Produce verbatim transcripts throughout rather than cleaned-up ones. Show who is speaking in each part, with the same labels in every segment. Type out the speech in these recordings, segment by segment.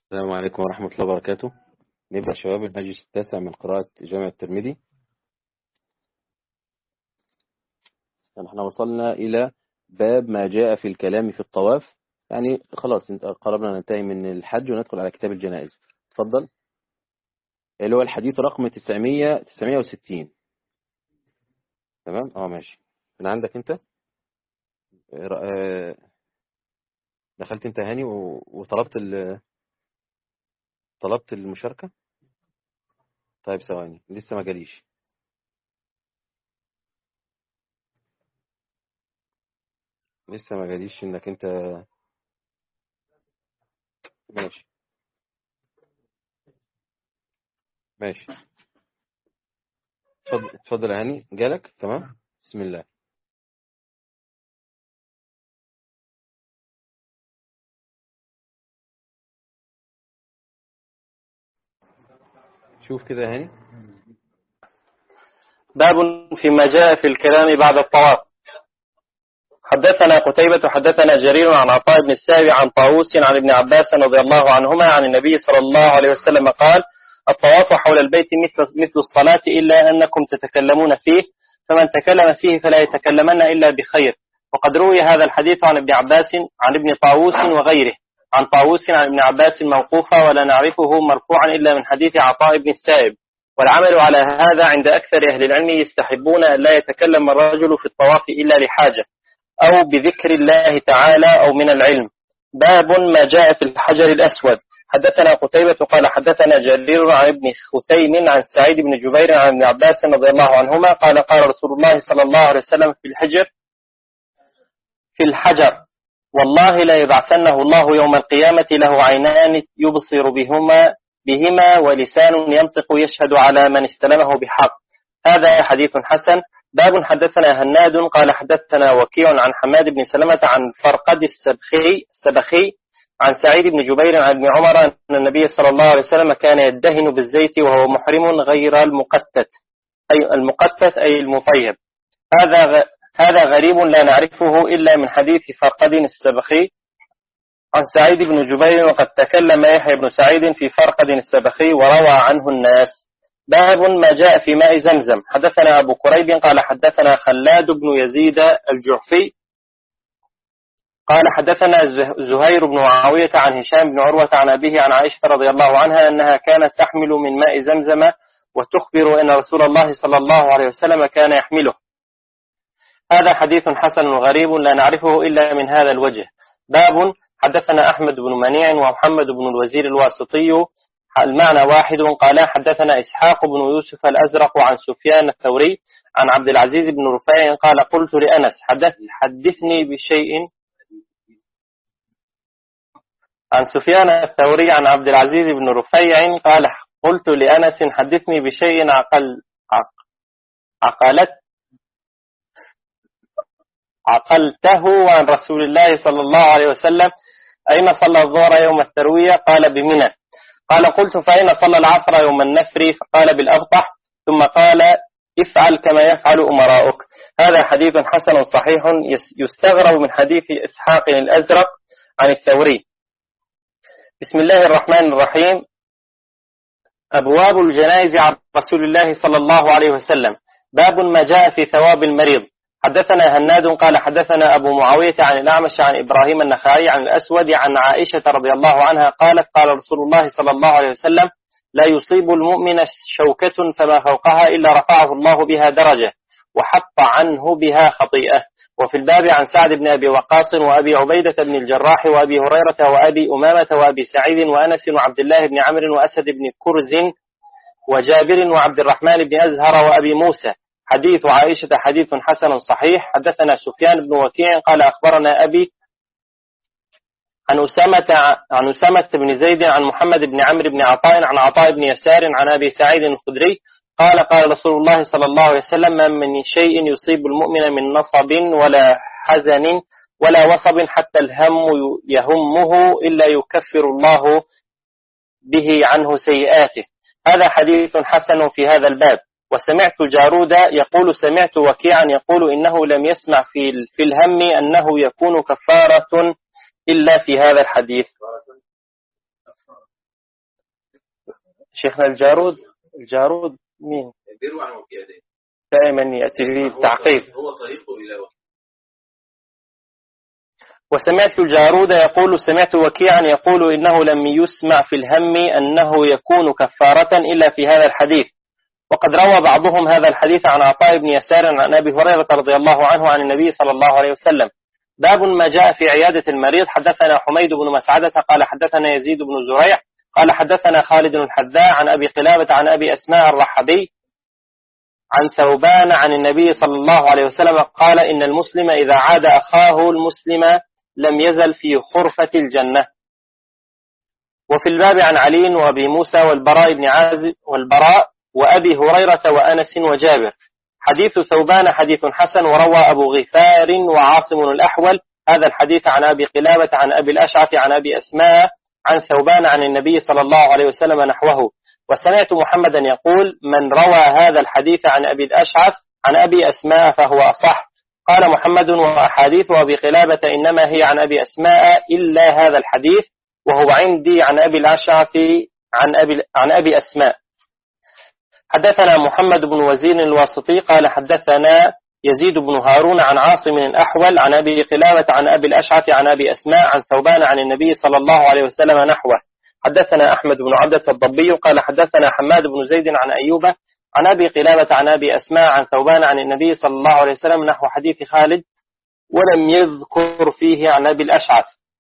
Speaker 1: السلام عليكم ورحمة الله وبركاته. نبدأ شباب المجلس التاسع من قراءة جامع الترمذي. احنا وصلنا إلى باب ما جاء في الكلام في الطواف، يعني خلاص انت قربنا ننتهي من الحج وندخل على كتاب الجنائز. اتفضل، اللي هو الحديث رقم تسعمية تسعمية وستين. تمام، اه ماشي. من عندك انت آه، دخلت انت هاني و- وطلبت ال- طلبت المشاركة. طيب ثواني، لسه ما جاليش. لسه ما جاليش انك انت. ماشي ماشي. اتفضل اتفضل يا هاني، جالك تمام. بسم الله. شوف كده يا هاني.
Speaker 2: باب فيما جاء في الكلام بعد الطواف. حدثنا قتيبة حدثنا جرير عن عطاء بن السائب عن طاووس عن ابن عباس رضي الله عنهما عن النبي صلى الله عليه وسلم قال: الطواف حول البيت مثل مثل الصلاة إلا أنكم تتكلمون فيه، فمن تكلم فيه فلا يتكلمن إلا بخير. وقد روي هذا الحديث عن ابن عباس عن ابن طاووس وغيره، عن طاووس عن ابن عباس موقوفا، ولا نعرفه مرفوعا إلا من حديث عطاء بن السائب. والعمل على هذا عند أكثر أهل العلم، يستحبون أن لا يتكلم الرجل في الطواف إلا لحاجة أو بذكر الله تعالى أو من العلم. باب ما جاء في الحجر الأسود. حدثنا قتيبة قال حدثنا جرير عن ابن خثيم عن سعيد بن جبير عن ابن عباس رضي الله عنهما قال: قال رسول الله صلى الله عليه وسلم في الحجر في الحجر: والله لا يبعثنه الله يوم القيامة له عينان يبصر بهما بهما ولسان ينطق يشهد على من استلمه بحق. هذا حديث حسن. باب حدثنا هناد قال حدثنا وكيع عن حماد بن سلمة عن فرقد السبخي, السبخي عن سعيد بن جبير عن ابن عمر أن النبي صلى الله عليه وسلم كان يدهن بالزيت وهو محرم غير المقتت، أي المقتت أي المطيب. هذا هذا غريب لا نعرفه إلا من حديث فرقد السبخي عن سعيد بن جبير، وقد تكلم يحيى بن سعيد في فرقد السبخي وروى عنه الناس. باب ما جاء في ماء زمزم. حدثنا أبو كريب قال حدثنا خلاد بن يزيد الجعفي قال حدثنا زهير بن معاوية عن هشام بن عروة عن أبيه عن عائشة رضي الله عنها أنها كانت تحمل من ماء زمزم وتخبر أن رسول الله صلى الله عليه وسلم كان يحمله. هذا حديث حسن غريب لا نعرفه إلا من هذا الوجه. باب حدثنا أحمد بن منيع ومحمد بن الوزير الواسطي المعنى واحد. قال حدثنا إسحاق بن يوسف الأزرق عن سفيان الثوري عن عبد العزيز بن رفيع قال: قلت لأنس حدث حدثني بشيء عن سفيان الثوري عن عبد العزيز بن رفيع قال: قلت لأنس حدثني بشيء عقل عقلت عقلته عن رسول الله صلى الله عليه وسلم: أين صلى الظهر يوم التروية؟ قال: بمنى. قال: قلت: فأين صلى العصر يوم النفر؟ فقال: بالأبطح. ثم قال: افعل كما يفعل أمراؤك. هذا حديث حسن صحيح يستغرب من حديث إسحاق الأزرق عن الثوري. بسم الله الرحمن الرحيم. أبواب الجنائز عن رسول الله صلى الله عليه وسلم. باب ما جاء في ثواب المريض. حدثنا هناد قال حدثنا أبو معاوية عن الأعمش عن إبراهيم النخعي عن الأسود عن عائشة رضي الله عنها قالت: قال رسول الله صلى الله عليه وسلم: لا يصيب المؤمن شوكة فما فوقها إلا رفعه الله بها درجة وحط عنه بها خطيئة. وفي الباب عن سعد بن أبي وقاص وأبي عبيدة بن الجراح وأبي هريرة وأبي أمامة وأبي سعيد وأنس وعبد الله بن عمرو وأسد بن كرز وجابر وعبد الرحمن بن أزهر وأبي موسى. حديث عائشة حديث حسن صحيح. حدثنا سفيان بن وكيع قال أخبرنا أبي عن أسامة عن أسامة بن زيد عن محمد بن عمرو بن عطاء عن عطاء بن يسار عن أبي سعيد الخدري قال: قال رسول الله صلى الله عليه وسلم: ما من شيء يصيب المؤمن من نصب ولا حزن ولا وصب حتى الهم يهمه إلا يكفر الله به عنه سيئاته. هذا حديث حسن في هذا الباب. وسمعت جارود يقول: سمعت وكيعا يقول: إنه لم يسمع في في الهم أنه يكون كفارة إلا في هذا الحديث. شيخنا الجارود الجارود مين؟
Speaker 1: بيروي عن وكيع
Speaker 2: دائما يأتي به التعقيب.
Speaker 1: هو طريقه إلى وكيع.
Speaker 2: وسمعت الجارود يقول سمعت وكيعا يقول إنه لم يسمع في الهم أنه يكون كفارة إلا في هذا الحديث. وقد روى بعضهم هذا الحديث عن عطاء بن يسار عن أبي هريرة رضي الله عنه عن النبي صلى الله عليه وسلم. باب ما جاء في عيادة المريض. حدثنا حميد بن مسعدة قال حدثنا يزيد بن زريع قال حدثنا خالد الحذاء عن أبي قلابة عن أبي أسماء الرحبي عن ثوبان عن النبي صلى الله عليه وسلم قال إن المسلم إذا عاد أخاه المسلم لم يزل في خرفة الجنة. وفي الباب عن علي وأبي موسى والبراء بن عازب والبراء وأبي هريرة وأنس وجابر. حديث ثوبان حديث حسن. وروى أبو غفار وعاصم الأحول هذا الحديث عن أبي قلابة عن أبي الأشعث عن أبي أسماء عن ثوبان عن النبي صلى الله عليه وسلم نحوه. وسمعت محمدا يقول من روى هذا الحديث عن أبي الأشعث عن أبي أسماء فهو أصح. قال محمد وأحاديث أبي قلابة إنما هي عن أبي أسماء إلا هذا الحديث وهو عندي عن أبي الأشعث عن أبي, عن أبي أسماء. حدثنا محمد بن وزير الواسطي قال حدثنا يزيد بن هارون عن عاصم الأحول عن أبي قلابة عن أبي الأشعث عن أبي أسماء عن ثوبان عن النبي صلى الله عليه وسلم نحوه. حدثنا أحمد بن عبدة الضبي قال حدثنا حماد بن زيد عن أيوب عن أبي قلابة عن أبي أسماء عن ثوبان عن النبي صلى الله عليه وسلم نحو حديث خالد ولم يذكر فيه عن أبي الأشعث.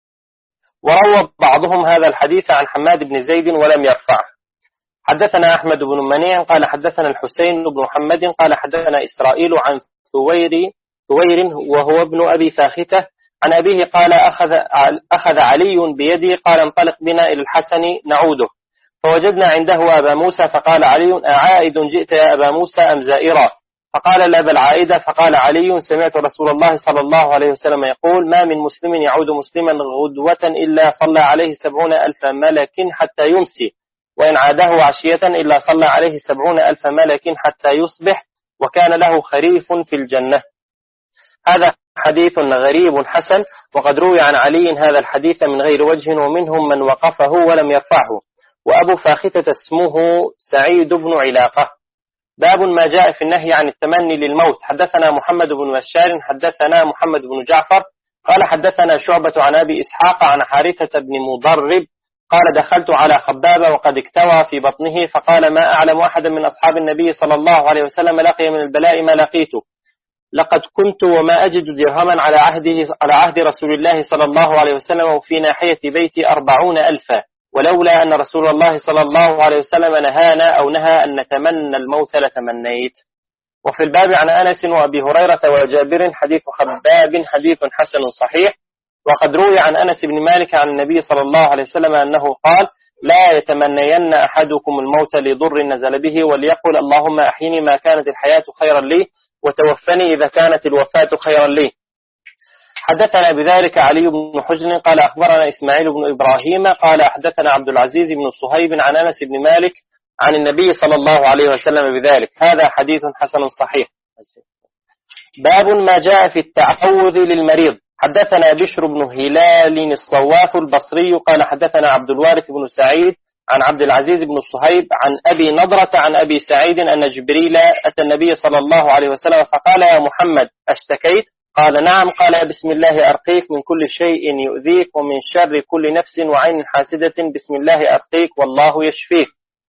Speaker 2: وروى بعضهم هذا الحديث عن حماد بن زيد ولم يرفعه. حدثنا أحمد بن منيع قال حدثنا الحسين بن محمد قال حدثنا إسرائيل عن ثوير ثوير وهو ابن أبي فاختة عن أبيه قال أخذ, أخذ علي بيدي قال انطلق بنا إلى الحسن نعوده فوجدنا عنده أبا موسى فقال علي أعائد جئت يا أبا موسى أم زائرا؟ فقال لا بل عائدة. فقال علي سمعت رسول الله صلى الله عليه وسلم يقول ما من مسلم يعود مسلما غدوة إلا صلى عليه سبعون ألف ملك حتى يمسي وإن عاده عشية إلا صلى عليه سبعون ألف ملك حتى يصبح وكان له خريف في الجنة. هذا حديث غريب حسن. وقد روي عن علي هذا الحديث من غير وجه ومنهم من وقفه ولم يرفعه. وأبو فاختة اسمه سعيد بن علاقة. باب ما جاء في النهي عن التمني للموت. حدثنا محمد بن بشار حدثنا محمد بن جعفر قال حدثنا شعبة عن أبي إسحاق عن حارثة بن مضرب قال دخلت على خباب وقد اكتوى في بطنه فقال ما أعلم أحدا من أصحاب النبي صلى الله عليه وسلم لقي من البلاء ما لقيته لقد كنت وما أجد درهما على عهده على عهد رسول الله صلى الله عليه وسلم وفي ناحية بيتي أربعون ألفا ولولا أن رسول الله صلى الله عليه وسلم نهانا أو نهى أن نتمنى الموت لتمنيت. وفي الباب عن أنس وأبي هريرة وجابر حديث خباب حديث حسن صحيح. وقد روي عن أنس بن مالك عن النبي صلى الله عليه وسلم أنه قال لا يتمنين أحدكم الموت لضر نزل به وليقل اللهم أحيني ما كانت الحياة خيرا لي وتوفني إذا كانت الوفاة خيرا لي. حدثنا بذلك علي بن حجر قال أخبرنا إسماعيل بن إبراهيم قال حدثنا عبد العزيز بن صهيب عن أنس بن مالك عن النبي صلى الله عليه وسلم بذلك. هذا حديث حسن صحيح. باب ما جاء في التعوذ للمريض. حدثنا بشر بن هلال الصواف البصري قال حدثنا عبد الوارث بن سعيد عن عبد العزيز بن صهيب عن أبي نضرة عن أبي سعيد أن جبريل أتى النبي صلى الله عليه وسلم فقال يا محمد أشتكيت؟ قال نعم. قال بسم الله أرقيك من كل شيء يؤذيك ومن شر كل نفس وعين حاسدة بسم الله أرقيك والله يشفيك.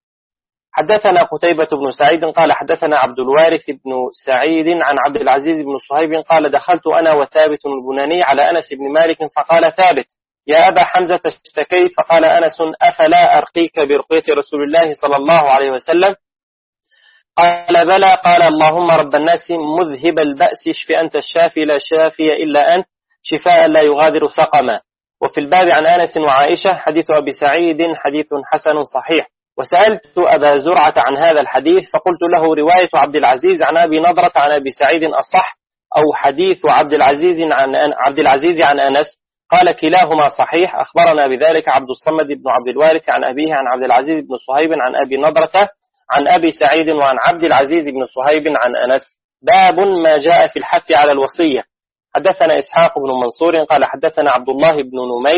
Speaker 2: حدثنا قتيبة بن سعيد قال حدثنا عبد الوارث بن سعيد عن عبد العزيز بن صهيب قال دخلت أنا وثابت البناني على أنس بن مالك فقال ثابت يا أبا حمزة اشتكيت؟ فقال أنس أفلا أرقيك برقية رسول الله صلى الله عليه وسلم؟ قال بلى. قال اللهم رب الناس مذهب البأس اشف أنت الشافي لا شافي إلا أنت شفاء لا يغادر سقما. وفي الباب عن أنس وعائشة حديث أبي سعيد حديث حسن صحيح. وسألت أبا زرعة عن هذا الحديث فقلت له رواية عبد العزيز عن أبي نضرة عن أبي سعيد أصح أو حديث عبد العزيز عن عبد العزيز عن أنس؟ قال كلاهما صحيح. أخبرنا بذلك عبد الصمد بن عبد الوارث عن أبيه عن عبد العزيز بن صهيب عن أبي نضرة عن أبي سعيد وعن عبد العزيز بن صهيب عن أنس. باب ما جاء في الحث على الوصية. حدثنا إسحاق بن منصور قال حدثنا عبد الله بن نمير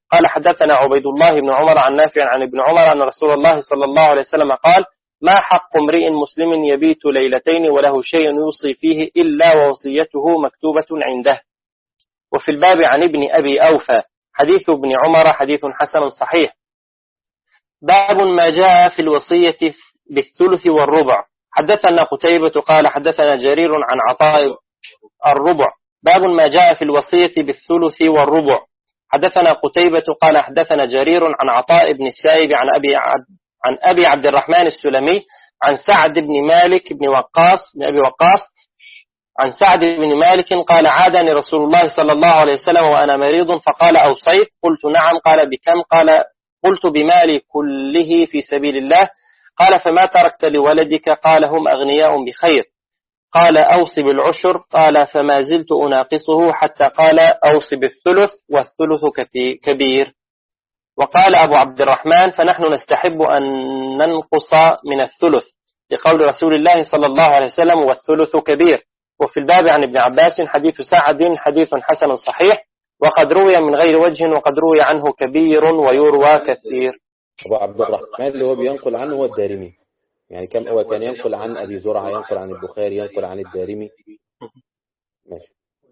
Speaker 2: قال حدثنا عبيد الله بن عمر عن نافع عن ابن عمر أن رسول الله صلى الله عليه وسلم قال ما حق امرئ مسلم يبيت ليلتين وله شيء يوصي فيه إلا ووصيته مكتوبة عنده. وفي الباب عن ابن أبي أوفى حديث ابن عمر حديث حسن صحيح. باب ما جاء في الوصية بالثلث والربع. حدثنا قتيبة قال حدثنا جرير عن عطاء الربع. باب ما جاء في الوصية بالثلث والربع. حدثنا قتيبة قال حدثنا جرير عن عطاء بن السائب عن أبي عبد عن أبي عبد الرحمن السلمي عن سعد بن مالك بن وقاص بن أبي وقاص عن سعد بن مالك قال عادني رسول الله صلى الله عليه وسلم وأنا مريض فقال أوصيت؟ قلت نعم. قال بكم؟ قال قلت بمالي كله في سبيل الله. قال فما تركت لولدك؟ قال هم أغنياء بخير. قال أوصي بالعشر. قال فما زلت أناقصه حتى قال أوصي بالثلث والثلث كبير. وقال أبو عبد الرحمن فنحن نستحب أن ننقص من الثلث لقول رسول الله صلى الله عليه وسلم والثلث كبير. وفي الباب عن ابن عباس حديث سعد حديث حسن صحيح وقد روي من غير وجه وقد روي عنه كبير ويروى كثير.
Speaker 1: أبو عبد الرحمن اللي هو بينقل عنه هو الدارمي، يعني كم هو كان ينقل عن أبي زرعة، ينقل عن البخاري، ينقل عن الدارمي. ماشي.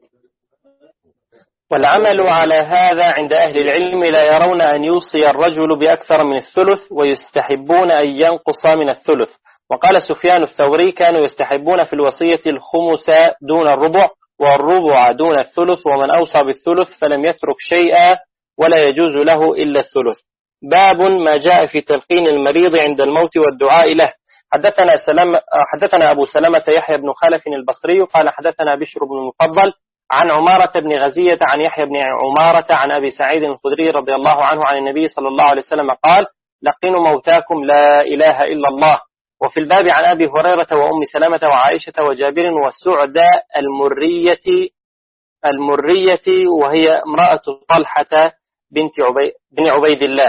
Speaker 2: والعمل على هذا عند أهل العلم لا يرون أن يوصي الرجل بأكثر من الثلث ويستحبون أن ينقص من الثلث. وقال سفيان الثوري كانوا يستحبون في الوصية الخمس دون الربع والربع دون الثلث ومن أوصى بالثلث فلم يترك شيئا ولا يجوز له إلا الثلث. باب ما جاء في تلقين المريض عند الموت والدعاء له. حدثنا, سلام حدثنا أبو سلمة يحيى بن خلف البصري قال حدثنا بشر بن المفضل عن عمارة بن غزية عن يحيى بن عمارة عن أبي سعيد الخدري رضي الله عنه عن النبي صلى الله عليه وسلم قال لقنوا موتاكم لا إله إلا الله. وفي الباب عن أبي هريرة وأم سلمة وعائشة وجابر والسعداء المرية المرية وهي امرأة طلحة بنت عبي بن عبيد الله.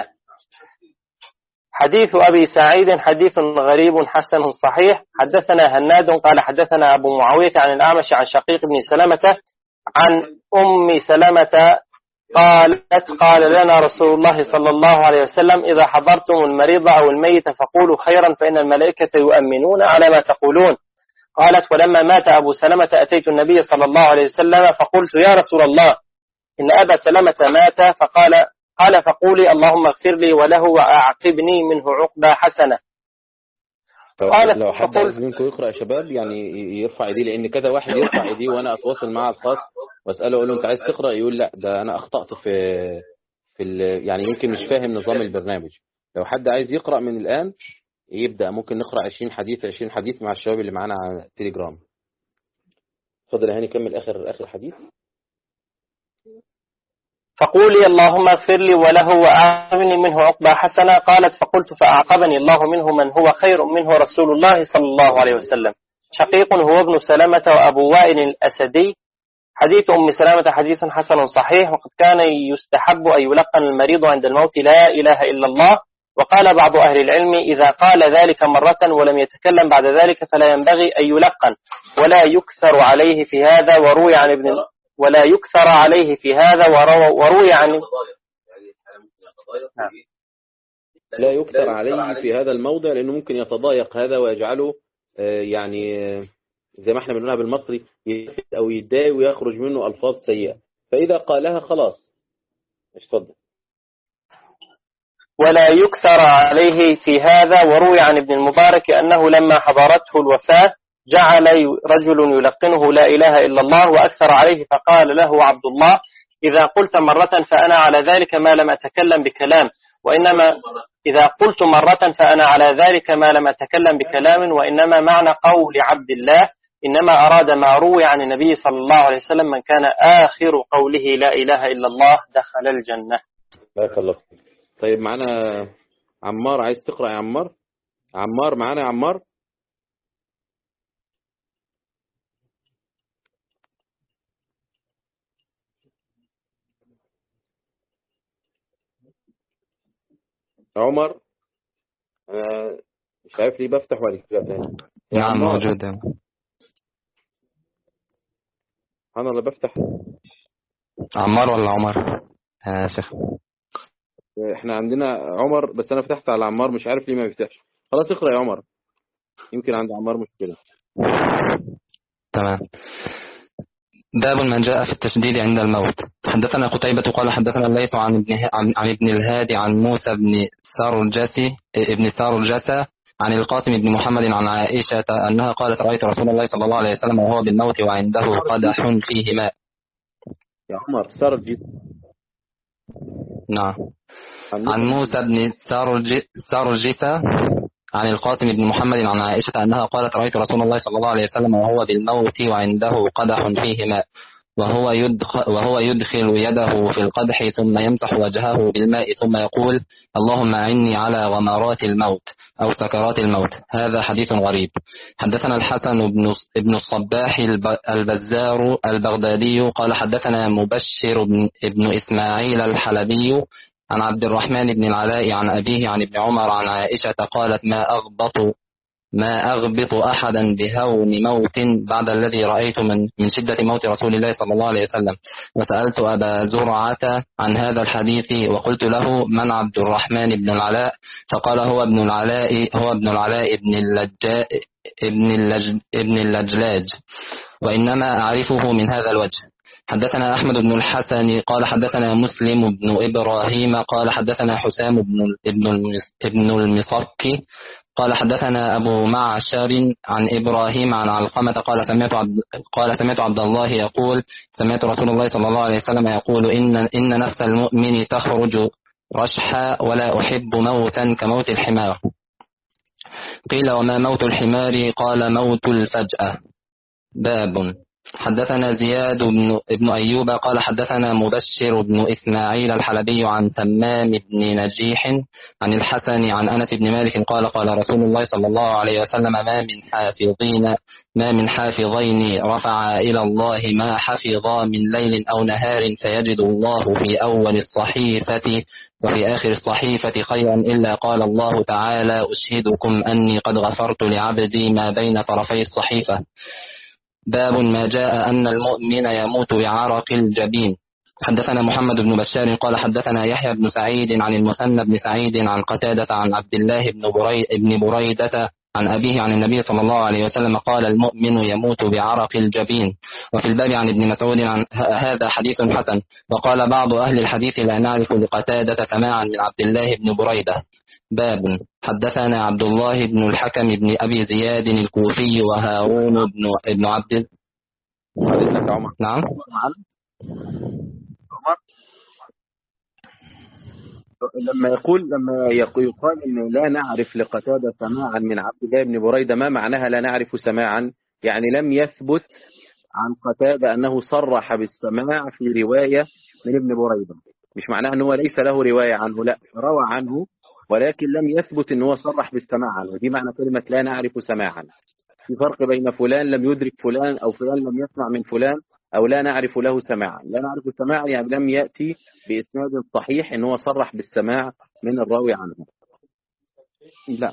Speaker 2: حديث أبي سعيد حديث غريب حسن صحيح. حدثنا هناد قال حدثنا أبو معاوية عن الأعمش عن شقيق بن سلمة عن أم سلمة قالت قال لنا رسول الله صلى الله عليه وسلم إذا حضرتم المريض أو الميت فقولوا خيرا فإن الملائكة يؤمنون على ما تقولون. قالت ولما مات أبو سلمة أتيت النبي صلى الله عليه وسلم فقلت يا رسول الله إن أبا سلمة مات فقال قال فقولي اللهم اغفر لي وله وأعقبني منه عقبى حسنة.
Speaker 1: قال لو حد عايز منكم يقرأ يا شباب يعني يرفع ايديه، لأن كذا واحد يرفع ايديه وأنا أتواصل معه الخاص وأسأله أقول له أنت عايز تقرأ، يقول لا ده أنا أخطأت في في يعني يمكن مش فاهم نظام البرنامج. لو حد عايز يقرأ من الآن يبدأ، ممكن نقرأ عشرين حديث عشرين حديث مع الشباب اللي معانا على التليجرام. اتفضل يا هاني كمل آخر آخر حديث.
Speaker 2: فقولي اللهم اغفر لي وله وأعقبني منه عقبى حسنة. قالت فقلت فأعقبني الله منه من هو خير منه رسول الله صلى الله عليه وسلم. شقيق هو ابن سلمة وأبو وائل الأسدي. حديث أم سلمة حديث حسن صحيح. وقد كان يستحب أن يلقن المريض عند الموت لا إله إلا الله. وقال بعض أهل العلم إذا قال ذلك مرة ولم يتكلم بعد ذلك فلا ينبغي أن يلقن ولا يكثر عليه في هذا. وروي عن ابن ولا يكثر عليه في هذا وروي عن
Speaker 1: لا يكثر عليه في هذا الموضع لأنه ممكن يتضايق هذا ويجعله يعني زي ما احنا بنقولها بالمصري أو يتضايق ويخرج منه ألفاظ سيئة، فإذا قالها خلاص. اتفضل.
Speaker 2: ولا يكثر عليه في هذا. وروي عن ابن المبارك أنه لما حضرته الوفاة جعل رجل يلقنه لا إله إلا الله وأكثر عليه فقال له عبد الله إذا قلت مرة فأنا على ذلك ما لم أتكلم بكلام وإنما إذا قلت مرة فأنا على ذلك ما لم أتكلم بكلام وإنما معنى قول عبد الله إنما أراد ما روي عن النبي صلى الله عليه وسلم من كان آخر قوله لا إله إلا الله دخل الجنة.
Speaker 1: بارك الله فيك. طيب معنا عمار، عايز تقرأ يا عمار؟ عمار معنا يا عمار؟ عمر أنا مش عارف ليه بفتح ولا كده تاني.
Speaker 3: نعم موجود.
Speaker 1: أنا اللي بفتح.
Speaker 3: عمار ولا عمر؟ آسف.
Speaker 1: احنا عندنا عمر، بس انا فتحت على عمار مش عارف ليه ما بيفتحش. خلاص اقرا يا عمر، يمكن عند عمار مشكلة.
Speaker 3: تمام. باب من جاء في التشديد عند الموت. حدثنا قتيبة قال حدثنا الليث عن ابن عن, عن ابن الهادي عن موسى بن سارجسي ابن سارجسة عن القاسم بن محمد عن عائشة أنها قالت رأيت رسول الله صلى الله عليه وسلم وهو بالموت وعنده قدح فيه ماء.
Speaker 1: يا عمر سرجس.
Speaker 3: نعم. عن موسى بن سارج سارجسة عن القاسم بن محمد عن عائشة أنها قالت رأيت رسول الله صلى الله عليه وسلم وهو بالموت وعنده قدح فيه ماء وهو يدخل, وهو يدخل يده في القدح ثم يمسح وجهه بالماء ثم يقول اللهم أعني على غمرات الموت أو سكرات الموت. هذا حديث غريب. حدثنا الحسن بن ابن الصباح البزار البغدادي قال حدثنا مبشر بن ابن إسماعيل الحلبي عن عبد الرحمن بن العلاء عن أبيه عن ابن عمر عن عائشة قالت ما أغبط ما أغبط أحدا بهون موت بعد الذي رأيت من من شدة موت رسول الله صلى الله عليه وسلم. وسألت أبا زرعة عن هذا الحديث وقلت له من عبد الرحمن بن العلاء؟ فقال هو ابن العلاء هو ابن العلاء ابن اللجاء ابن اللج ابن اللجلاج، وإنما أعرفه من هذا الوجه. حدثنا أحمد بن الحسن قال حدثنا مسلم بن إبراهيم قال حدثنا حسام بن ابن المصكي قال حدثنا أبو معشر عن إبراهيم عن علقمة قال سمعت عبد قال سمعت عبد الله يقول سمعت رسول الله صلى الله عليه وسلم يقول إن إن نفس المؤمن تخرج رشحا ولا أحب موتا كموت الحمار. قيل وما موت الحمار؟ قال موت الفجأة. باب. حدثنا زياد بن ابن أيوب قال حدثنا مبشر بن إسماعيل الحلبي عن تمام بن نجيح عن الحسن عن أنس بن مالك قال قال رسول الله صلى الله عليه وسلم ما من حافظين ما من حافظين رفع إلى الله ما حفظا من ليل أو نهار فيجد الله في أول الصحيفة وفي آخر الصحيفة خيرا إلا قال الله تعالى أشهدكم أني قد غفرت لعبدي ما بين طرفي الصحيفة. باب ما جاء أن المؤمن يموت بعرق الجبين. حدثنا محمد بن بشار قال حدثنا يحيى بن سعيد عن المثنى بن سعيد عن قتادة عن عبد الله بن بريد بن بريدة عن أبيه عن النبي صلى الله عليه وسلم قال المؤمن يموت بعرق الجبين. وفي الباب عن ابن مسعود عن هذا حديث حسن. وقال بعض أهل الحديث لا نعرف لقتادة سماعا من عبد الله بن بريدة. باب. حدثنا عبد الله بن الحكم بن أبي زياد الكوفي وهارون بن ابن عبد
Speaker 1: عمر.
Speaker 3: نعم.
Speaker 1: عمر لما يقول لما يقال إنه لا نعرف لقتادة سماعا من عبد الله بن بريدة، ما معناها لا نعرف سماعا؟ يعني لم يثبت عن قتادة أنه صرح بالسماع في رواية من ابن بريدة. مش معناها أنه ليس له رواية عنه، لا، روى عنه ولكن لم يثبت أنه صرح بالسماع عنه. دي معنى كلمة لا نعرف سماعا. في فرق بين فلان لم يدرك فلان أو فلان لم يسمع من فلان أو لا نعرف له سماعا. لا نعرف سماعا يعني لم يأتي بإسناد صحيح أنه صرح بالسماع من الراوي عنه. لا.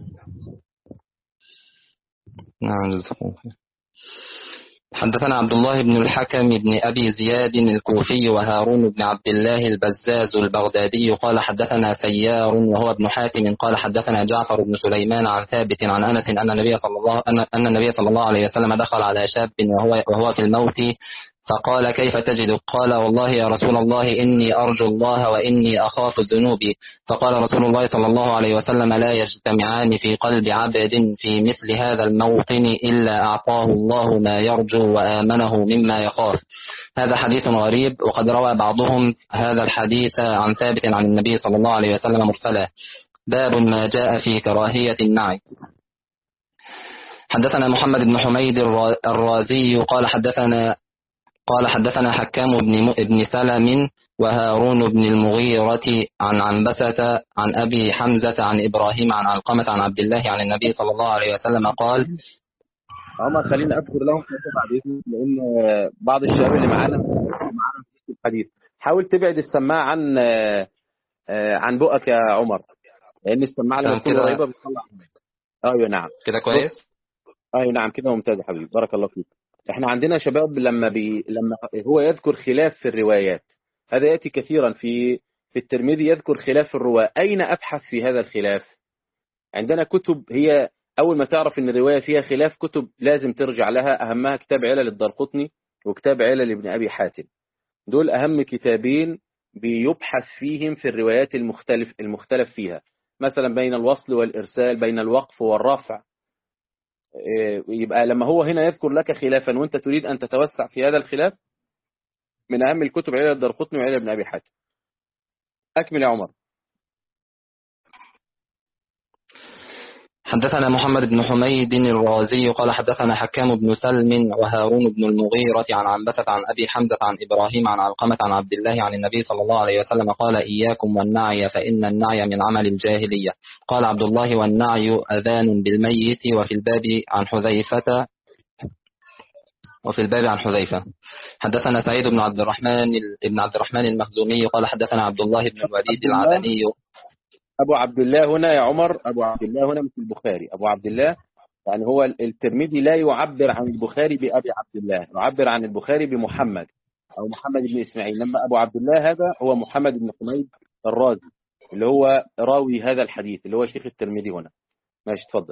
Speaker 3: نعم جزاكم الله خير. حدثنا عبد الله بن الحكم بن أبي زياد الكوفي وهارون بن عبد الله البزاز البغدادي قال حدثنا سيار وهو ابن حاتم قال حدثنا جعفر بن سليمان عن ثابت عن أنس أن النبي صلى الله أن, أن النبي صلى الله عليه وسلم دخل على شاب وهو وهو في الموت فقال كيف تجدك؟ قال والله يا رسول الله إني أرجو الله وإني أخاف ذنوبي. فقال رسول الله صلى الله عليه وسلم لا يجتمعان في قلب عبد في مثل هذا الموطن إلا أعطاه الله ما يرجو وآمنه مما يخاف. هذا حديث غريب، وقد روى بعضهم هذا الحديث عن ثابت عن النبي صلى الله عليه وسلم مرسلا. باب ما جاء في كراهية النعي. حدثنا محمد بن حميد الرازي قال حدثنا قال حدثنا حكام بن ابن سلم وهارون بن المغيرة عن عنبسة عن أبي حمزة عن إبراهيم عن علقمة عن عبد الله عن النبي صلى الله عليه وسلم قال.
Speaker 1: عمر خلينا أذكر لهم بعد إذنك، لأن بعض الشباب اللي معانا معانا في الحديث حاول تبعد السماعة عن عن بقك يا عمر، لأن السماعة لما تكون قريبة بتطلع. أيوة نعم
Speaker 3: كده كويس.
Speaker 1: أيوة نعم كده ممتاز يا حبيبي، بارك الله فيك. احنا عندنا شباب لما بي... لما هو يذكر خلاف في الروايات، هذا يأتي كثيرا في في الترمذي يذكر خلاف الرواة، أين أبحث في هذا الخلاف؟ عندنا كتب، هي أول ما تعرف أن الرواية فيها خلاف كتب لازم ترجع لها، أهمها كتاب علل الدارقطني وكتاب علل ابن أبي حاتم. دول أهم كتابين بيبحث فيهم في الروايات المختلف المختلف فيها، مثلا بين الوصل والإرسال، بين الوقف والرفع. يبقى لما هو هنا يذكر لك خلافا وانت تريد أن تتوسع في هذا الخلاف، من أهم الكتب علل الدارقطني وعلل ابن أبي حاتم. أكمل يا عمر.
Speaker 3: حدثنا محمد بن حميد الرازي قال حدثنا حكام بن سلم وهارون بن المغيرة عن عنبسة عن أبي حمزة عن إبراهيم عن علقمة عن عبد الله عن النبي صلى الله عليه وسلم قال إياكم والنعي فإن النعي من عمل الجاهلية. قال عبد الله والنعي أذان بالميت. وفي الباب عن حذيفة وفي الباب عن حذيفة. حدثنا سعيد بن عبد الرحمن بن عبد الرحمن المخزومي قال حدثنا عبد الله بن الوليد العدني.
Speaker 1: أبو عبد الله هنا يا عمر، أبو عبد الله هنا مثل البخاري، أبو عبد الله يعني هو الترمذي لا يعبر عن البخاري بأبي عبد الله، يعبر عن البخاري بمحمد أو محمد بن إسماعيل. لما أبو عبد الله هذا هو محمد بن حميد الرازي اللي هو راوي هذا الحديث اللي هو شيخ الترمذي هنا. ماشي اتفضل.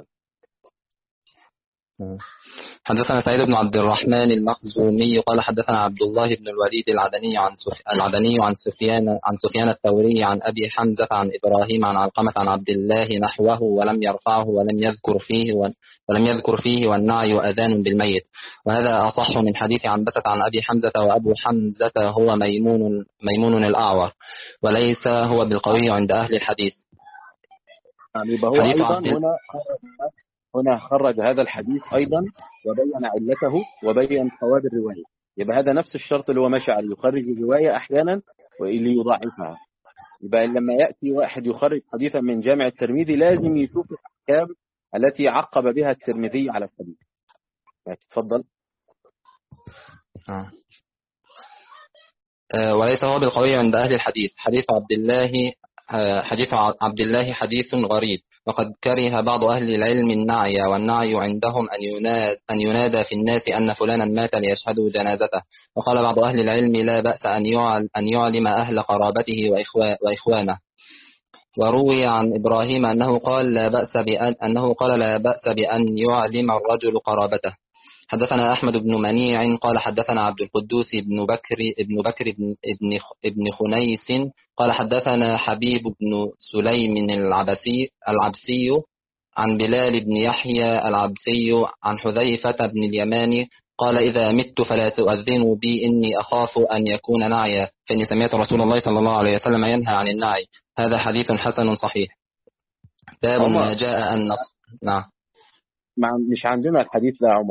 Speaker 3: حدثنا سعيد بن عبد الرحمن المخزومي قال حدثنا عبد الله بن الوليد العدني عن سف... العدني عن سفيان عن سفيان الثوري عن أبي حمزة عن إبراهيم عن علقمة عن عبد الله نحوه ولم يرفعه ولم يذكر فيه و... ولم يذكر فيه والنعي أذان بالميت. وهذا أصح من حديث عنبسة عن أبي حمزة. وأبو حمزة هو ميمون ميمون الأعور وليس هو بالقوي عند أهل الحديث.
Speaker 1: يعني يبقى هو أيضا هنا هنا خرج هذا الحديث أيضا وبين علته وبين صواب الرواية. يبقى هذا نفس الشرط اللي هو ماشي عليه، يخرج الرواية أحيانا ليضاعفها. يبقى لما يأتي واحد يخرج حديثا من جامع الترمذي لازم يشوف الأحكام التي عقب بها الترمذي على الحديث. تفضل.
Speaker 3: آه. آه وليس هو بالقوي عند أهل الحديث. حديث عبد الله حديث عبد الله حديث غريب. وقد كره بعض أهل العلم النعي، والنعي عندهم أن ينادى, أن ينادى في الناس أن فلانا مات ليشهدوا جنازته. وقال بعض أهل العلم لا بأس أن يعلم أهل قرابته وإخوانه. وروي عن إبراهيم أنه قال لا بأس بأن أنه قال لا بأس بأن يعلم الرجل قرابته. حدثنا أحمد بن منيع قال حدثنا عبد القدوس بن بكر ابن بكر ابن ابن خنيس قال حدثنا حبيب بن سليم العبسي العبسي عن بلال بن يحيى العبسي عن حذيفة بن اليماني قال إذا مت فلا تؤذنوا بي إني أخاف أن يكون نعيا فإني سمعت رسول الله صلى الله عليه وسلم ينهى عن النعي. هذا حديث حسن صحيح. باب ما جاء أن نص. نعم.
Speaker 1: مش عندنا الحديث ده يا عمر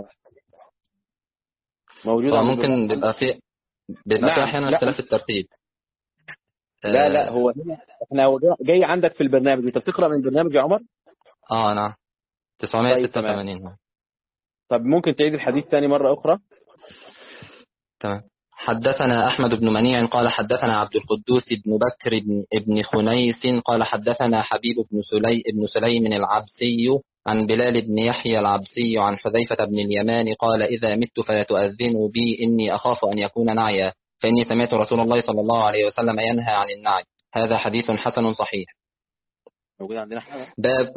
Speaker 1: موجود.
Speaker 3: ممكن بيبقى في بيبقى في احيانا اختلاف الترتيب.
Speaker 1: لا لا هو هنا احنا جاي عندك في البرنامج. انت بتقرا من البرنامج يا عمر؟
Speaker 3: اه نعم. تسعمائة وستة وثمانين. طيب,
Speaker 1: طب ممكن تعيد الحديث ثاني مره اخرى؟
Speaker 3: تمام. حدثنا أحمد بن منيع قال حدثنا عبد القدوس بن بكر بن ابن خنيس قال حدثنا حبيب بن سليم ابن سليم العبسي عن بلال بن يحيى العبسي عن حذيفة بن اليمان قال إذا مت فلا تؤذنوا بي إني أخاف أن يكون نعيا فإني سمعت رسول الله صلى الله عليه وسلم ينهى عن النعي. هذا حديث حسن صحيح.
Speaker 1: موجود عندنا
Speaker 3: باب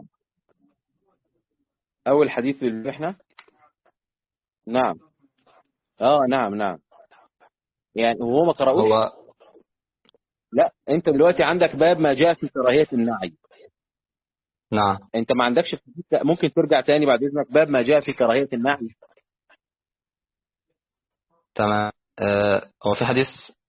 Speaker 1: أول حديث اللي احنا نعم اه نعم نعم يعني هو ما قرأوش
Speaker 3: هو
Speaker 1: لا انت دلوقتي عندك باب ما جاء في كراهية النعي.
Speaker 3: نعم.
Speaker 1: انت ما عندكش ممكن ترجع تاني بعد اذنك باب ما جاء في كراهية النعي.
Speaker 3: تمام. آه هو في حديث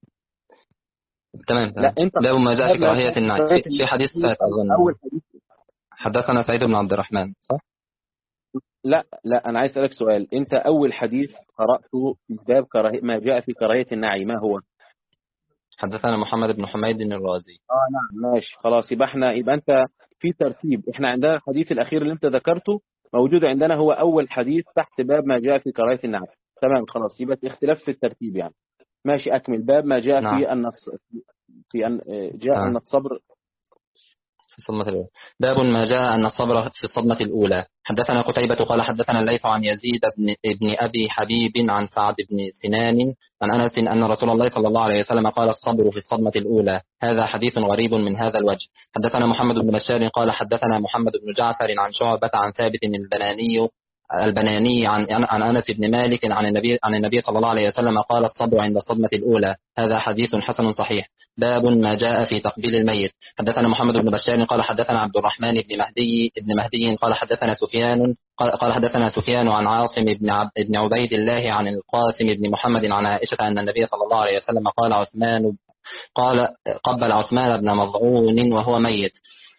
Speaker 3: تمام.
Speaker 1: لا انت
Speaker 3: باب ما جاء في كراهية النعي في, في حديث فات اظن.
Speaker 1: اول حديث
Speaker 3: حدثنا سعيد بن عبد الرحمن صح؟
Speaker 1: لا لا انا عايز اسالك سؤال. انت اول حديث قرأته في باب كراهية ما جاء في كراهية النعي ما هو؟
Speaker 3: حدثنا محمد بن حميد الرازي.
Speaker 1: اه نعم ماشي خلاص. يبقى احنا يبقى انت في ترتيب. احنا عندنا الحديث الاخير اللي انت ذكرته موجود عندنا هو اول حديث تحت باب ما جاء في كراهية النعي. تمام خلاص. يبقى اختلاف في الترتيب يعني. ماشي اكمل. باب ما جاء
Speaker 3: نعم.
Speaker 1: في ان في ان جاء ان الصبر
Speaker 3: في الصدمة الأولى. باب ما جاء أن الصبر في الصدمة الأولى. حدثنا قتيبة قال حدثنا الليث عن يزيد بن, بن أبي حبيب عن سعد بن سنان عن أنس أن رسول الله صلى الله عليه وسلم قال الصبر في الصدمة الأولى. هذا حديث غريب من هذا الوجه. حدثنا محمد بن بشار قال حدثنا محمد بن جعفر عن شعبة عن ثابت البناني البناني عن عن انس بن مالك عن النبي عن النبي صلى الله عليه وسلم قال الصبر عند الصدمة الأولى. هذا حديث حسن صحيح. باب ما جاء في تقبيل الميت. حدثنا محمد بن بشار قال حدثنا عبد الرحمن بن مهدي بن مهدي قال حدثنا سفيان قال, قال حدثنا سفيان عن عاصم بن عب بن عبيد الله عن القاسم بن محمد عن عائشة أن النبي صلى الله عليه وسلم قال عثمان قال قبل عثمان بن مظعون وهو ميت.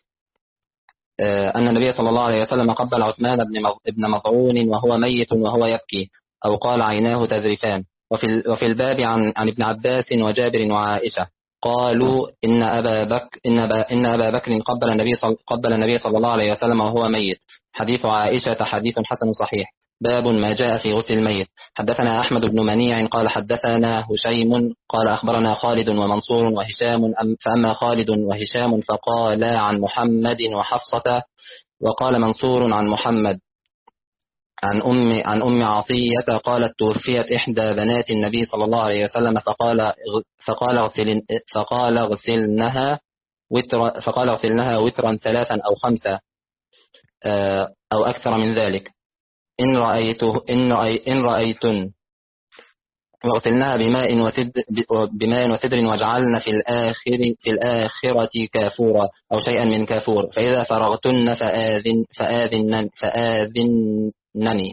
Speaker 3: أن النبي صلى الله عليه وسلم قبل عثمان بن مظعون وهو ميت وهو يبكي، أو قال عيناه تذرفان. وفي وفي الباب عن عن ابن عباس وجابر وعائشة قالوا إن أبا بكر إن أبا, إن أبا بكر قبل النبي صل قبل النبي صلى الله عليه وسلم وهو ميت. حديث عائشة حديث حسن صحيح. باب ما جاء في غسل الميت. حدثنا أحمد بن منيع قال حدثنا هشيم قال أخبرنا خالد ومنصور وهشام فأما خالد وهشام فقالا عن محمد وحفصة، وقال منصور عن محمد عن أم عن أم عطية قالت توفيت إحدى بنات النبي صلى الله عليه وسلم فقال فقال غسل فقال غسلنها وتر فقال غسلنها وترا ثلاثا أو خمسة أو أكثر من ذلك. إن رأيته إن رأي إن رأيتن وغسلناها بماء وسدر بماء وسدر وجعلنا في الآخر في الآخرة كافورا أو شيئا من كافور، فإذا فرغتن فآذن فآذن فآذنني.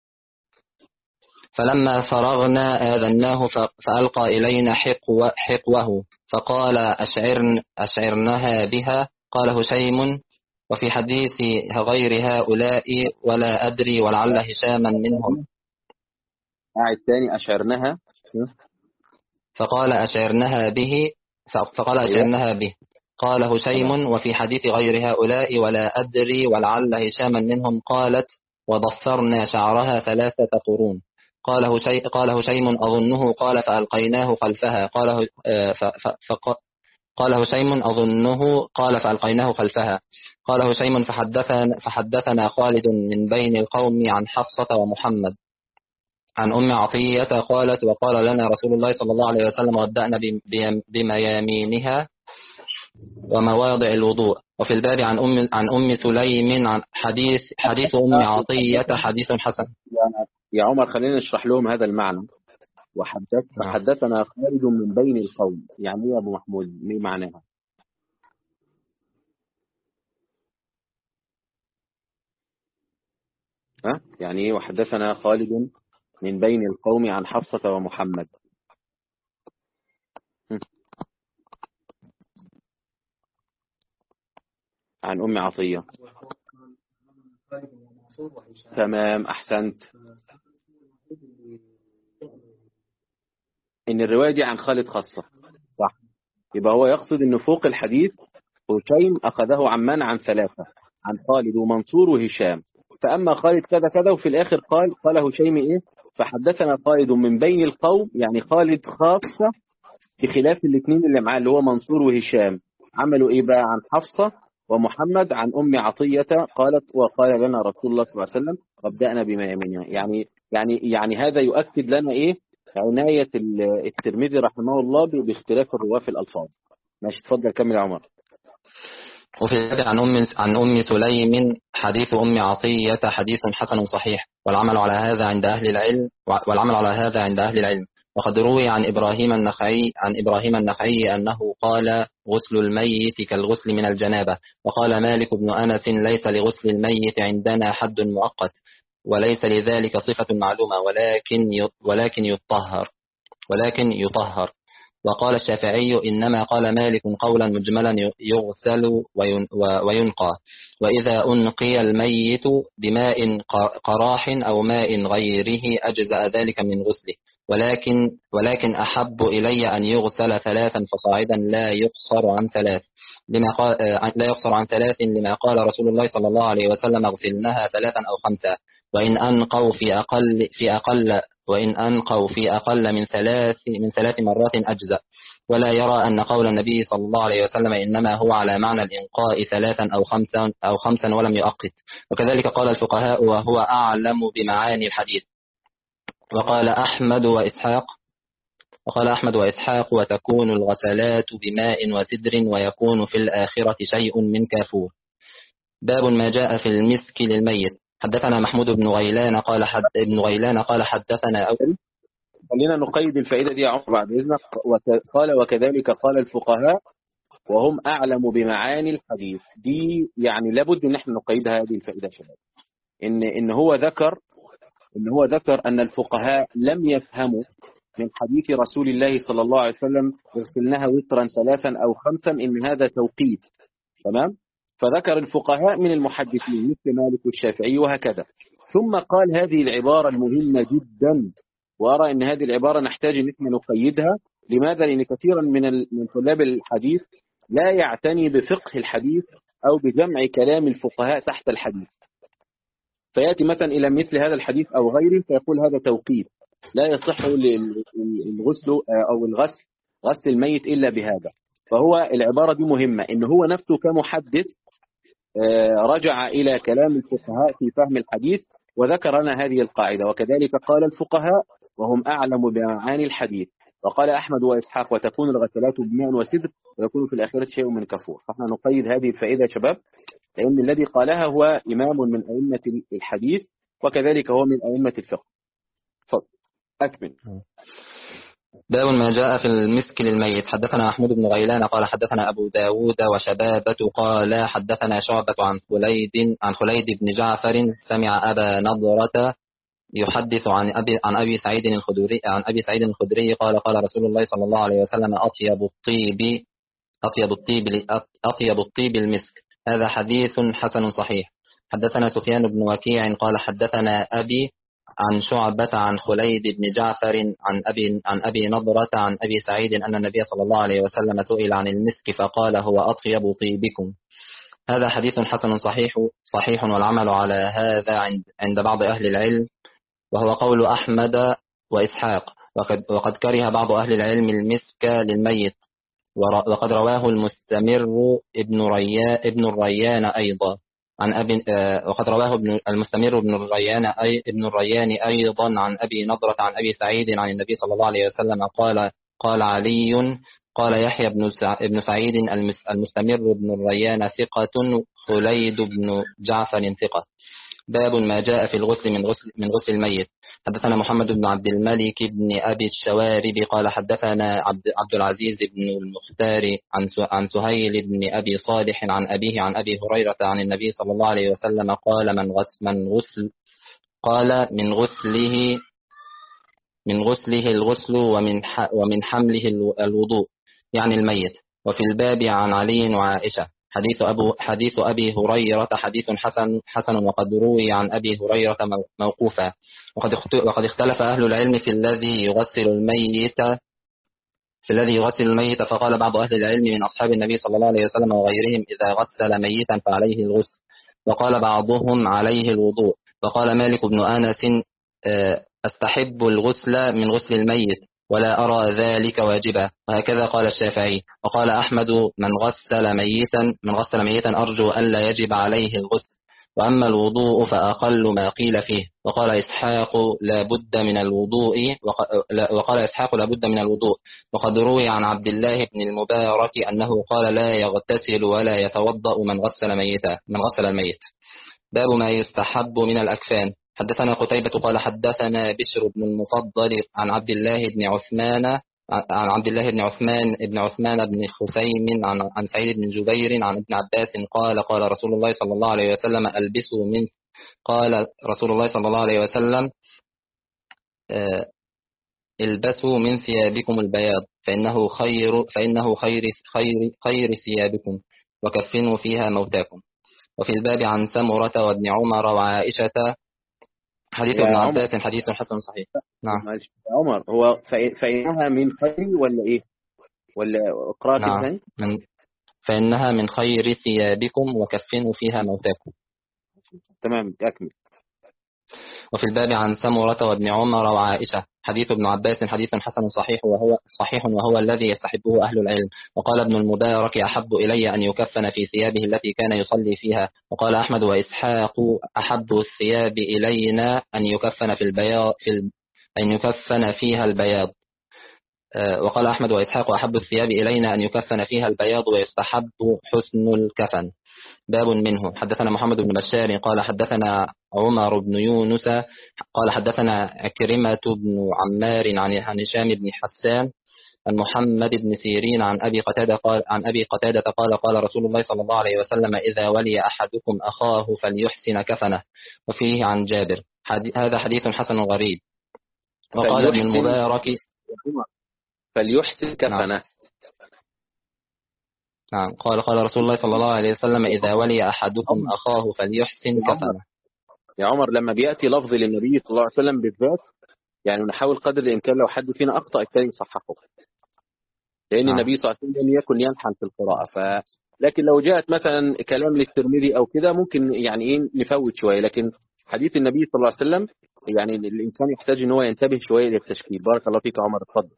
Speaker 3: فلما فرغنا آذناه فألقى إلينا حقو حقوه فقال أشعرن أشعرنها بها. قال هشيم وفي حديث غير هؤلاء ولا أدري ولعل هشاما منهم.
Speaker 1: قاعد تاني أشعرنها
Speaker 3: فقال أشعرنها به فقال أشعرنها به. قال هشيم وفي حديث غير هؤلاء ولا أدري ولعل هشاما منهم. قالت وضفرنا شعرها ثلاثة قرون. قال هشيم قال هشيم أظنه قال فألقيناه خلفها. قال قال هشيم أظنه قال فألقيناه خلفها. قال هشيم فحدثنا فحدثنا خالد من بين القوم عن حفصة ومحمد عن أم عطية قالت وقال لنا رسول الله صلى الله عليه وسلم ودأنا بميامينها ومواضع الوضوء. وفي الباب عن أم عن أم سليم عن حديث حديث أم عطية حديث حسن.
Speaker 1: يا عمر خلينا نشرح لهم هذا المعنى. وحدث فحدثنا خالد من بين القوم، يعني ايه يا ابو محمود؟ ايه معناها؟ ها يعني ايه وحدثنا خالد من بين القوم عن حفصة ومحمد؟ عن أم عطية. تمام أحسنت. إن الرواية دي عن خالد خاصة صح؟ يبقى هو يقصد إنه فوق الحديث هشيم أخذه عن من؟ عن ثلاثة، عن خالد ومنصور وهشام. فأما خالد كذا كذا وفي الآخر قال قال هشيم إيه؟ فحدثنا خالد من بين القوم، يعني خالد خاصة بخلاف الاثنين اللي معاه اللي هو منصور وهشام. عملوا إيه بقى؟ عن حفصة ومحمد عن أم عطية قالت وقال لنا رسول الله صلى الله عليه وسلم وابدأنا بما يمينها. يعني يعني يعني هذا يؤكد لنا إيه؟ عناية الترمذي رحمه الله باختلاف الرواة في الألفاظ. ماشي اتفضل كمل يا عمر.
Speaker 3: وفي الباب عن أم عن أم سليم حديث أم عطية حديث حسن صحيح، والعمل على هذا عند أهل العلم والعمل على هذا عند أهل العلم. وقد روي عن إبراهيم النخعي عن إبراهيم النخعي أنه قال غسل الميت كالغسل من الجنابة. وقال مالك بن أنس ليس لغسل الميت عندنا حد مؤقت وليس لذلك صفة معلومة ولكن ولكن يطهر ولكن يطهر. وقال الشافعي إنما قال مالك قولا مجملا يغسل وينقى، وإذا أنقي الميت بماء قراح أو ماء غيره أجزأ ذلك من غسله، ولكن ولكن أحب إلي أن يغسل ثلاثا فصاعدا لا يقصر عن ثلاث لما قال لا يقصر عن ثلاث لما قال رسول الله صلى الله عليه وسلم اغسلنها ثلاثا أو خمسة، وإن أنقوا في أقل في أقل وإن أنقوا في أقل من ثلاث من ثلاث مرات أجزأ. ولا يرى أن قول النبي صلى الله عليه وسلم إنما هو على معنى الإنقاء ثلاثا أو خمسا أو خمسا ولم يؤقت. وكذلك قال الفقهاء وهو أعلم بمعاني الحديث. وقال أحمد وإسحاق وقال أحمد وإسحاق وتكون الغسلات بماء وسدر ويكون في الآخرة شيء من كافور. باب ما جاء في المسك للميت. حدثنا محمود بن غيلان قال حد ابن غيلان قال حدثنا أو
Speaker 1: خلينا نقيد الفائدة دي يا عمر بعد إذنك. وك- قال وكذلك قال الفقهاء وهم أعلم بمعاني الحديث. دي يعني لابد إن احنا نقيدها هذه الفائدة يا شباب. إن إن هو ذكر إن هو ذكر أن الفقهاء لم يفهموا من حديث رسول الله صلى الله عليه وسلم اغسلناها وترا ثلاثا أو خمسا إن هذا توقيت. تمام. فذكر الفقهاء من المحدثين مثل مالك والشافعي وهكذا، ثم قال هذه العبارة المهمة جدا، وأرى أن هذه العبارة نحتاج أن احنا نقيدها. لماذا؟ لأن كثيرا من ال- من طلاب الحديث لا يعتني بفقه الحديث أو بجمع كلام الفقهاء تحت الحديث، فيأتي مثلا إلى مثل هذا الحديث أو غيره فيقول هذا توقيت، لا يصح ال- ال- الغسل أو الغسل غسل الميت إلا بهذا. فهو العبارة دي مهمة، إن هو نفسه كمحدث آه، رجع إلى كلام الفقهاء في فهم الحديث وذكر لنا هذه القاعدة. وكذلك قال الفقهاء وهم أعلم بمعاني الحديث. وقال أحمد وإسحاق وتكون الغسلات بماء وسدر ويكون في الآخرة شيء من كفور. فاحنا نقيد هذه الفائدة يا شباب، لأن الذي قالها هو إمام من أئمة الحديث وكذلك هو من أئمة الفقه. تفضل أكمل.
Speaker 3: باب ما جاء في المسك للميت. حدثنا محمود بن غيلان قال حدثنا أبو داود وشبابة قال حدثنا شعبة عن خليد عن خليد بن جعفر سمع أبا نضرة يحدث عن أبي عن أبي سعيد الخدري عن أبي سعيد الخدري قال قال رسول الله صلى الله عليه وسلم أطيب الطيب أطيب الطيب أطيب الطيب المسك. هذا حديث حسن صحيح. حدثنا سفيان بن وكيع قال حدثنا أبي عن شعبة عن خليد بن جعفر عن أبي عن أبي نضرة عن أبي سعيد أن النبي صلى الله عليه وسلم سئل عن المسك فقال هو أطيب طيبكم. هذا حديث حسن صحيح صحيح والعمل على هذا عند عند بعض أهل العلم، وهو قول أحمد وإسحاق. وقد, وقد كره بعض أهل العلم المسك للميت، ور- وقد رواه المستمر ابن ريان ابن الريان أيضا عن أبي آه، وقد رواه ابن المستمر ابن الريان أي ابن الريان أيضا عن أبي نضرة عن أبي سعيد عن النبي صلى الله عليه وسلم قال قال علي قال يحيى بن سع- ابن سعيد المس- المستمر ابن الريان ثقة خليد بن جعفر ثقة. باب ما جاء في الغسل من غسل من غسل الميت. حدثنا محمد بن عبد الملك بن أبي الشوارب قال حدثنا عبد, عبد العزيز بن المختار عن سو- عن سهيل بن أبي صالح عن أبيه عن أبي هريرة عن النبي صلى الله عليه وسلم قال من غسل من غسل قال من غسله من غسله الغسل ومن ح- ومن حمله الو- الوضوء، يعني الميت. وفي الباب عن علي وعائشة. حديث أبو حديث أبي هريرة حديث حسن حسن وقد روي عن أبي هريرة مو- موقوفا. وقد اخت- وقد اختلف أهل العلم في الذي يغسل الميت في الذي يغسل الميت فقال بعض أهل العلم من أصحاب النبي صلى الله عليه وسلم وغيرهم إذا غسل ميتا فعليه الغسل، وقال بعضهم عليه الوضوء. وقال مالك بن أنس آه، أستحب الغسل من غسل الميت ولا أرى ذلك واجبا، وهكذا قال الشافعي. وقال أحمد من غسل ميتا من غسل ميتا أرجو ألا يجب عليه الغسل، وأما الوضوء فأقل ما قيل فيه. وقال إسحاق لا بد من الوضوء وق- لا- وقال إسحاق لا بد من الوضوء. وقد روي عن عبد الله بن المبارك أنه قال لا يغتسل ولا يتوضأ من غسل ميتا من غسل الميت. باب ما يستحب من الأكفان. حدثنا قتيبة قال حدثنا بشر بن المفضل عن عبد الله بن عثمان عن عبد الله بن عثمان بن عثمان بن خثيم عن عن سعيد بن جبير عن ابن عباس قال قال رسول الله صلى الله عليه وسلم ألبسوا من قال رسول الله صلى الله عليه وسلم آه، البسوا من ثيابكم البياض فإنه خير فإنه خير خير خير ثيابكم، وكفنوا فيها موتاكم. وفي الباب عن سمرة وابن عمر وعائشة. حديث
Speaker 1: يا
Speaker 3: ابن
Speaker 1: عمر
Speaker 3: عباس حديث حسن صحيح. نعم
Speaker 1: معلش يا عمر، هو فإ- فإنها من خير ولا إيه؟ ولا اقرأ كده
Speaker 3: نعم
Speaker 1: ثاني؟
Speaker 3: من فإنها من خير ثيابكم وكفنوا فيها موتاكم.
Speaker 1: تمام أكمل.
Speaker 3: وفي الباب عن سمرة وابن عمر وعائشة. حديث ابن عباس حديث حسن صحيح وهو صحيح وهو الذي يستحبه أهل العلم. وقال ابن المبارك أحب إلي أن يكفن في ثيابه التي كان يصلي فيها. وقال أحمد وإسحاق أحب الثياب إلينا أن يكفن في البياض في ال... أن يكفن فيها البياض. وقال أحمد وإسحاق أحب الثياب إلينا أن يكفن فيها البياض ويستحب حسن الكفن. باب منه. حدثنا محمد بن بشار قال حدثنا عمر بن يونس قال حدثنا أكرمة بن عمار عن هشام بن حسان عن محمد بن سيرين عن أبي قتادة قال عن أبي قتادة قال قال رسول الله صلى الله عليه وسلم إذا ولي أحدكم أخاه فليحسن كفنه. وفيه عن جابر. هذا حديث حسن غريب. وقال ابن المبارك
Speaker 1: فليحسن كفنه.
Speaker 3: نعم. قال قال رسول الله صلى الله عليه وسلم إذا ولي أحدكم أخاه فليحسن كفنه.
Speaker 1: يا عمر لما بيأتي لفظ للنبي صلى الله عليه وسلم بالذات يعني نحاول قدر الإمكان لو حد فينا أخطأ الثاني يصححه، لأن
Speaker 3: نعم.
Speaker 1: النبي صلى الله عليه وسلم لم يكن ينحن في القراءة. ف لكن لو جاءت مثلا كلام للترمذي أو كده ممكن يعني إيه نفوت شوية، لكن حديث النبي صلى الله عليه وسلم يعني الإنسان يحتاج إن هو ينتبه شوية للتشكيل. بارك الله فيك يا عمر، اتفضل.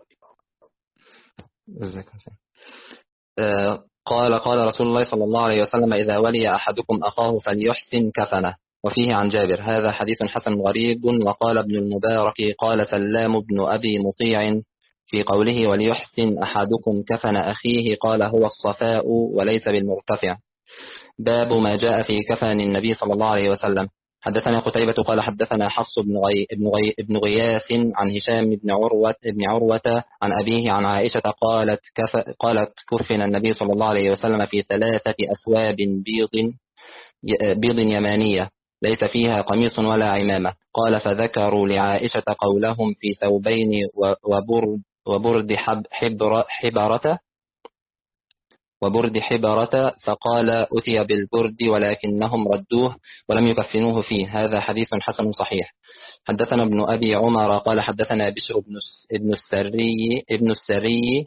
Speaker 3: آه قال قال رسول الله صلى الله عليه وسلم إذا ولي أحدكم أخاه فليحسن كفنه. وفيه عن جابر. هذا حديث حسن غريب. وقال ابن المبارك قال سلام بن أبي مطيع في قوله وليحسن أحدكم كفن أخيه قال هو الصفاء وليس بالمرتفع. باب ما جاء في كفن النبي صلى الله عليه وسلم. حدثنا قتيبة قال حدثنا حفص بن غي بن غي بن غياث عن هشام بن عروة بن عروة عن أبيه عن عائشة قالت كف قالت كفن النبي صلى الله عليه وسلم في ثلاثة أثواب بيض بيض يمانية ليس فيها قميص ولا عمامة. قال فذكروا لعائشة قولهم في ثوبين وبرد وبرد حب حبر حبرة وبرد حبرة فقال أتي بالبرد ولكنهم ردوه ولم يكفنوه فيه. هذا حديث حسن صحيح. حدثنا ابن أبي عمر قال حدثنا بشر بن السري ابن السري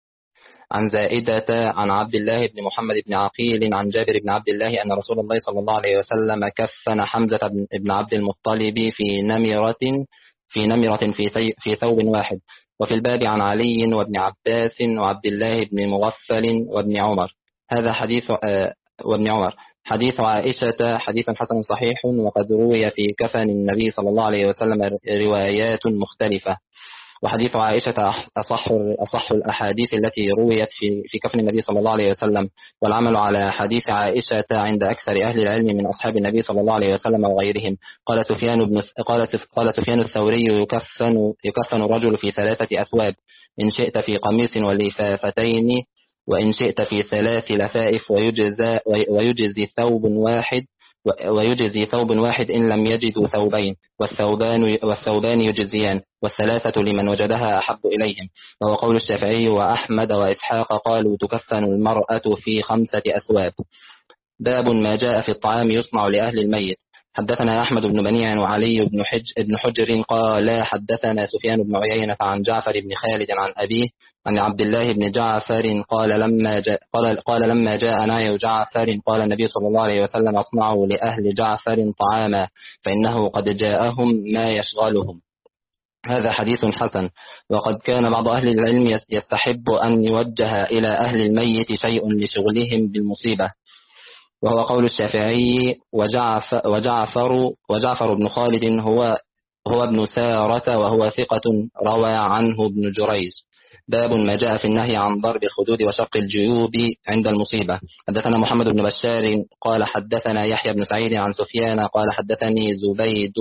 Speaker 3: عن زائدة عن عبد الله بن محمد بن عقيل عن جابر بن عبد الله أن رسول الله صلى الله عليه وسلم كفن حمزة بن عبد المطلب في نمرة في نمرة في في ثوب واحد. وفي الباب عن علي وابن عباس وعبد الله بن مغفل وابن عمر. هذا حديث آه وابن عمر. حديث عائشة حديث حسن صحيح. وقد روي في كفن النبي صلى الله عليه وسلم روايات مختلفة. وحديث عائشة أصح أصح الأحاديث التي رويت في في كفن النبي صلى الله عليه وسلم. والعمل على حديث عائشة عند أكثر أهل العلم من أصحاب النبي صلى الله عليه وسلم وغيرهم. قال سفيان بن قال قال سفيان الثوري يكفن يكفن الرجل في ثلاثة أثواب إن شئت في قميص ولفافتين وإن شئت في ثلاث لفائف ويجزى ويجزي ثوب واحد ويجزي ثوب واحد إن لم يجدوا ثوبين والثوبان والثوبان يجزيان والثلاثة لمن وجدها أحب إليهم. وهو قول الشافعي وأحمد وإسحاق قالوا تكفن المرأة في خمسة أثواب. باب ما جاء في الطعام يصنع لأهل الميت. حدثنا أحمد بن منيع وعلي بن حج بن حجر قال حدثنا سفيان بن عيينة عن جعفر بن خالد عن أبيه عن عبد الله بن جعفر قال لما جاء قال, قال لما جاء نعي جعفر قال النبي صلى الله عليه وسلم اصنعوا لأهل جعفر طعاما فإنه قد جاءهم ما يشغلهم. هذا حديث حسن. وقد كان بعض أهل العلم يستحب أن يوجه إلى أهل الميت شيء لشغلهم بالمصيبة، وهو قول الشافعي وجعفر, وجعفر, وجعفر بن خالد هو هو ابن سارة وهو ثقة روى عنه ابن جريج. باب ما جاء في النهي عن ضرب الخدود وشق الجيوب عند المصيبة. حدثنا محمد بن بشار قال حدثنا يحيى بن سعيد عن سفيان قال حدثني زبيد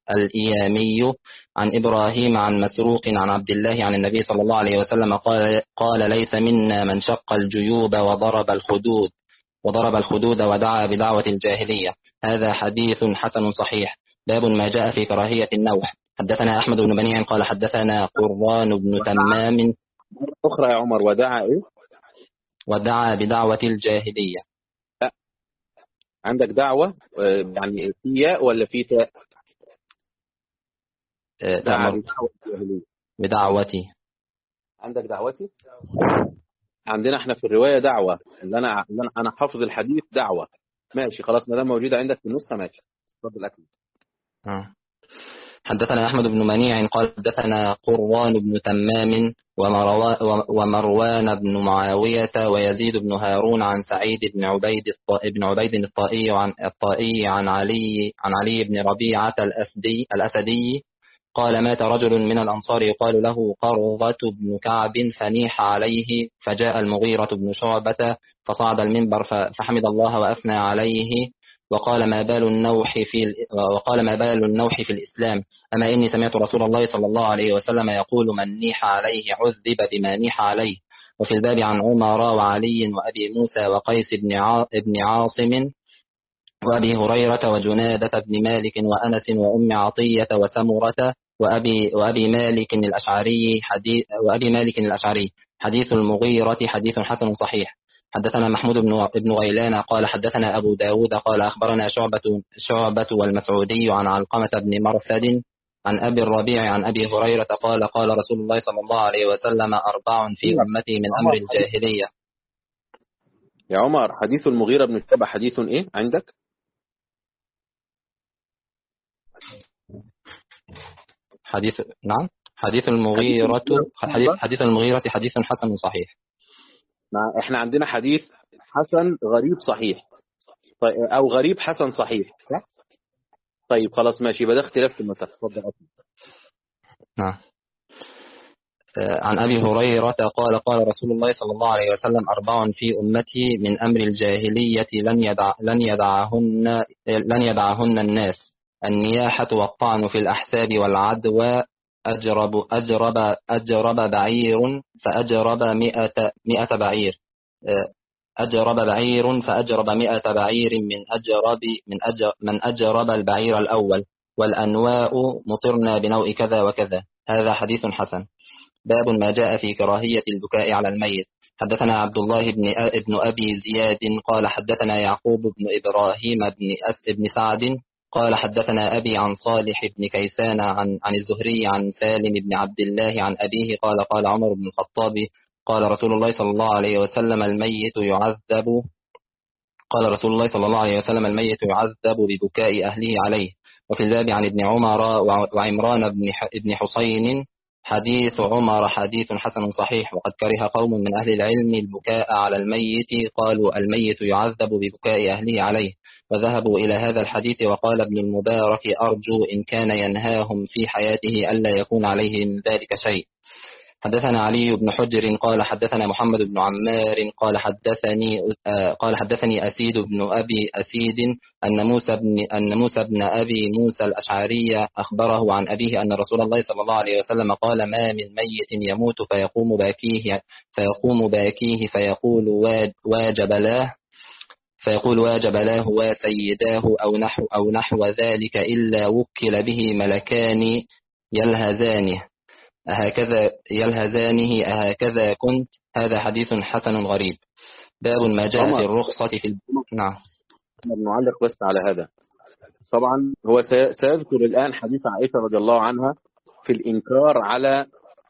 Speaker 3: الإيامي عن إبراهيم عن مسروق عن عبد الله عن النبي صلى الله عليه وسلم قال قال ليس منا من شق الجيوب وضرب الخدود وضرب الخدود ودعا بدعوة الجاهلية. هذا حديث حسن صحيح. باب ما جاء في كراهية النوح. حدثنا أحمد بن منيع قال حدثنا قران بن تمام
Speaker 1: أخرى يا عمر ودعا إيه؟
Speaker 3: ودعا بدعوة الجاهلية.
Speaker 1: لا. عندك دعوة يعني في ياء ولا في تاء؟ دعا بدعوة الجاهلية.
Speaker 3: بدعوتي.
Speaker 1: عندك دعوتي؟ عندنا احنا في الرواية دعوة. اللي أنا اللي أنا حافظ الحديث دعوة. ماشي خلاص ما دام موجودة عندك في النسخة ماشي. اتفضل أكمل.
Speaker 3: آه. حدثنا أحمد بن منيع قال حدثنا قروان بن تمام ومروان, ومروان بن معاوية ويزيد بن هارون عن سعيد بن عبيد بن عبيد الطائي عن الطائي عن علي عن علي بن ربيعة الأسدي الأسدي قال مات رجل من الأنصار يقال له قرظة بن كعب فنيح عليه، فجاء المغيرة بن شعبة فصعد المنبر فحمد الله وأثنى عليه وقال ما بال النوح في وقال ما بال النوح في الإسلام، أما إني سمعت رسول الله صلى الله عليه وسلم يقول من نيح عليه عذب بما نيح عليه. وفي الباب عن عمر وعلي وأبي موسى وقيس بن عاصم وأبي هريرة وجنادة بن مالك وأنس وأم عطية وسمرة وأبي وأبي مالك الأشعري حديث وأبي مالك الأشعري حديث المغيرة حديث حسن صحيح. حدثنا محمود بن ابن غيلان قال حدثنا أبو داود قال أخبرنا شعبة شعبة والمسعودي عن علقمة بن مرثد عن أبي الربيع عن أبي هريرة قال قال رسول الله صلى الله عليه وسلم أربع في أمتي من أمر الجاهلية.
Speaker 1: يا عمر، حديث المغيرة بن شعبة حديث إيه عندك؟
Speaker 3: حديث نعم حديث المغيرة حديث حديث المغيرة حديث حسن صحيح.
Speaker 1: احنا عندنا حديث حسن غريب صحيح، طيب او غريب حسن صحيح صح؟ طيب خلاص ماشي، يبقى ده اختلاف في المتن. اتفضل.
Speaker 3: نعم. عن أبي هريرة قال قال رسول الله صلى الله عليه وسلم أربع في أمتي من أمر الجاهلية لن يدع لن يدعهن لن يدعهن الناس: النياحة والطعن في الأحساب والعدوى أجرب أجرب أجرب بعير فأجرب مئة مئة بعير أجرب بعير فأجرب مئة بعير من أجرب من أجر من أجرب البعير الأول، والأنواء مطرنا بنوء كذا وكذا. هذا حديث حسن. باب ما جاء في كراهية البكاء على الميت. حدثنا عبد الله بن ابن أبي زياد قال حدثنا يعقوب بن إبراهيم بن أس بن سعد قال حدثنا أبي عن صالح بن كيسان عن عن الزهري عن سالم بن عبد الله عن أبيه قال قال عمر بن الخطاب قال رسول الله صلى الله عليه وسلم الميت يعذب قال رسول الله صلى الله عليه وسلم الميت يعذب ببكاء أهله عليه. وفي الباب عن ابن عمر وعمران بن حسين حديث عمر حديث حسن صحيح. وقد كره قوم من أهل العلم البكاء على الميت، قالوا الميت يعذب ببكاء أهله عليه، وذهبوا إلى هذا الحديث. وقال ابن المبارك أرجو إن كان ينهاهم في حياته ألا يكون عليه من ذلك شيء. حدثنا علي بن حجر قال حدثنا محمد بن عمار قال حدثني قال حدثني أسيد بن أبي أسيد أن موسى بن أن موسى بن أبي موسى الأشعري أخبره عن أبيه أن رسول الله صلى الله عليه وسلم قال ما من ميت يموت فيقوم باكيه فيقوم باكيه فيقول واجب له فيقول واجب له وسيداه أو نحو أو نحو ذلك إلا وكل به ملكان يلهزانه أهكذا يلهزانه أهكذا كنت. هذا حديث حسن غريب. باب ما جاء في الرخصة في ال... نعم.
Speaker 1: نعلق بس على هذا. طبعا هو سيذكر الآن حديث عائشة رضي الله عنها في الإنكار على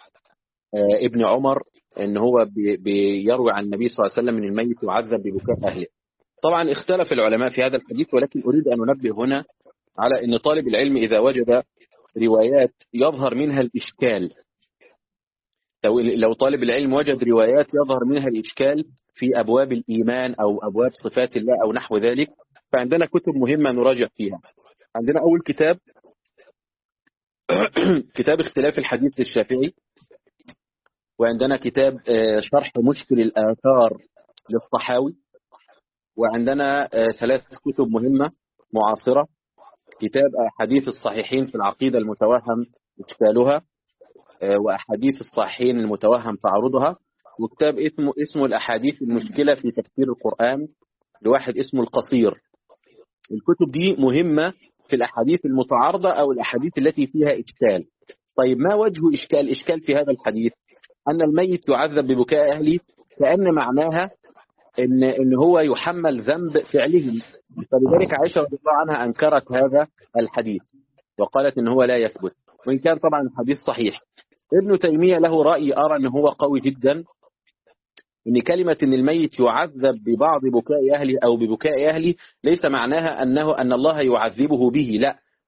Speaker 1: ابن عمر أن هو بيروي عن النبي صلى الله عليه وسلم من الميت يعذب ببكاء أهله. طبعا اختلف العلماء في هذا الحديث، ولكن أريد أن ننبه هنا على أن طالب العلم إذا وجد روايات يظهر منها الإشكال، لو طالب العلم وجد روايات يظهر منها الإشكال في أبواب الإيمان أو أبواب صفات الله أو نحو ذلك، فعندنا كتب مهمة نراجع فيها. عندنا أول كتاب كتاب اختلاف الحديث للشافعي، وعندنا كتاب شرح مشكل الآثار للطحاوي، وعندنا ثلاث كتب مهمة معاصرة: كتاب أحاديث الصحيحين في العقيدة المتوهم إشكالها، وأحاديث الصحيحين المتوهم تعرضها، وكتاب اسمه اسمه الأحاديث المشكلة في تفسير القرآن لواحد اسمه القصير. الكتب دي مهمة في الأحاديث المتعارضة أو الأحاديث التي فيها إشكال. طيب ما وجه إشكال إشكال في هذا الحديث؟ أن الميت يعذب ببكاء أهله، كأن معناها إن إن هو يحمل ذنب فعلهم، فلذلك عائشة رضي الله عنها أنكرت هذا الحديث وقالت إن هو لا يثبت، وإن كان طبعا الحديث صحيح. ابن تيمية له رأي أرى أنه هو قوي جدا، إن كلمة إن الميت يعذب ببعض بكاء أهله أو ببكاء أهله ليس معناها أنه أن الله يعذبه به، لا،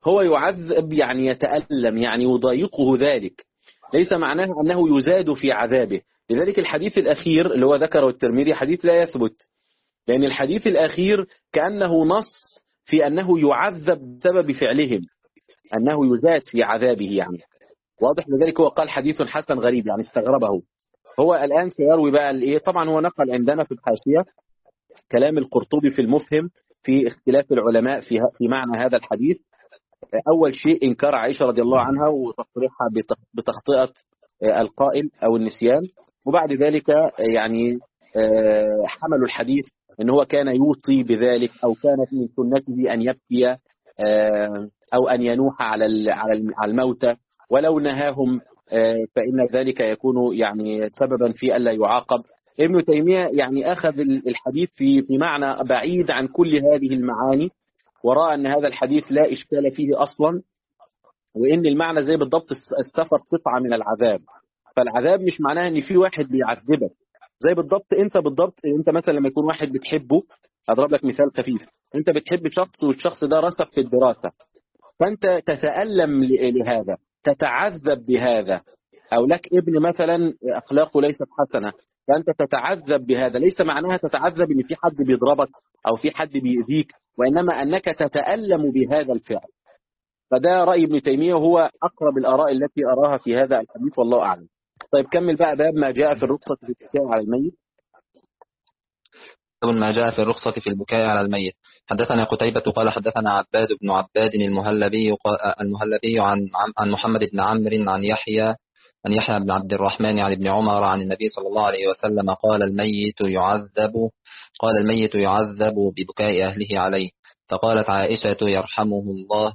Speaker 1: هو يعذب يعني يتألم، يعني يضايقه ذلك، ليس معناه أنه يزاد في عذابه. لذلك الحديث الأخير اللي هو ذكره الترمذي حديث لا يثبت، لأن الحديث الأخير كأنه نص في أنه يعذب بسبب فعلهم، أنه يزاد في عذابه يعني، واضح. لذلك هو قال حديث حسن غريب، يعني استغربه. هو الآن سيروي بقى الإيه، طبعا هو نقل عندنا في الحاشية كلام القرطبي في المفهم في اختلاف العلماء في في معنى هذا الحديث. أول شيء إنكار عائشة رضي الله عنها وتصريحها بتخطئة القائل أو النسيان، وبعد ذلك يعني حملوا الحديث أن هو كان يوصي بذلك، أو كانت من سنته أن يبكي أو أن ينوح على على الموتى، ولو نهاهم فإن ذلك يكون يعني سببا في ألا يعاقب. ابن تيمية يعني أخذ الحديث في في معنى بعيد عن كل هذه المعاني، ورأى أن هذا الحديث لا إشكال فيه أصلا، وإن المعنى زي بالضبط السفر قطعة من العذاب. فالعذاب مش معناها أن في واحد بيعذبك، زي بالضبط أنت بالضبط أنت مثلا لما يكون واحد بتحبه، أضرب لك مثال خفيف، أنت بتحب شخص والشخص ده رسب في الدراسة، فأنت تتألم لهذا، تتعذب بهذا، أو لك ابن مثلا أخلاقه ليست حسنة فأنت تتعذب بهذا، ليس معناها تتعذب أن في حد بيضربك أو في حد بيؤذيك، وإنما أنك تتألم بهذا الفعل. فده رأي ابن تيمية، وهو أقرب الآراء التي أراها في هذا الحديث، والله أعلم. طيب كمل بقى باب ما جاء في الرخصة في البكاء على الميت.
Speaker 3: باب ما جاء في الرخصة في البكاء على الميت. حدثنا قتيبة قال حدثنا عباد بن عباد المهلبي المهلبي عن عن محمد بن عمرو عن يحيى عن يحيى بن عبد الرحمن عن ابن عمر عن النبي صلى الله عليه وسلم قال الميت يعذب قال الميت يعذب ببكاء أهله عليه. فقالت عائشة يرحمه الله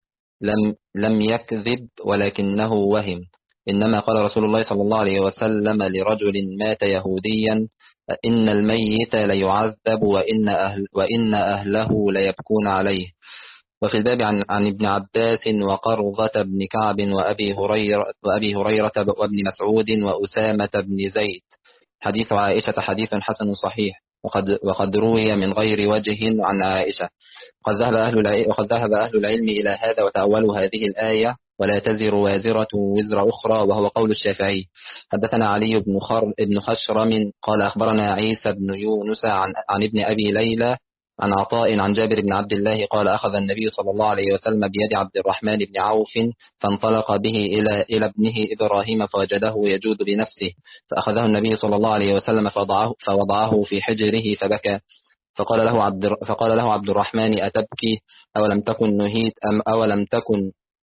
Speaker 3: لم لم يكذب ولكنه وهم، إنما قال رسول الله صلى الله عليه وسلم لرجل مات يهوديا إن الميت ليعذب وإن أهل وإن أهله ليبكون عليه. وفي الباب عن عن ابن عباس وقرظة بن كعب وأبي هريرة وأبي هريرة وابن مسعود وأسامة بن زيد. حديث عائشة حديث حسن صحيح، وقد وقد روي من غير وجه عن عائشة. وقد ذهب أهل العلم وقد ذهب أهل العلم إلى هذا وتأولوا هذه الآية ولا تزر وازرة وزر أخرى، وهو قول الشافعي. حدثنا علي بن خر بن خشرم قال أخبرنا عيسى بن يونس عن عن ابن أبي ليلى عن عطاء عن جابر بن عبد الله قال أخذ النبي صلى الله عليه وسلم بيد عبد الرحمن بن عوف فانطلق به إلى إلى ابنه إبراهيم فوجده يجود بنفسه، فأخذه النبي صلى الله عليه وسلم فوضعه, فوضعه في حجره فبكى. فقال له عبد فقال له عبد الرحمن أتبكي أولم تكن نهيت أم أولم تكن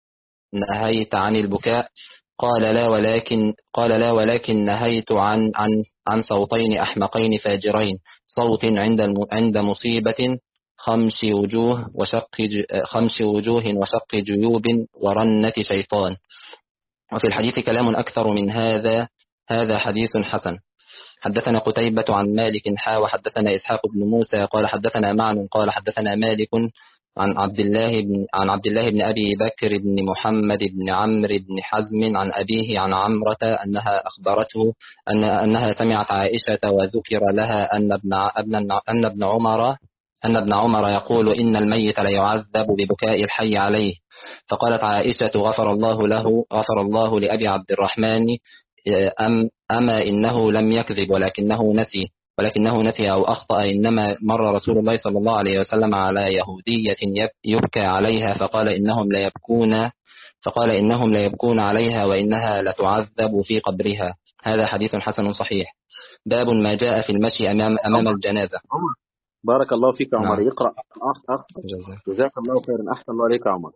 Speaker 3: نهيت عن البكاء؟ قال لا ولكن قال لا ولكن نهيت عن عن عن صوتين أحمقين فاجرين، صوت عند عند مصيبة خمش وجوه وشق خمش وجوه وشق جيوب ورنة شيطان. وفي الحديث كلام أكثر من هذا هذا حديث حسن. حدثنا قتيبة عن مالك حا وحدثنا إسحاق بن موسى قال حدثنا معن قال حدثنا مالك عن عبد الله بن عن عبد الله بن أبي بكر بن محمد بن عمرو بن حزم عن أبيه عن عمرة أنها أخبرته أن أنها سمعت عائشة وذكر لها أن ابن أن ابن عمر أن ابن عمر يقول إن الميت ليعذب ببكاء الحي عليه. فقالت عائشة غفر الله له غفر الله لأبي عبد الرحمن أم أما إنه لم يكذب ولكنه نسي ولكنه نسي أو أخطأ، إنما مر رسول الله صلى الله عليه وسلم على يهودية يبكى عليها فقال إنهم لا يبكون فقال إنهم لا يبكون عليها وإنها لتعذب في قبرها. هذا حديث حسن صحيح. باب ما جاء في المشي أمام أمام الجنازة.
Speaker 1: بارك الله فيك يا عمر.
Speaker 3: نعم.
Speaker 1: يقرأ أخ أخ جزاك الله خيرا. أحسن الله عليك يا عمر.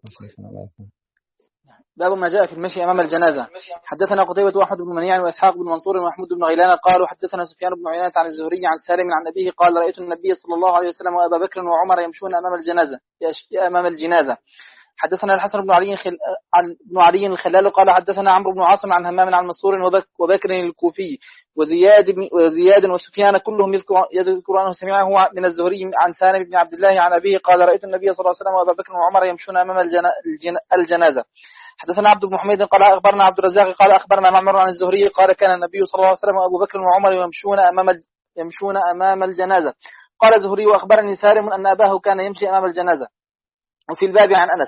Speaker 4: باب ما جاء في المشي أمام الجنازة. حدثنا قتيبة وأحمد بن منيع وإسحاق بن منصور ومحمود بن غيلان قالوا حدثنا سفيان بن عيينة عن الزهري عن سالم عن أبيه قال رأيت النبي صلى الله عليه وسلم وأبا بكر وعمر يمشون أمام الجنازة أمام الجنازة. حدثنا الحسن بن علي خل... بن علي الخلال قال حدثنا عمرو بن عاصم عن همام عن منصور وبك... وبكر الكوفي وزياد بن... وزياد وسفيان كلهم يذكر يذكر أنه سمعه من الزهري عن سالم بن عبد الله عن أبيه قال رأيت النبي صلى الله عليه وسلم وأبا بكر وعمر يمشون أمام الجن... الجن... الجنازة. حدثنا عبد بن حميد قال أخبرنا عبد الرزاق قال أخبرنا معمر عن الزهري قال كان النبي صلى الله عليه وسلم وأبو بكر وعمر يمشون أمام الج... يمشون أمام الجنازة. قال الزهري وأخبرني سالم أن أباه كان يمشي أمام الجنازة. وفي الباب عن أنس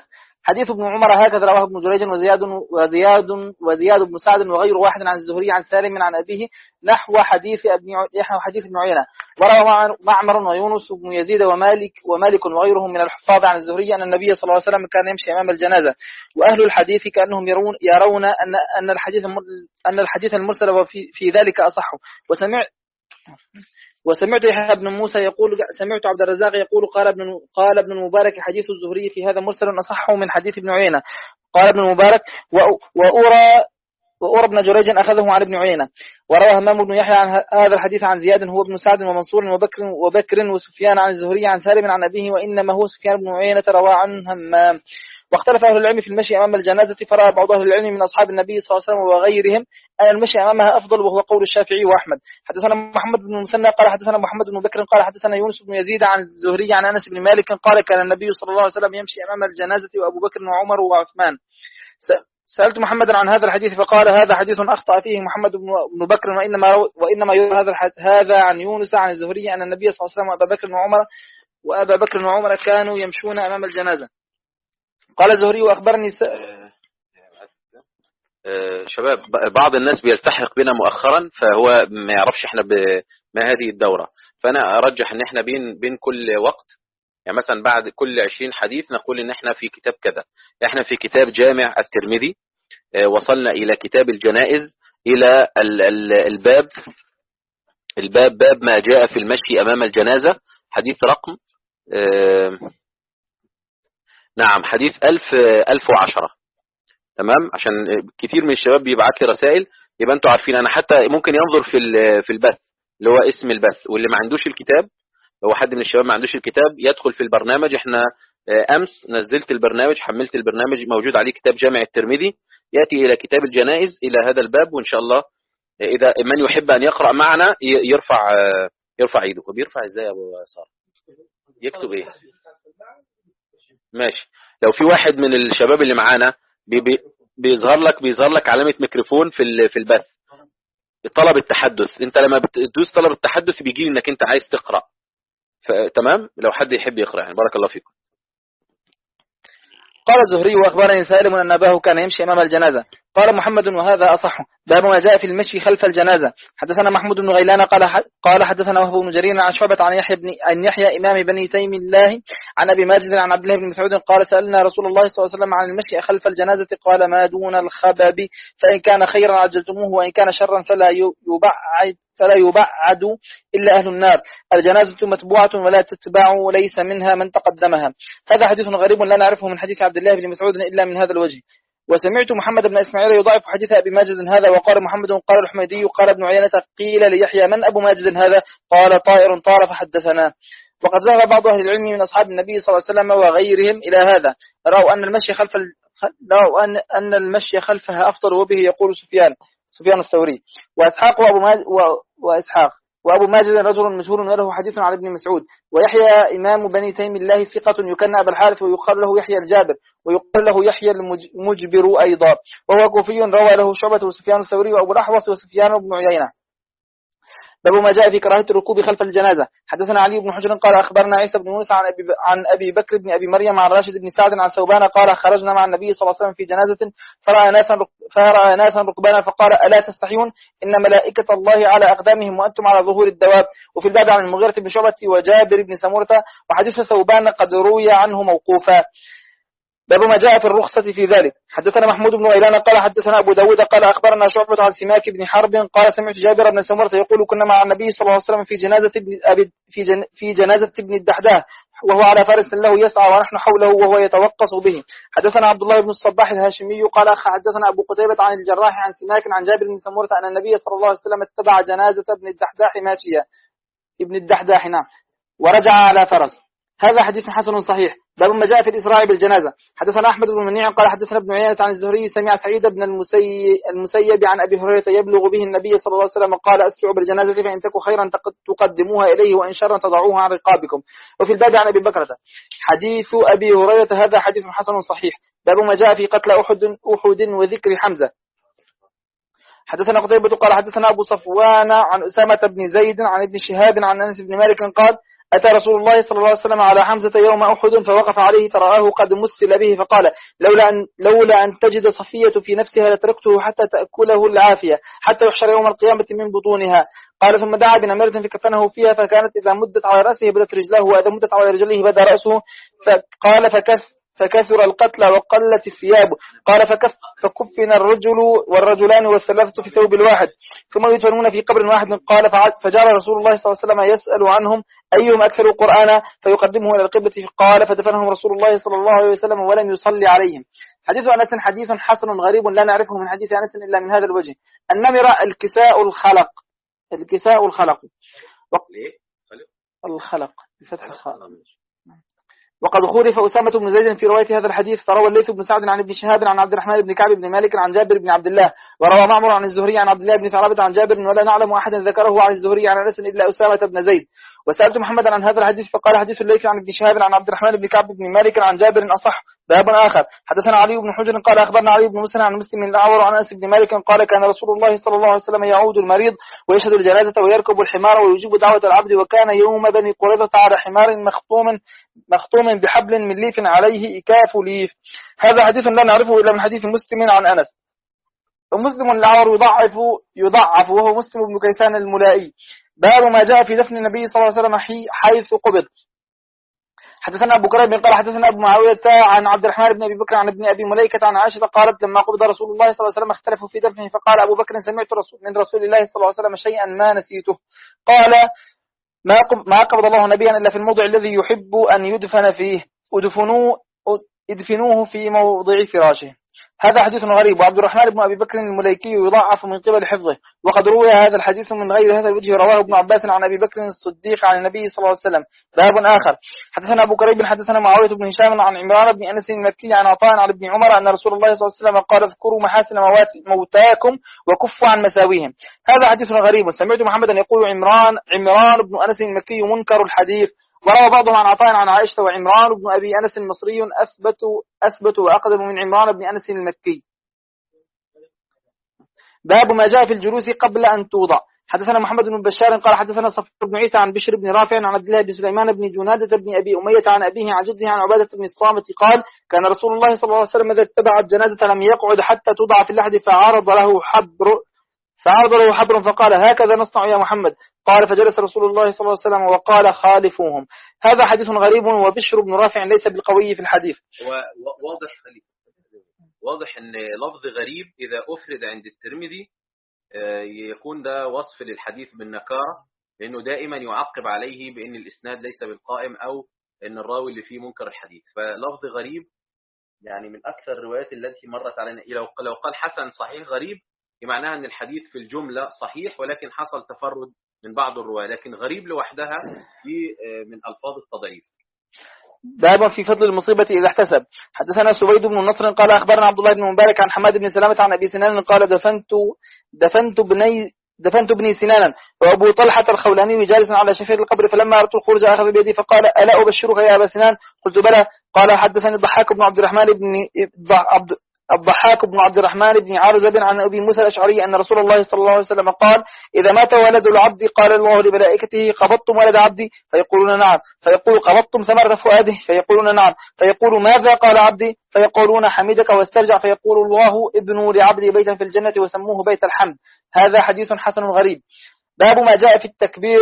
Speaker 4: حديث ابن عمر هكذا رواه ابن جريج وزياد وزياد وزياد بن سعد وغير واحد عن الزهري عن سالم عن أبيه نحو حديث ابن نحو حديث ابن عيينة. وروى معمر ويونس بن يزيد ومالك ومالك وغيرهم من الحفاظ عن الزهري أن النبي صلى الله عليه وسلم كان يمشي أمام الجنازة، وأهل الحديث كأنهم يرون يرون أن أن الحديث أن الحديث المرسل وفي في ذلك أصح. وسمع وسمعت يحيى بن موسى يقول سمعت عبد الرزاق يقول قال ابن قال ابن المبارك حديث الزهري في هذا مرسل أصح من حديث ابن عيينة. قال ابن المبارك وأرى وأرى ابن جريج أخذه عن ابن عيينة. وروى همام بن يحيى عن هذا الحديث عن زياد هو ابن سعد ومنصور وبكر وبكر وسفيان عن الزهري عن سالم عن أبيه وإنما هو سفيان بن عيينة روى عن همام. واختلف أهل العلم في المشي أمام الجنازة، فرأى بعض أهل العلم من أصحاب النبي صلى الله عليه وسلم وغيرهم أن المشي أمامها أفضل، وهو قول الشافعي وأحمد. حدثنا محمد بن المثنى قال حدثنا محمد بن بكر قال حدثنا يونس بن يزيد عن الزهري عن أنس بن مالك قال كان النبي صلى الله عليه وسلم يمشي أمام الجنازة وأبو بكر وعمر وعثمان. سألت محمدا عن هذا الحديث فقال هذا حديث أخطأ فيه محمد بن بكر، وإنما وإنما يروى هذا هذا عن يونس عن الزهري أن النبي صلى الله عليه وسلم وأبا بكر وعمر وأبا بكر وعمر كانوا يمشون أمام الجنازة. قال الزهري وأخبرني س...
Speaker 1: شباب بعض الناس بيلتحق بنا مؤخرا فهو ما يعرفش احنا بما هذه الدورة، فأنا أرجح ان احنا بين بين كل وقت، يعني مثلا بعد كل عشرين حديث نقول ان احنا في كتاب كذا. احنا في كتاب جامع الترمذي، وصلنا الى كتاب الجنائز الى الباب الباب باب ما جاء في المشي امام الجنازة، حديث رقم نعم حديث ألف ألف وعشرة. تمام، عشان كثير من الشباب بيبعت لي رسائل، يبقى انتوا عارفين انا حتى ممكن ينظر في في البث اللي هو اسم البث، واللي ما عندوش الكتاب لو حد من الشباب ما عندوش الكتاب يدخل في البرنامج. احنا امس نزلت البرنامج، حملت البرنامج، موجود عليه كتاب جامع الترمذي، ياتي الى كتاب الجنائز الى هذا الباب، وان شاء الله اذا من يحب ان يقرا معنا يرفع يرفع ايده. وبيرفع ازاي يا ابو ساره؟ يكتب ايه؟ ماشي. لو في واحد من الشباب اللي معانا بي بي بيظهر لك بيظهر لك علامه ميكروفون في في البث، طلب التحدث. انت لما بتدوس طلب التحدث بيجي انك انت عايز تقرا، تمام؟ لو حد يحب يقرأ يعني. بارك الله فيكم.
Speaker 4: قال الزهري وأخبرني سالم أن أباه كان يمشي أمام الجنازة. قال محمد وهذا أصح، باب ما جاء في المشي خلف الجنازة. حدثنا محمود بن غيلان قال قال حدثنا وهب بن جرير عن شعبة عن يحيى بن عن يحيى إمام بني تيم الله عن أبي ماجد عن عبد الله بن مسعود قال سألنا رسول الله صلى الله عليه وسلم عن المشي خلف الجنازة قال ما دون الخبب، فإن كان خيرا عجلتموه وإن كان شرا فلا يبعد فلا يبعد إلا أهل النار. الجنازة متبوعة ولا تتبع وليس منها من تقدمها. هذا حديث غريب لا نعرفه من حديث عبد الله بن مسعود إلا من هذا الوجه. وسمعت محمد بن إسماعيل يضاعف حديث أبي ماجد هذا. وقال محمد قال الحميدي قال ابن عيينة قيل ليحيى من أبو ماجد هذا؟ قال طائر طار فحدثنا. وقد ذهب بعض أهل العلم من أصحاب النبي صلى الله عليه وسلم وغيرهم إلى هذا، رأوا أن المشي خلف ال... رأوا أن أن المشي خلفها أفضل، وبه يقول سفيان سفيان الثوري وإسحاق وأبو ماجد و... وإسحاق وأبو ماجد رجل مشهور وله حديث عن ابن مسعود. ويحيى إمام بني تيم الله ثقة يكنى أبا الحارث ويقال له يحيى الجابر ويقال له يحيى المجبر أيضا، وهو كوفي روى له شعبة وسفيان الثوري وأبو الأحوص وسفيان بن عيينة. باب ما جاء في كراهة الركوب خلف الجنازة. حدثنا علي بن حجر قال أخبرنا عيسى بن موسى عن أبي, عن أبي بكر بن أبي مريم عن راشد بن سعد عن ثوبان قال خرجنا مع النبي صلى الله عليه وسلم في جنازة فرأى ناسا فرأى ناسا ركبانا فقال ألا تستحيون إن ملائكة الله على أقدامهم وأنتم على ظهور الدواب. وفي الباب عن المغيرة بن شعبة وجابر بن سمرة. وحديث ثوبان قد روي عنه موقوفا. باب ما جاء في الرخصة في ذلك. حدثنا محمود بن غيلان قال حدثنا أبو داود قال أخبرنا شعبة عن سماك بن حرب قال سمعت جابر بن سمرة يقول كنا مع النبي صلى الله عليه وسلم في جنازة ابن أبي في, جن في جنازة ابن الدحداح وهو على فرس له يسعى ونحن حوله وهو يتوقص به. حدثنا عبد الله بن الصباح الهاشمي قال حدثنا أبو قتيبة عن الجراح عن سماك عن جابر بن سمرة أن النبي صلى الله عليه وسلم اتبع جنازة ابن الدحداح ماشيا ابن الدحداح نعم ورجع على فرس. هذا حديث حسن صحيح. باب ما جاء في الإسراء بالجنازة. حدثنا أحمد بن منيع قال حدثنا ابن عيينة عن الزهري سمع سعيد بن المسيب عن أبي هريرة يبلغ به النبي صلى الله عليه وسلم قال أسرعوا بالجنازة فإن تكن خيرا تقدموها إليه وإن شرا تضعوها عن رقابكم. وفي الباب عن أبي بكرة حديث أبي هريرة. هذا حديث حسن صحيح. باب ما جاء في قتل أحد أحد وذكر حمزة. حدثنا قتيبة قال حدثنا أبو صفوان عن أسامة بن زيد عن ابن شهاب عن أنس بن مالك قال أتى رسول الله صلى الله عليه وسلم على حمزة يوم أحد فوقف عليه فرآه قد مسل به فقال لولا أن, لولا أن تجد صفية في نفسها لتركته حتى تأكله العافية حتى يحشر يوم القيامة من بطونها. قال ثم دعا بنمرة فكفنه فيها فكانت إذا مدت على رأسه بدت رجله وإذا مدت على رجله بدا رأسه. فقال فكف فكثر القتلى وقلت الثياب. قال فكف فكفن الرجل والرجلان والثلاثة في ثوب الواحد ثم يدفنون في قبر واحد. قال فجعل رسول الله صلى الله عليه وسلم يسأل عنهم أيهم أكثر قرآنا فيقدمه إلى القبلة. قال فدفنهم رسول الله صلى الله عليه وسلم ولم يصلي عليهم. حديث أنس حديث حسن غريب لا نعرفه من حديث أنس إلا من هذا الوجه. النمرة الكساء الخلق الكساء الخلق الخلق بفتح الخاء. وقد خولف أسامة بن زيد في رواية هذا الحديث فروى الليث بن سعد عن ابن شهاب عن عبد الرحمن بن كعب بن مالك عن جابر بن عبد الله وروى معمر عن الزهري عن عبد الله بن ثعلبة عن جابر ولا نعلم أحدا ذكره عن الزهري عن أنس إلا أسامة بن زيد. وسألت محمدا عن هذا الحديث فقال حديث الليث عن ابن شهاب عن عبد الرحمن بن كعب بن مالك عن جابر أصح. باب آخر حدثنا علي بن حجر قال أخبرنا علي بن مسلم عن مسلم الأعور عن أنس بن مالك قال كان رسول الله صلى الله عليه وسلم يعود المريض ويشهد الجنازة ويركب الحمار ويجيب دعوة العبد وكان يوم بني قريظة على حمار مخطوم مخطوم بحبل من ليف عليه إكاف ليف. هذا حديث لا نعرفه إلا من حديث مسلم عن أنس. ومسلم الأعور يضعف يضعف وهو مسلم بن كيسان الملائي. باب ما جاء في دفن النبي صلى الله عليه وسلم حيث قبض. حدثنا أبو كريم قال حدثنا أبو معاوية عن عبد الرحمن بن أبي بكر عن ابن أبي مليكة عن عائشة قالت لما قبض رسول الله صلى الله عليه وسلم اختلفوا في دفنه فقال أبو بكر سمعت رسول من رسول الله صلى الله عليه وسلم شيئا ما نسيته. قال ما قبض الله نبيا إلا في الموضع الذي يحب أن يدفن فيه ادفنوه ادفنوه في موضع فراشه. هذا حديث غريب. وعبد الرحمن بن أبي بكر المليكي يضعف من قبل حفظه وقد روى هذا الحديث من غير هذا الوجه رواه ابن عباس عن أبي بكر الصديق عن النبي صلى الله عليه وسلم. باب آخر حدثنا أبو كريب حدثنا معاوية بن هشام عن عمران بن أنس المكي عن عطاء عن ابن عمر أن رسول الله صلى الله عليه وسلم قال اذكروا محاسن موتاكم وكفوا عن مساويهم. هذا حديث غريب. سمعت محمدا يقول عمران عمران بن أنس المكي منكر الحديث. وروى بعضهم عن عطاء عن عائشة وعمران بن أبي أنس المصري أثبت أثبت وأقدم من عمران بن أنس المكي. باب ما جاء في الجلوس قبل أن توضع. حدثنا محمد بن بشار قال حدثنا صفر بن عيسى عن بشر بن رافع عن عبد الله بن سليمان بن جنادة بن أبي أمية عن أبيه عن جده عن عبادة بن الصامت قال كان رسول الله صلى الله عليه وسلم إذا اتبع الجنازة لم يقعد حتى توضع في اللحد فعارض له حبر فعرض له حبر فقال هكذا نصنع يا محمد. قال فجلس رسول الله صلى الله عليه وسلم وقال خالفوهم. هذا حديث غريب وبشر بن رافع ليس بالقوي في الحديث.
Speaker 1: واضح واضح ان لفظ غريب اذا افرد عند الترمذي يكون ده وصف للحديث بالنكارة لانه دائما يعقب عليه بان الاسناد ليس بالقائم او ان الراوي اللي فيه منكر الحديث. فلفظ غريب يعني من اكثر الروايات التي مرت علينا. لو قال حسن صحيح غريب معناها ان الحديث في الجملة صحيح ولكن حصل تفرد من بعض الرواة، لكن غريب لوحدها في من الفاظ التضعيف.
Speaker 4: باب في فضل المصيبة إذا احتسب. حدثنا سويد بن نصر قال أخبرنا عبد الله بن مبارك عن حماد بن سلامة عن أبي سنان قال دفنت دفنت بني دفنت ابني سنانا وأبو طلحة الخولاني جالس على شفير القبر فلما أردت الخروج أخذ بيدي فقال ألا أبشرك يا أبا سنان؟ قلت بلى. قال حدثني الضحاك بن عبد الرحمن بن عبد الضحاك بن عبد الرحمن بن عرزب عن أبي موسى الأشعري أن رسول الله صلى الله عليه وسلم قال إذا مات ولد العبد قال الله لملائكته قبضتم ولد عبدي؟ فيقولون نعم. فيقول قبضتم ثمرة فؤاده؟ فيقولون نعم. فيقول ماذا قال عبدي؟ فيقولون حمدك واسترجع. فيقول الله ابنوا لعبدي بيتا في الجنة وسموه بيت الحمد. هذا حديث حسن غريب. باب ما جاء في التكبير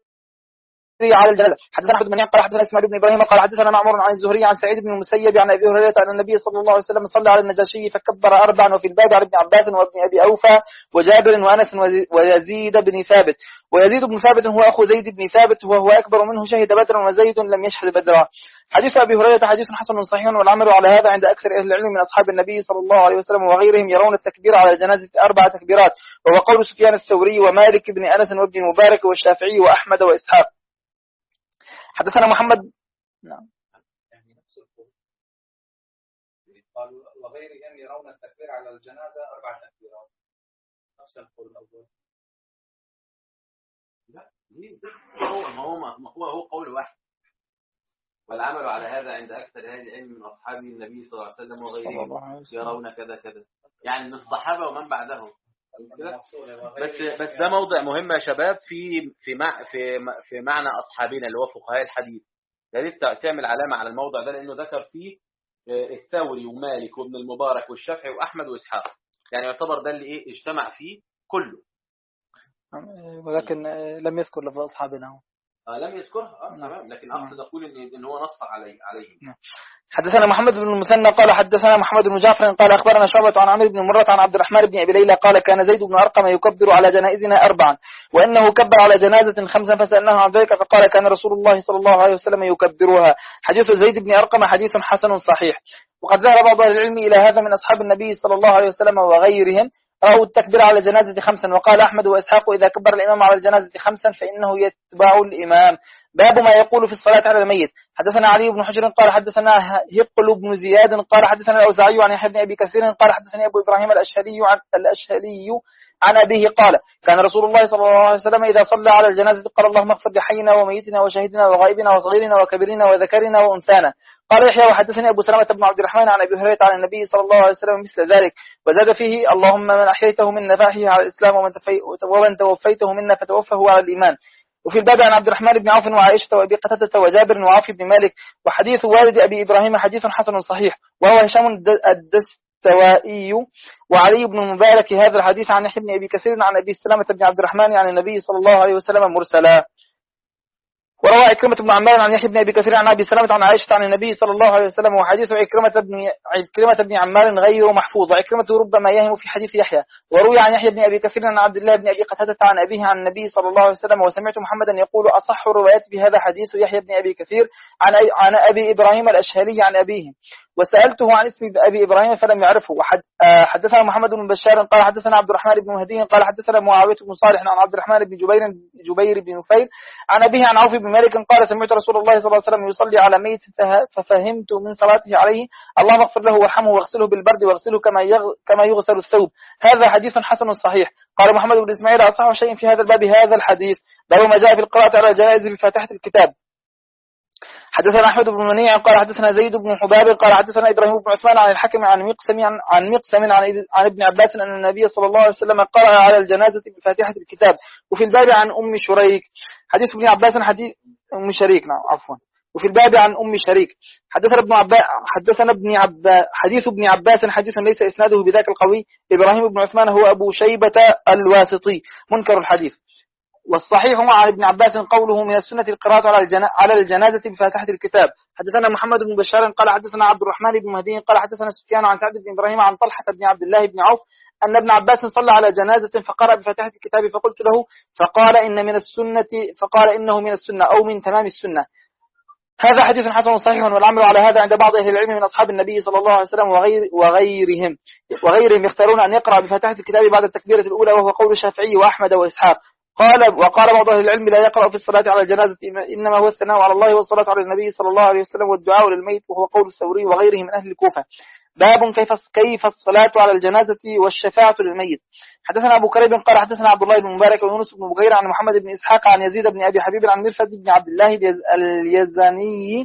Speaker 4: على الجنازة. حدثنا أحمد بن منيع قال حدثنا إسماعيل بن إبراهيم قال حدثنا معمر عن الزهري عن سعيد بن المسيب عن أبي هريرة أن النبي صلى الله عليه وسلم صلى على النجاشي فكبر أربعا وفي الباب عن ابن عباس وابن أبي أوفى وجابر وأنس ويزيد بن ثابت. ويزيد بن ثابت هو أخو زيد بن ثابت وهو أكبر منه شهد بدرا وزيد لم يشهد بدرا. حديث أبي هريرة حديث حسن صحيح والعمل على هذا عند أكثر أهل العلم من أصحاب النبي صلى الله عليه وسلم وغيرهم يرون التكبير على الجنازة أربع تكبيرات وهو قول سفيان الثوري ومالك بن أنس وابن المبارك والشافعي وأحمد وإسحاق. حدثنا محمد نعم
Speaker 5: يعني نفس القول قالوا وغيرهم يرون التكبير على الجنازة أربع تكبيرات نفس القول الأول.
Speaker 1: لا ليه هو ما هو ما هو هو قول واحد والعمل على هذا عند أكثر أهل العلم من أصحاب النبي صلى الله عليه وسلم وغيرهم يرون كذا كذا يعني من الصحابة ومن بعدهم بس بس ده موضع مهم يا شباب في في مع في في معنى اصحابنا اللي هو فقهاء الحديث. يا ريت تعمل علامه على الموضع ده لانه ذكر فيه الثوري ومالك وابن المبارك والشافعي واحمد واسحاق، يعني يعتبر ده اللي ايه اجتمع فيه كله،
Speaker 4: ولكن لم يذكر لفظ اصحابنا هو.
Speaker 1: آه لم يذكرها اه تمام، لكن اقصد اقول ان ان هو نص عليه عليه.
Speaker 4: حدثنا محمد بن المثنى قال حدثنا محمد بن جعفر قال اخبرنا شعبة عن عمرو بن مرة عن عبد الرحمن بن ابي ليلى قال كان زيد بن ارقم يكبر على جنائزنا اربعا وانه كبر على جنازة خمسا فسألناه عن ذلك فقال كان رسول الله صلى الله عليه وسلم يكبرها. حديث زيد بن ارقم حديث حسن صحيح. وقد ذهب بعض اهل العلم الى هذا من اصحاب النبي صلى الله عليه وسلم وغيرهم، رأوا التكبير على الجنازة خمسا. وقال أحمد وإسحاق إذا كبر الإمام على الجنازة خمسا فإنه يتبع الإمام. باب ما يقول في الصلاة على الميت. حدثنا علي بن حجر قال حدثنا هقل بن زياد قال حدثنا الأوزاعي عن يحيى بن أبي كثير قال حدثني أبو إبراهيم الأشهلي عن الأشهلي عن أبيه قال كان رسول الله صلى الله عليه وسلم إذا صلى على الجنازة قال اللهم اغفر لحينا وميتنا وشهيدنا وغائبنا وصغيرنا وكبيرنا وذكرنا وأنثانا. قال يحيى وحدثني أبو سلمة بن عبد الرحمن عن أبي هريرة عن النبي صلى الله عليه وسلم مثل ذلك وزاد فيه اللهم من أحييته منا فأحيه على الإسلام ومن, ومن توفيته منا فتوفه على الإيمان. وفي الباب عن عبد الرحمن بن عوف وعائشة وأبي قتادة وجابر وعاصم بن مالك. وحديث والد أبي إبراهيم حديث حسن صحيح وهو هشام الدستوائي وعلي بن المبارك هذا الحديث عن يحيى بن أبي كثير عن أبي سلمة بن عبد الرحمن عن النبي صلى الله عليه وسلم مرسلا. وروى عكرمة بن عمار عن يحيى بن أبي كثير عن أبي سلمة عن عائشة عن النبي صلى الله عليه وسلم. وحديث عكرمة بن عكرمة بن عمار غير محفوظ، عكرمة ربما يهم في حديث يحيى. وروي عن يحيى بن أبي كثير عن عبد الله بن أبي قتادة عن أبيه عن النبي صلى الله عليه وسلم. وسمعت محمدا يقول أصح الروايات في هذا حديث يحيى بن أبي كثير عن عن أبي إبراهيم الأشهلي عن أبيه. وسألته عن اسم أبي إبراهيم فلم يعرفه. وحدثنا محمد بن بشار قال حدثنا عبد الرحمن بن مهدي قال حدثنا معاوية بن صالح عن عبد الرحمن بن جبير جبير بن نفيل عن أبيه عن عوف بن مالك قال سمعت رسول الله صلى الله عليه وسلم يصلي على ميت ففهمت من صلاته عليه اللهم اغفر له وارحمه واغسله بالبرد واغسله كما كما يغسل الثوب. هذا حديث حسن صحيح. قال محمد بن إسماعيل أصح شيء في هذا الباب هذا الحديث باب ما جاء في القراءة على الجنائز بفاتحة الكتاب. حدثنا أحمد بن منيع قال حدثنا زيد بن حباب قال حدثنا إبراهيم بن عثمان عن الحكم عن مقسم عن, عن مقسم عن, عن ابن عباس أن النبي صلى الله عليه وسلم قرأ على الجنازة بفاتحة الكتاب. وفي الباب عن أم شريك حديث ابن عباس حديث أم شريك نعم عفوا وفي الباب عن أم شريك حدثنا ابن عباس حدثنا ابن عباس حديث ابن عباس حديث ليس إسناده بذاك القوي. إبراهيم بن عثمان هو أبو شيبة الواسطي منكر الحديث. والصحيح عن ابن عباس قوله من السنة القراءة على الجنازة بفاتحة الكتاب. حدثنا محمد بن بشار قال حدثنا عبد الرحمن بن مهدي قال حدثنا سفيان عن سعد بن إبراهيم عن طلحة بن عبد الله بن عوف أن ابن عباس صلى على جنازة فقرأ بفاتحة الكتاب فقلت له فقال إن من السنة فقال إنه من السنة أو من تمام السنة. هذا حديث حسن صحيح والعمل على هذا عند بعض أهل العلم من أصحاب النبي صلى الله عليه وسلم وغير وغيرهم وغيرهم يختارون أن يقرأ بفاتحة الكتاب بعد التكبيرة الأولى وهو قول الشافعي وأحمد وإسحاق. قال وقال بعض أهل العلم لا يقرأ في الصلاة على الجنازة إنما هو الثناء على الله والصلاة على النبي صلى الله عليه وسلم والدعاء للميت وهو قول الثوري وغيره من أهل الكوفة. باب كيف كيف الصلاة على الجنازة والشفاعة للميت. حدثنا أبو كريب قال حدثنا عبد الله بن مبارك ويونس بن بغير عن محمد بن إسحاق عن يزيد بن أبي حبيب عن مرفد بن عبد الله اليزاني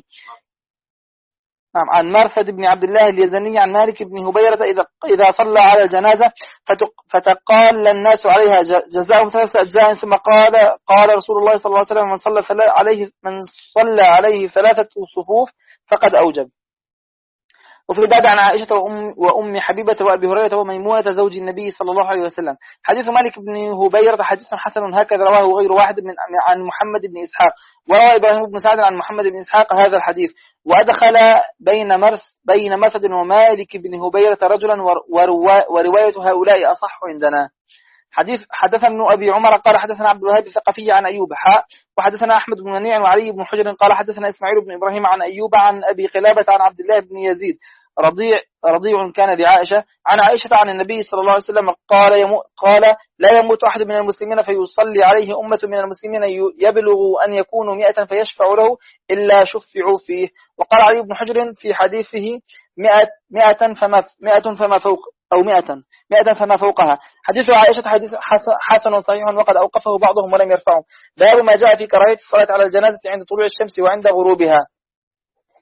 Speaker 4: عن مرفد بن عبد الله اليزاني عن مالك بن هبيرة إذا إذا صلى على الجنازة فتقال الناس عليها جزاءهم ثلاثة أجزاء ثم قال قال رسول الله صلى الله عليه وسلم من صلى عليه من صلى عليه ثلاثة صفوف فقد أوجب. وفي الباب عن عائشة وأم, وأم حبيبة وأبي هريرة وميمونة زوج النبي صلى الله عليه وسلم. حديث مالك بن هبيرة حديث حسن هكذا رواه غير واحد من عن محمد بن إسحاق. وروى إبراهيم بن سعد عن محمد بن إسحاق هذا الحديث. وأدخل بين مرث بين مرثد ومالك بن هبيرة رجلا ورواية هؤلاء أصح عندنا. حديث حدثنا ابن أبي عمر قال حدثنا عبد الوهاب الثقفي عن أيوب حاء وحدثنا أحمد بن منيع وعلي بن حجر قال حدثنا إسماعيل بن إبراهيم عن أيوب عن أبي قلابة عن عبد الله بن يزيد رضيع رضيع كان لعائشة عن عائشة عن النبي صلى الله عليه وسلم قال يمو قال لا يموت أحد من المسلمين فيصلي عليه أمة من المسلمين يبلغ أن يكونوا مئة فيشفع له إلا شفعوا فيه. وقال علي بن حجر في حديثه مئة مئة فما مئة فما فوق أو مئة مئة فما فوقها. حديث عائشة حديث حسن صحيح وقد أوقفه بعضهم ولم يرفعه. باب ما جاء في كراهية الصلاة على الجنازة عند طلوع الشمس وعند غروبها.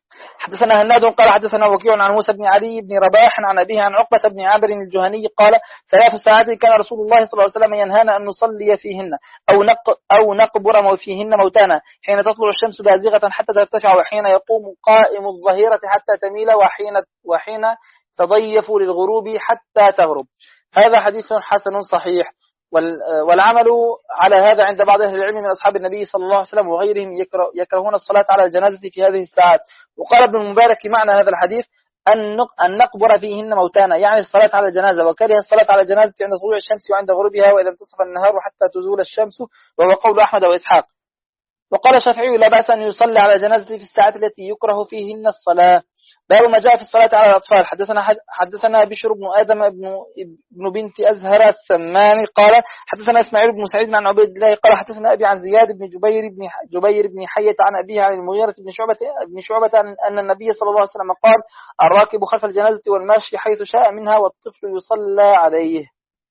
Speaker 4: حدثنا هناد قال حدثنا وكيع عن موسى بن علي بن رباح عن أبيه عن عقبة بن عامر الجهني قال ثلاث ساعات كان رسول الله صلى الله عليه وسلم ينهانا أن نصلي فيهن أو نق أو نقبر فيهن موتانا حين تطلع الشمس بازغة حتى ترتفع وحين يقوم قائم الظهيرة حتى تميل وحين وحين تضيف للغروب حتى تغرب. هذا حديث حسن صحيح. والعمل على هذا عند بعض أهل العلم من أصحاب النبي صلى الله عليه وسلم وغيرهم يكرهون الصلاة على الجنازة في هذه الساعات. وقال ابن المبارك معنى هذا الحديث أن نقبر فيهن موتانا، يعني الصلاة على الجنازة، وكره الصلاة على الجنازة عند طلوع الشمس وعند غروبها وإذا انتصف النهار حتى تزول الشمس، وهو قول أحمد وإسحاق. وقال الشافعي لا بأس أن يصلي على الجنازة في الساعات التي يكره فيهن الصلاة. باب ما جاء في الصلاة على الأطفال. حدثنا حدثنا بشر بن آدم ابن ابن بنت أزهر السماني قال حدثنا إسماعيل بن سعيد عن عبيد الله قال حدثنا أبي عن زياد بن جبير بن جبير بن حية عن أبيه عن المغيرة بن شعبة بن شعبة أن النبي صلى الله عليه وسلم قال الراكب خلف الجنازة والماشي حيث شاء منها والطفل يصلى عليه.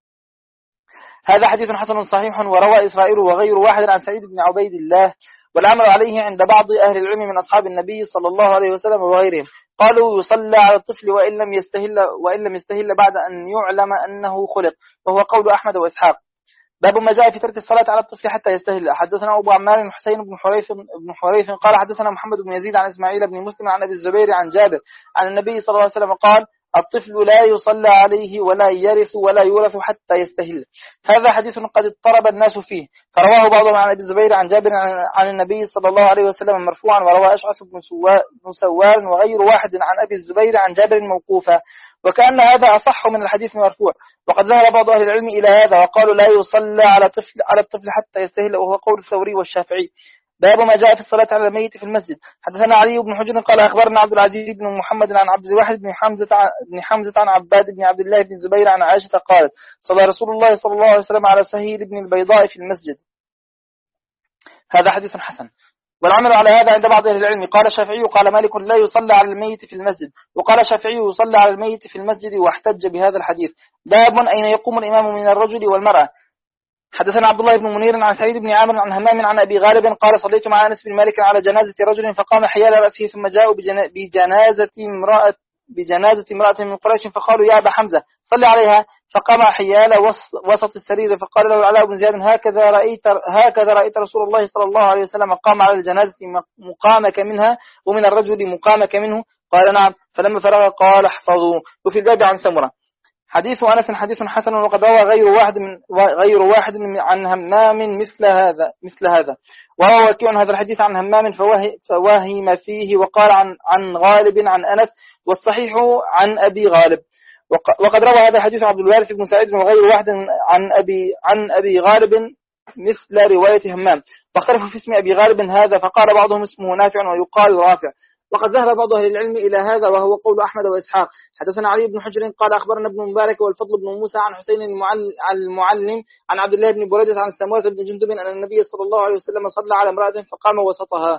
Speaker 4: هذا حديث حسن صحيح. وروى إسرائيل وغير واحد عن سعيد بن عبيد الله. والعمل عليه عند بعض أهل العلم من أصحاب النبي صلى الله عليه وسلم وغيرهم. قالوا يصلى على الطفل وإن لم يستهل وإن لم يستهل بعد أن يعلم أنه خلق، وهو قول أحمد وإسحاق. باب ما جاء في ترك الصلاة على الطفل حتى يستهل. حدثنا أبو عمار حسين بن حريث بن حريث قال حدثنا محمد بن يزيد عن إسماعيل بن مسلم عن أبي الزبير عن جابر عن النبي صلى الله عليه وسلم قال الطفل لا يصلى عليه ولا يرث ولا يورث حتى يستهل. هذا حديث قد اضطرب الناس فيه، فرواه بعضهم عن أبي الزبير عن جابر عن النبي صلى الله عليه وسلم مرفوعا، وروى أشعث بن سوار وغير واحد عن أبي الزبير عن جابر موقوفا، وكأن هذا أصح من الحديث المرفوع. وقد ذهب بعض أهل العلم إلى هذا وقالوا لا يصلى على طفل على الطفل حتى يستهل، وهو قول الثوري والشافعي. باب ما جاء في الصلاة على الميت في المسجد. حدثنا علي بن حجر قال أخبرنا عبد العزيز بن محمد عن عبد الواحد بن حمزة بن حمزة عن عباد بن عبد الله بن الزبير عن عائشة قالت صلى رسول الله صلى الله عليه وسلم على سهيل بن البيضاء في المسجد. هذا حديث حسن. والعمل على هذا عند بعض أهل العلم. قال الشافعي قال مالك لا يصلى على الميت في المسجد، وقال الشافعي يصلى على الميت في المسجد، واحتج بهذا الحديث. باب أين يقوم الإمام من الرجل والمرأة. حدثنا عبد الله بن منير عن سعيد بن عامر عن همام عن أبي غالب قال صليت مع أنس بن مالك على جنازة رجل فقام حيال رأسه، ثم جاءوا بجنازة امرأة بجنازة امرأة من قريش فقالوا يا أبا حمزة صلي عليها، فقام حيال وسط السرير فقال له العلاء بن زياد هكذا رأيت هكذا رأيت رسول الله صلى الله عليه وسلم قام على الجنازة مقامك منها ومن الرجل مقامك منه؟ قال نعم. فلما فرغ قال احفظوا. وفي الباب عن سمرة. حديث أنس حديث حسن، وقد روى غير واحد من غير واحد من عن همام مثل هذا مثل هذا وروى وكيع هذا الحديث عن همام فوهم فيه وقال عن عن غالب عن أنس، والصحيح عن أبي غالب. وقد روى هذا الحديث عبد الوارث بن سعيد وغير واحد عن أبي عن أبي غالب مثل رواية همام، واختلفوا في اسم أبي غالب هذا، فقال بعضهم اسمه نافع ويقال رافع. وقد ذهب بعض أهل العلم إلى هذا وهو قول أحمد وإسحاق. حدثنا علي بن حجر قال أخبرنا ابن مبارك والفضل بن موسى عن حسين المعلم عن عبد الله بن بريدة عن سمورة بن جندب أن النبي صلى الله عليه وسلم صلى على امرأة فقام وسطها.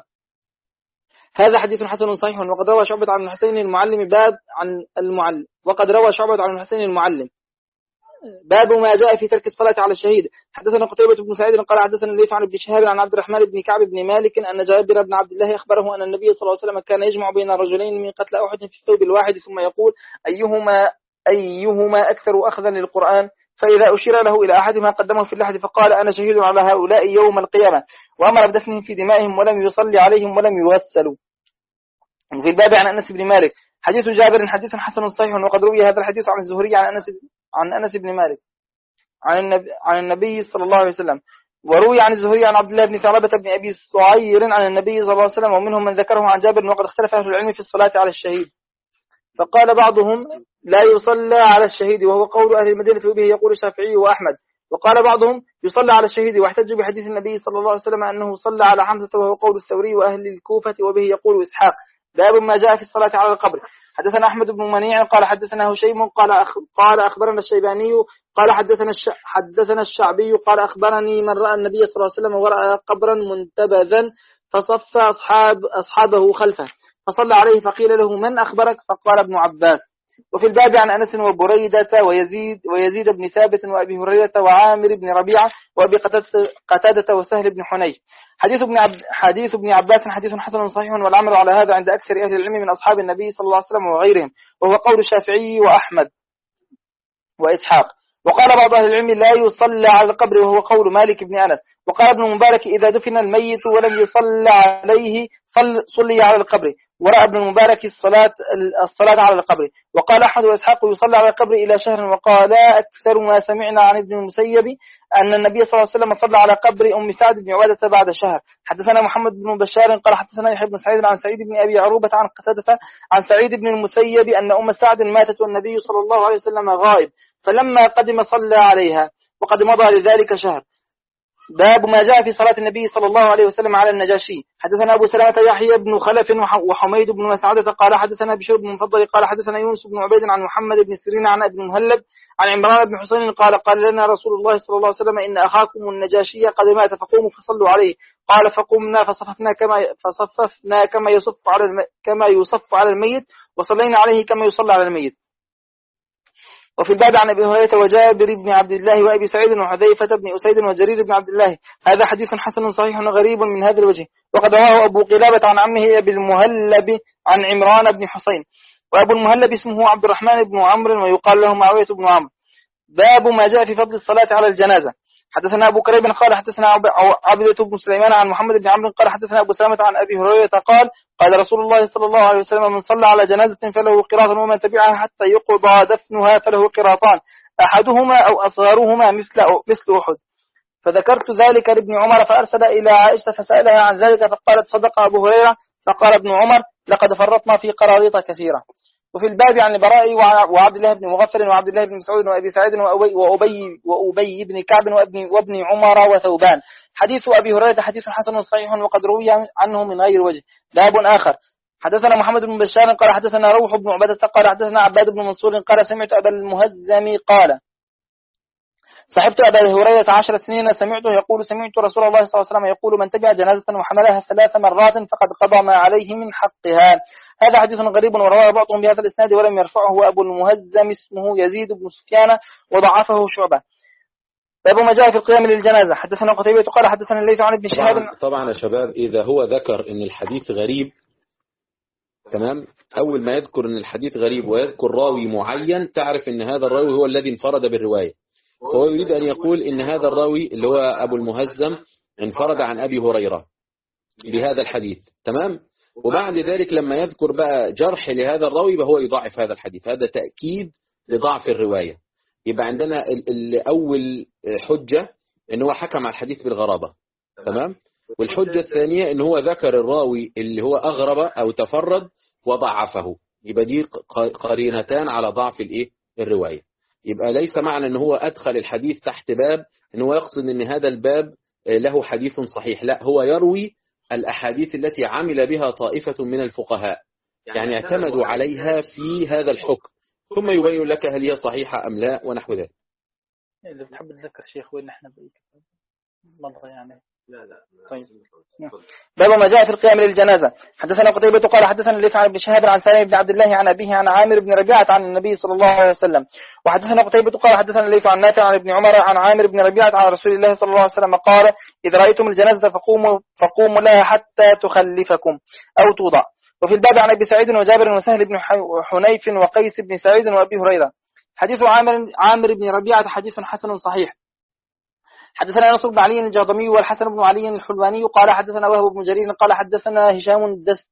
Speaker 4: هذا حديث حسن صحيح. وقد روى شعبة عن الحسين المعلم باب عن المعلم وقد روى شعبة عن الحسين المعلم باب ما جاء في ترك الصلاة على الشهيد. حدثنا قتيبة بن سعيد قال حدثنا الليث عن ابن شهاب عن عبد الرحمن بن كعب بن مالك أن جابر بن عبد الله أخبره أن النبي صلى الله عليه وسلم كان يجمع بين الرجلين من قتل أحد في الثوب الواحد ثم يقول أيهما أيهما أكثر أخذا للقرآن، فإذا أشير له إلى أحدهما قدمه في اللحد فقال أنا شهيد على هؤلاء يوم القيامة، وأمر بدفنهم في دمائهم ولم يصلي عليهم ولم يغسلوا. وفي الباب عن أنس بن مالك. حديث جابر حديث حسن صحيح. وقد روي هذا الحديث عن الزهري عن أنس عن أنس بن مالك عن النبي, عن النبي صلى الله عليه وسلم، وروي عن الزهري عن عبد الله بن ثعلبة بن أبي صعير عن النبي صلى الله عليه وسلم، ومنهم من ذكره عن جابر. وقد اختلف أهل العلم في الصلاة على الشهيد، فقال بعضهم لا يصلى على الشهيد وهو قول أهل المدينة وبه يقول الشافعي وأحمد، وقال بعضهم يصلى على الشهيد واحتج بحديث النبي صلى الله عليه وسلم أنه صلى على حمزة وهو قول الثوري وأهل الكوفة وبه يقول إسحاق. باب ما جاء في الصلاة على القبر. حدثنا أحمد بن منيع قال حدثنا هشيم قال أخ... قال أخبرنا الشيباني قال حدثنا الش... حدثنا الشعبي قال أخبرني من رأى النبي صلى الله عليه وسلم ورأى قبرا منتبذا فصف أصحاب أصحابه خلفه فصلى عليه، فقيل له من أخبرك؟ فقال ابن عباس. وفي الباب عن أنس وبريدة ويزيد ويزيد بن ثابت وأبي هريرة وعامر بن ربيعة وأبي قتادة وسهل بن حنيف. حديث ابن عبد حديث ابن عباس حديث حسن صحيح، والعمل على هذا عند أكثر أهل العلم من أصحاب النبي صلى الله عليه وسلم وغيرهم، وهو قول الشافعي وأحمد وإسحاق. وقال بعض أهل العلم لا يصلى على القبر، وهو قول مالك بن أنس. وقال ابن المبارك إذا دفن الميت ولم يصلى عليه صل صلي على القبر، ورأى ابن المبارك الصلاة الصلاة على القبر. وقال أحمد وإسحاق يصلى على القبر إلى شهر. وقال أكثر ما سمعنا عن ابن المسيب أن النبي صلى الله عليه وسلم صلى على قبر أم سعد بن عبادة بعد شهر. حدثنا محمد بن بشار قال حدثنا يحيى بن سعيد عن سعيد بن أبي عروبة عن قتادة عن سعيد بن المسيب أن أم سعد ماتت والنبي صلى الله عليه وسلم غائب، فلما قدم صلى عليها، وقد مضى لذلك شهر. باب ما جاء في صلاة النبي صلى الله عليه وسلم على النجاشي. حدثنا أبو سلمة يحيى بن خلف وحميد بن مسعدة قال حدثنا بشير بن مفضل قال حدثنا يونس بن عبيد عن محمد بن سيرين عن ابن مهلب عن عمران بن حسين قال قال لنا رسول الله صلى الله عليه وسلم إن أخاكم النجاشي قد مات فقوموا فصلوا عليه. قال فقمنا فصففنا كما فصففنا كما يصف على الم... كما يصف على الميت، وصلينا عليه كما يصلى على الميت. وفي الباب عن أبي هريرة وجابر بن عبد الله وأبي سعيد وحذيفة بن أسيد وجرير بن عبد الله. هذا حديث حسن صحيح غريب من هذا الوجه، وقد رواه أبو قلابة عن عمه أبي المهلب عن عمران بن حسين، وأبو المهلب اسمه عبد الرحمن بن عمرو ويقال له معاوية بن عمرو. باب ما جاء في فضل الصلاة على الجنازة. حدثنا أبو كريب قال حدثنا عبدة بن سليمان عن محمد بن عمرو قال حدثنا أبو سلمة عن أبي هريرة قال قال رسول الله صلى الله عليه وسلم من صلى على جنازة فله قراط، ومن تبعها حتى يقضى دفنها فله قراطان، أحدهما أو أصغرهما مثل مثل أحد. فذكرت ذلك لابن عمر فأرسل إلى عائشة فسألها عن ذلك فقالت صدق أبو هريرة. فقال ابن عمر لقد فرطنا في قراريط كثيرة. وفي الباب عن البراء وعبد الله بن مغفل وعبد الله بن مسعود وأبي سعيد وأبي, وأبي, وأبي بن كعب وابن, وابن عمر وثوبان. حديث أبي هريرة حديث حسن صحيح وقد روي عنه من غير وجه. باب آخر. حدثنا محمد بن بشار قال حدثنا روح بن عبادة قال حدثنا عباد بن منصور قال سمعت أبا المهزم قال صحبت أبا هريرة عشر سنين سمعته يقول سمعت رسول الله صلى الله عليه وسلم يقول من تبع جنازة وحملها ثلاث مرات فقد قضى ما عليه من حقها. هذا حديث غريب ورواه بعضهم بهذا الإسناد ولم يرفعه. أبو المهزم اسمه يزيد بن سفيان وضعفه شعبة. باب ما جاء في القيام للجنازة. حدثنا قتيبة قال حدثنا الليث عن ابن شهاب.
Speaker 1: طبعا, طبعا يا شباب إذا هو ذكر إن الحديث غريب، تمام، أول ما يذكر إن الحديث غريب ويذكر راوي معين تعرف إن هذا الراوي هو الذي انفرد بالرواية. فهو يريد أن يقول إن هذا الراوي اللي هو أبو المهزم انفرد عن أبي هريرة بهذا الحديث، تمام. وبعد ذلك لما يذكر بقى جرح لهذا الراوي فهو يضعف هذا الحديث، هذا تأكيد لضعف الرواية. يبقى عندنا الأول حجة إن هو حكم على الحديث بالغرابة، تمام. والحجة الثانية إن هو ذكر الراوي اللي هو أغرب أو تفرد وضعفه، يبقى دي قرينتان على ضعف الإيه الرواية. يبقى ليس معنى إن هو أدخل الحديث تحت باب إن هو يقصد إن هذا الباب له حديث صحيح، لا، هو يروي الأحاديث التي عمل بها طائفة من الفقهاء، يعني اعتمدوا عليها في هذا الحكم، ثم يبين لك هل هي صحيحة أم لا ونحو ذلك.
Speaker 4: اللي بتحب تذكر شيخ وين احنا بقيت مرة يعني. لا لا طيب. باب ما جاء في القيام للجنازة. حدثنا قتيبة قال حدثنا الليث عن ابن شهاب عن سالم بن عبد الله عن أبيه عن عامر بن ربيعة عن النبي صلى الله عليه وسلم. وحدثنا قتيبة قال حدثنا الليث عن نافع عن ابن عمر عن عامر بن ربيعة عن رسول الله صلى الله عليه وسلم قال إذا رأيتم الجنازة فقوموا فقوموا لها حتى تخلفكم أو توضع. وفي الباب عن أبي سعيد وجابر وسهل بن حنيف وقيس بن سعيد وأبي هريرة. حديث عامر عامر بن ربيعة حديث حسن صحيح. حدثنا نصر بن علي الجهضمي والحسن بن علي الحلواني قال حدثنا وهب بن جرير قال حدثنا هشام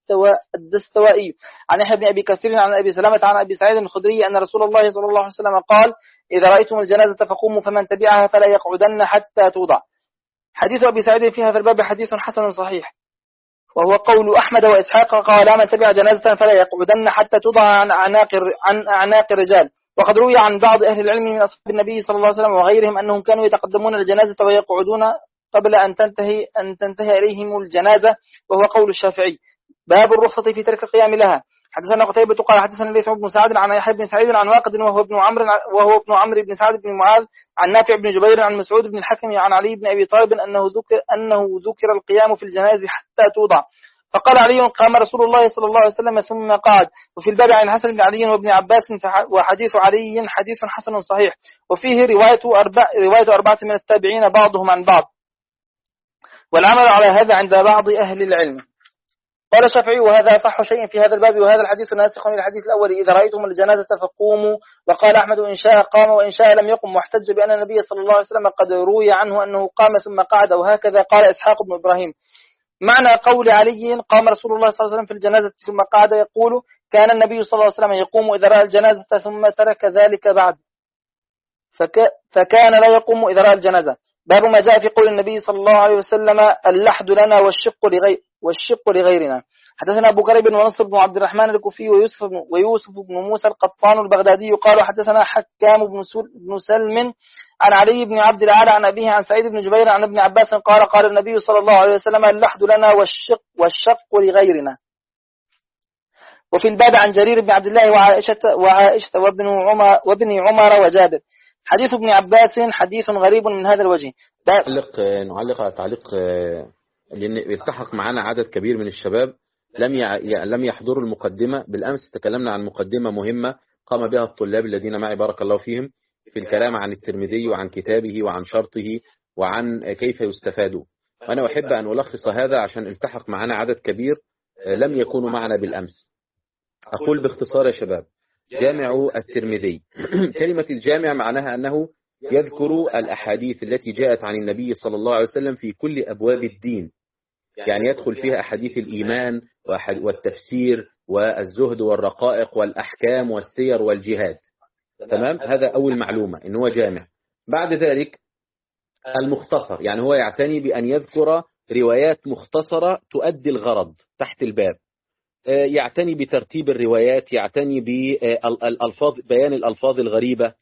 Speaker 4: الدستوائي عن يحيى بن أبي كثير عن أبي سلمة عن أبي سعيد الخدري أن رسول الله صلى الله عليه وسلم قال إذا رأيتم الجنازة فقوموا فمن تبعها فلا يقعدن حتى توضع. حديث أبي سعيد في هذا الباب حديث حسن صحيح، وهو قول أحمد وإسحاق قال من تبع جنازة فلا يقعدن حتى توضع عن أعناق عن أعناق الرجال. وقد روي عن بعض أهل العلم من أصحاب النبي صلى الله عليه وسلم وغيرهم أنهم كانوا يتقدمون الجنازة ويقعدون قبل أن تنتهي أن تنتهي إليهم الجنازة، وهو قول الشافعي. باب الرخصة في ترك القيام لها. حدثنا قتيبة قال حدثنا الليث بن سعد عن يحيى بن سعيد عن واقد وهو ابن عمرو وهو ابن عمرو بن سعد بن معاذ عن نافع بن جبير عن مسعود بن الحكم عن علي بن أبي طالب أنه ذكر أنه ذكر القيام في الجنازة حتى توضع، فقال علي قام رسول الله صلى الله عليه وسلم ثم قعد. وفي الباب عن الحسن بن علي وابن عباس وحديث علي حديث حسن صحيح، وفيه رواية أربع رواية أربعة من التابعين بعضهم عن بعض، والعمل على هذا عند بعض أهل العلم. قال الشافعي وهذا صح شيء في هذا الباب، وهذا الحديث ناسخ للحديث الأول إذا رأيتم الجنازة فقوموا. وقال أحمد إن شاء قام وإن شاء لم يقم، واحتج بأن النبي صلى الله عليه وسلم قد روي عنه أنه قام ثم قعد، وهكذا قال إسحاق بن إبراهيم. معنى قول علي قام رسول الله صلى الله عليه وسلم في الجنازة ثم قعد يقول كان النبي صلى الله عليه وسلم يقوم إذا رأى الجنازة ثم ترك ذلك بعد، فك فكان لا يقوم إذا رأى الجنازة. باب ما جاء في قول النبي صلى الله عليه وسلم اللحد لنا والشق لغير والشق لغيرنا. حدثنا أبو كريب ونصر بن عبد الرحمن الكوفي ويوسف بن, ويوسف بن موسى القطان البغدادي قالوا حدثنا حكام بن, بن سلم عن علي بن عبد العال عن أبيه عن سعيد بن جبير عن ابن عباس قال قال النبي صلى الله عليه وسلم اللحد لنا والشق, والشق لغيرنا. وفي الباب عن جرير بن عبد الله وعائشة, وعائشة وابن عمر, وابن عمر وجابر. حديث ابن عباس حديث غريب من هذا الوجه.
Speaker 1: نعلق نعلق على تعليق لأن التحق معنا عدد كبير من الشباب لم لم يحضروا المقدمة. بالأمس تكلمنا عن مقدمة مهمة قام بها الطلاب الذين معي بارك الله فيهم في الكلام عن الترمذي وعن كتابه وعن شرطه وعن كيف يستفاد. وأنا أحب أن ألخص هذا عشان التحق معنا عدد كبير لم يكونوا معنا بالأمس. أقول باختصار يا شباب جامع الترمذي كلمة الجامع معناها أنه يذكر الأحاديث التي جاءت عن النبي صلى الله عليه وسلم في كل أبواب الدين، يعني يدخل فيها أحاديث الإيمان والتفسير والزهد والرقائق والأحكام والسير والجهاد. تمام، هذا أول معلومة إن هو جامع. بعد ذلك المختصر، يعني هو يعتني بأن يذكر روايات مختصرة تؤدي الغرض تحت الباب، يعتني بترتيب الروايات، يعتني بالألفاظ بيان الألفاظ الغريبة،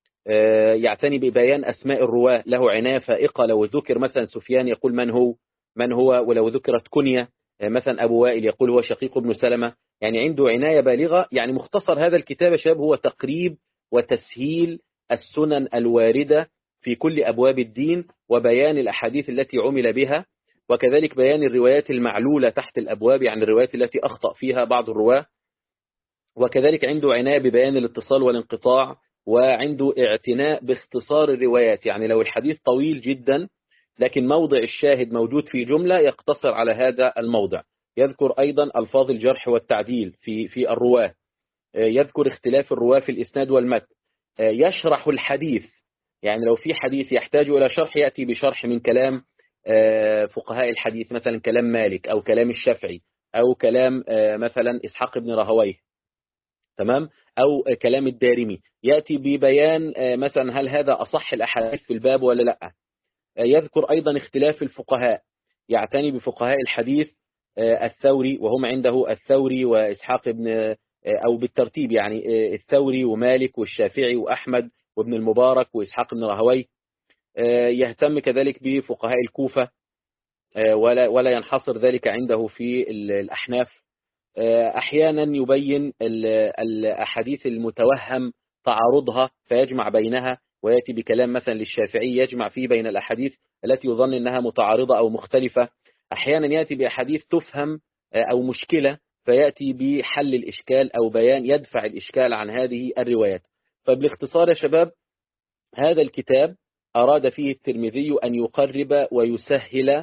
Speaker 1: يعتني ببيان أسماء الرواة، له عناية فائقة. لو ذكر مثلا سفيان يقول من هو من هو ولو ذكرت كنية مثلا أبو وائل يقول هو شقيق بن سلمة، يعني عنده عناية بالغة. يعني مختصر هذا الكتاب يا شباب هو تقريب وتسهيل السنن الواردة في كل أبواب الدين وبيان الأحاديث التي عمل بها، وكذلك بيان الروايات المعلولة تحت الأبواب، يعني الروايات التي أخطأ فيها بعض الرواة، وكذلك عنده عناية ببيان الاتصال والانقطاع، وعنده اعتناء باختصار الروايات. يعني لو الحديث طويل جدا لكن موضع الشاهد موجود في جملة يقتصر على هذا الموضع. يذكر أيضا ألفاظ الجرح والتعديل في في الرواة، يذكر اختلاف الرواة في الإسناد والمتن، يشرح الحديث. يعني لو في حديث يحتاج إلى شرح يأتي بشرح من كلام فقهاء الحديث، مثلا كلام مالك أو كلام الشافعي أو كلام مثلا إسحاق بن راهويه، تمام، أو كلام الدارمي، يأتي ببيان مثلا هل هذا أصح الأحاديث في الباب ولا لا. يذكر أيضا اختلاف الفقهاء، يعتني بفقهاء الحديث الثوري، وهم عنده الثوري وإسحاق بن أو بالترتيب يعني الثوري ومالك والشافعي وأحمد وابن المبارك وإسحاق بن راهويه. يهتم كذلك بفقهاء الكوفة، ولا ولا ينحصر ذلك عنده في الأحناف. أحيانا يبين الأحاديث المتوهم تعارضها فيجمع بينها، ويأتي بكلام مثلا للشافعي يجمع فيه بين الأحاديث التي يظن أنها متعارضة أو مختلفة. أحيانا يأتي بأحاديث تفهم أو مشكلة فيأتي بحل الإشكال أو بيان يدفع الإشكال عن هذه الروايات. فبالاختصار يا شباب هذا الكتاب أراد فيه الترمذي أن يقرب ويسهل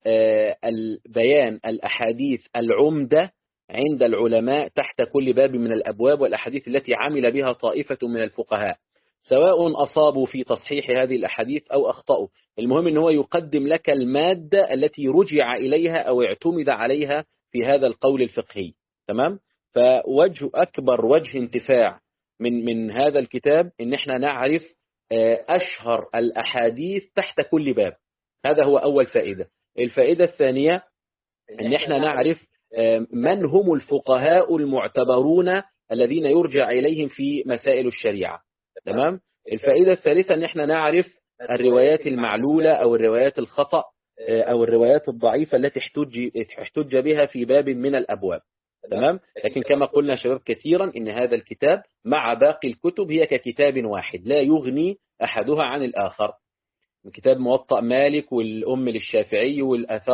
Speaker 1: البيان الأحاديث العمدة عند العلماء تحت كل باب من الأبواب، والأحاديث التي عمل بها طائفة من الفقهاء سواء أصابوا في تصحيح هذه الأحاديث أو أخطأوا. المهم أنه يقدم لك المادة التي رجع إليها أو اعتمد عليها في هذا القول الفقهي. تمام؟ فوجه أكبر وجه انتفاع من من هذا الكتاب إن احنا نعرف أشهر الأحاديث تحت كل باب. هذا هو أول فائدة. الفائدة الثانية إن احنا نعرف من هم الفقهاء المعتبرون الذين يرجع إليهم في مسائل الشريعة. تمام؟ الفائدة الثالثة إن احنا نعرف الروايات المعلولة أو الروايات الخطأ أو الروايات الضعيفة التي احتج احتج بها في باب من الأبواب. تمام؟ لكن كما قلنا شباب كثيرا إن هذا الكتاب مع باقي الكتب هي ككتاب واحد لا يغني أحدها عن الآخر. كتاب موطأ مالك والأم للشافعي والأثار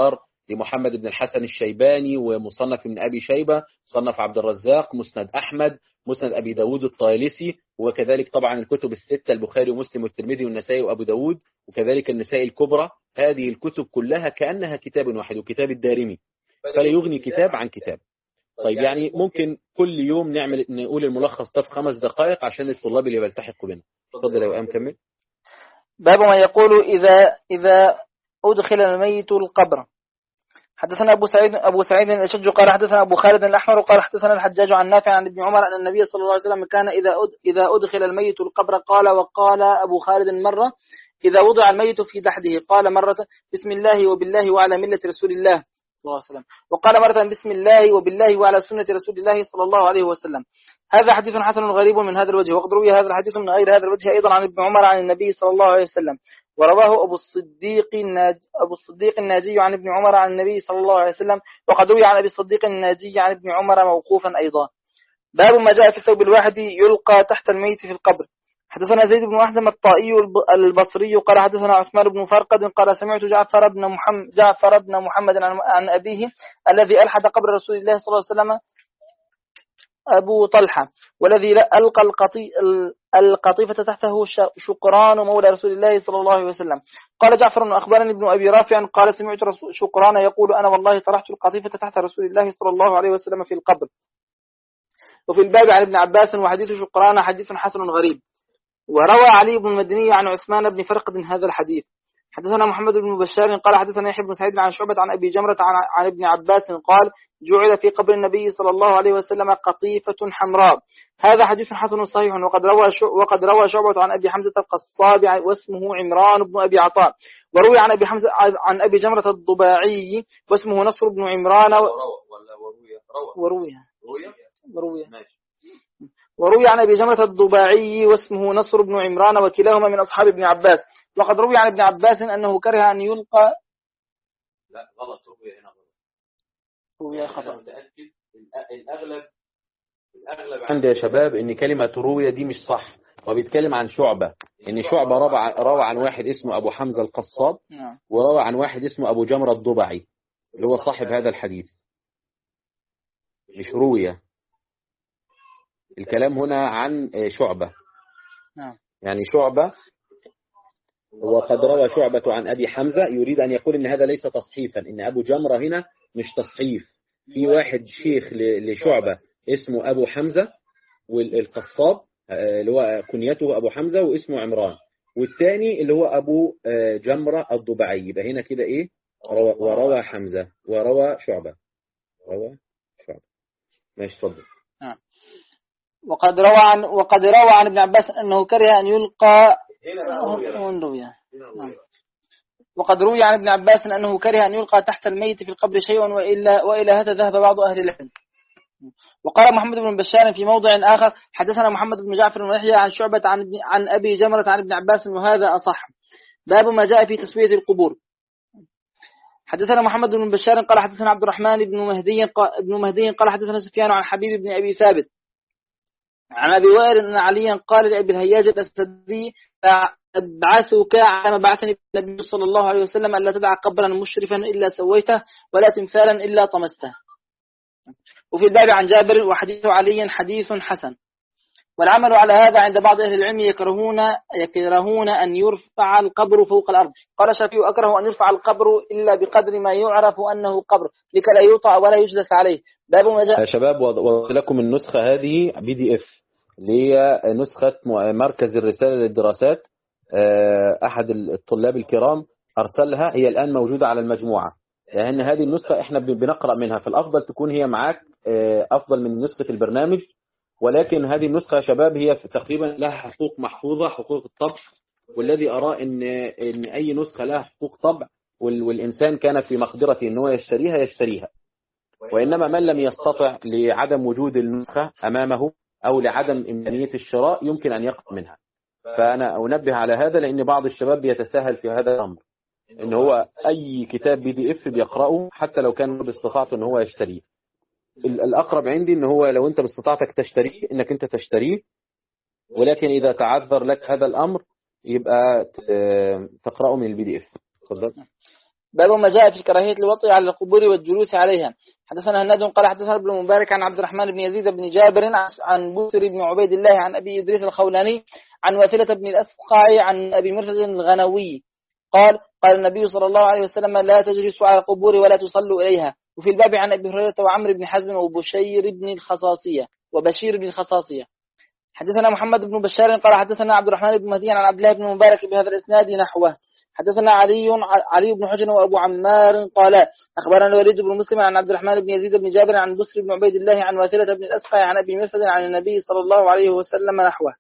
Speaker 1: لمحمد بن الحسن الشيباني، ومصنف من أبي شيبة، مصنف عبد الرزاق، مسند أحمد، مسند أبي داود الطيالسي، وكذلك طبعا الكتب الستة البخاري ومسلم والترمذي والنسائي وأبو داود، وكذلك النسائي الكبرى. هذه الكتب كلها كأنها كتاب واحد، وكتاب الدارمي، فلا يغني كتاب عن كتاب. طيب يعني ممكن كل يوم نعمل نقول الملخص ده في خمس دقائق عشان الطلاب اللي بيلتحقوا بنا. اتفضل يا وئام كمل.
Speaker 4: باب ما يقول إذا إذا أدخل الميت القبر. حدثنا أبو سعيد أبو سعيد الأشج قال حدثنا أبو خالد الأحمر قال حدثنا الحجاج عن نافع عن ابن عمر أن النبي صلى الله عليه وسلم كان إذا إذا أدخل الميت القبر قال. وقال أبو خالد مرة إذا وضع الميت في دحده قال مرة بسم الله وبالله وعلى ملة رسول الله صلى الله عليه وسلم، وقال مرة بسم الله وبالله وعلى سنة رسول الله صلى الله عليه وسلم. هذا حديث حسن غريب من هذا الوجه، وقد روي هذا الحديث من غير هذا الوجه أيضا عن ابن عمر عن النبي صلى الله عليه وسلم، ورواه أبو الصديق الناجي, أبو الصديق الناجي عن ابن عمر عن النبي صلى الله عليه وسلم، وقد روي عن أبي الصديق الناجي عن ابن عمر موقوفا أيضا. باب ما جاء في الثوب الواحد يلقى تحت الميت في القبر. حدثنا زيد بن محزم الطائي البصري قال حدثنا عثمان بن فرقد قال سمعت جعفر بن محمد جعفر بن محمد عن أبيه الذي ألحد قبر رسول الله صلى الله عليه وسلم أبو طلحة، والذي ألقى القطيفة تحته شقران مولى رسول الله صلى الله عليه وسلم. قال جعفر أخبرني ابن أبي رافع قال سمعت شقران يقول أنا والله طرحت القطيفة تحت رسول الله صلى الله عليه وسلم في القبر. وفي الباب عن ابن عباس وحديث شقران حديث حسن غريب. وروى علي بن المدني عن عثمان بن فرقد هذا الحديث. حدثنا محمد بن بشار قال حدثنا يحيى بن سعيد عن شعبة عن أبي جمرة عن, عن ابن عباس قال جعل في قبر النبي صلى الله عليه وسلم قطيفة حمراء. هذا حديث حسن صحيح. وقد روى وقد روى شعبة عن أبي حمزة القصاب واسمه عمران بن أبي عطاء، وروي عن أبي حمزة عن أبي جمرة الضباعي واسمه نصر بن عمران و... وروي وروي وروي عن أبي جمرة الضباعي واسمه نصر بن عمران وكلاهما من أصحاب ابن عباس. وقد روي عن ابن عباس أنه كره أن يلقى.
Speaker 1: لا غلط، روي هنا غلط،
Speaker 4: روي خطأ.
Speaker 1: متأكد الأغلب الأغلب عندي يا شباب إن كلمة روي دي مش صح، وبيتكلم عن شعبة، إن شعبة روى روى عن واحد اسمه أبو حمزة القصاب وروى عن واحد اسمه أبو جمرة الضبعي اللي هو صاحب هذا الحديث، مش روية. الكلام هنا عن شعبة، يعني شعبة وقد روى شعبة عن أبي حمزة، يريد أن يقول إن هذا ليس تصحيفا، إن أبو جمرة هنا مش تصحيف. في واحد شيخ لشعبة اسمه أبو حمزة والقصاب اللي هو كنيته أبو حمزة واسمه عمران، والثاني اللي هو أبو جمرة الضبعي. يبقى هنا كده إيه؟ روى وروى حمزة وروى شعبة روى شعبة. ماشي اتفضل.
Speaker 4: وقد روى عن وقد روى عن ابن عباس أنه كره أن يلقى. وقد روي عن ابن عباس أنه كره أن يلقى تحت الميت في القبر شيء، وإلا وإلى هذا ذهب بعض أهل العلم. وقال محمد بن بشار في موضع آخر حدثنا محمد بن جعفر ويحيى عن شعبة عن عن أبي جمرة عن ابن عباس وهذا أصح. باب ما جاء في تسوية القبور. حدثنا محمد بن بشار قال حدثنا عبد الرحمن بن مهدي بن مهدي قال حدثنا سفيان عن حبيب بن أبي ثابت عن أبي وائل أن عليا قال لأبي الهياج الأسدي أبعثك على ما بعثني النبي صلى الله عليه وسلم ألا تدع قبرا مشرفا إلا سويته ولا تمثالا إلا طمسته. وفي الباب عن جابر وحديث علي حديث حسن. والعمل على هذا عند بعض أهل العلم يكرهون يكرهون أن يرفع القبر فوق الأرض. قال الشافعي أكره أن يرفع القبر إلا بقدر ما يعرف أنه قبر لكي لا يوطأ ولا يجلس عليه. باب ما جاء.
Speaker 1: يا شباب وضع لكم النسخة هذه بي دي اف اللي هي نسخة مركز الرسالة للدراسات، أحد الطلاب الكرام أرسلها، هي الآن موجودة على المجموعة، لأن يعني هذه النسخة إحنا بنقرأ منها، فالأفضل تكون هي معاك أفضل من نسخة البرنامج. ولكن هذه النسخة يا شباب هي تقريبا لها حقوق محفوظة، حقوق الطبع، والذي أرى إن إن أي نسخة لها حقوق طبع والإنسان كان في مقدرته إنه يشتريها يشتريها، وإنما من لم يستطع لعدم وجود النسخة أمامه أو لعدم إمكانية الشراء يمكن أن يقف منها. فأنا أنبه على هذا لأن بعض الشباب بيتساهل في هذا الأمر، إن هو أي كتاب بي دي إف بيقرأه حتى لو كان باستطاعته إن هو يشتريه. الأقرب عندي إن هو لو أنت باستطاعتك تشتريه إنك أنت تشتريه، ولكن إذا تعذر لك هذا الأمر يبقى تقرأه من البي دي إف. تفضل.
Speaker 4: باب ما جاء في كراهية الوطي على القبور والجلوس عليها. حدثنا هناد قال حدثنا ابن المبارك عن عبد الرحمن بن يزيد بن جابر عن بسر بن عبيد الله عن أبي إدريس الخولاني عن واسلة بن الأسقع عن أبي مرثد الغنوي قال قال النبي صلى الله عليه وسلم لا تجلسوا على القبور ولا تصلوا إليها. وفي الباب عن أبي هريرة وعمر بن حزم وبشير بن الخصاصية وبشير بن الخصاصية. حدثنا محمد بن بشار قال حدثنا عبد الرحمن بن مهدي عن عبد الله بن مبارك بهذا الإسناد نحوه. حدثنا علي علي بن حجر وأبو عمار قال أخبرنا الوليد بن مسلم عن عبد الرحمن بن يزيد بن جابر عن بسر بن عبيد الله عن واثلة بن الأسقع عن أبي مرثد عن النبي صلى الله عليه وسلم نحوه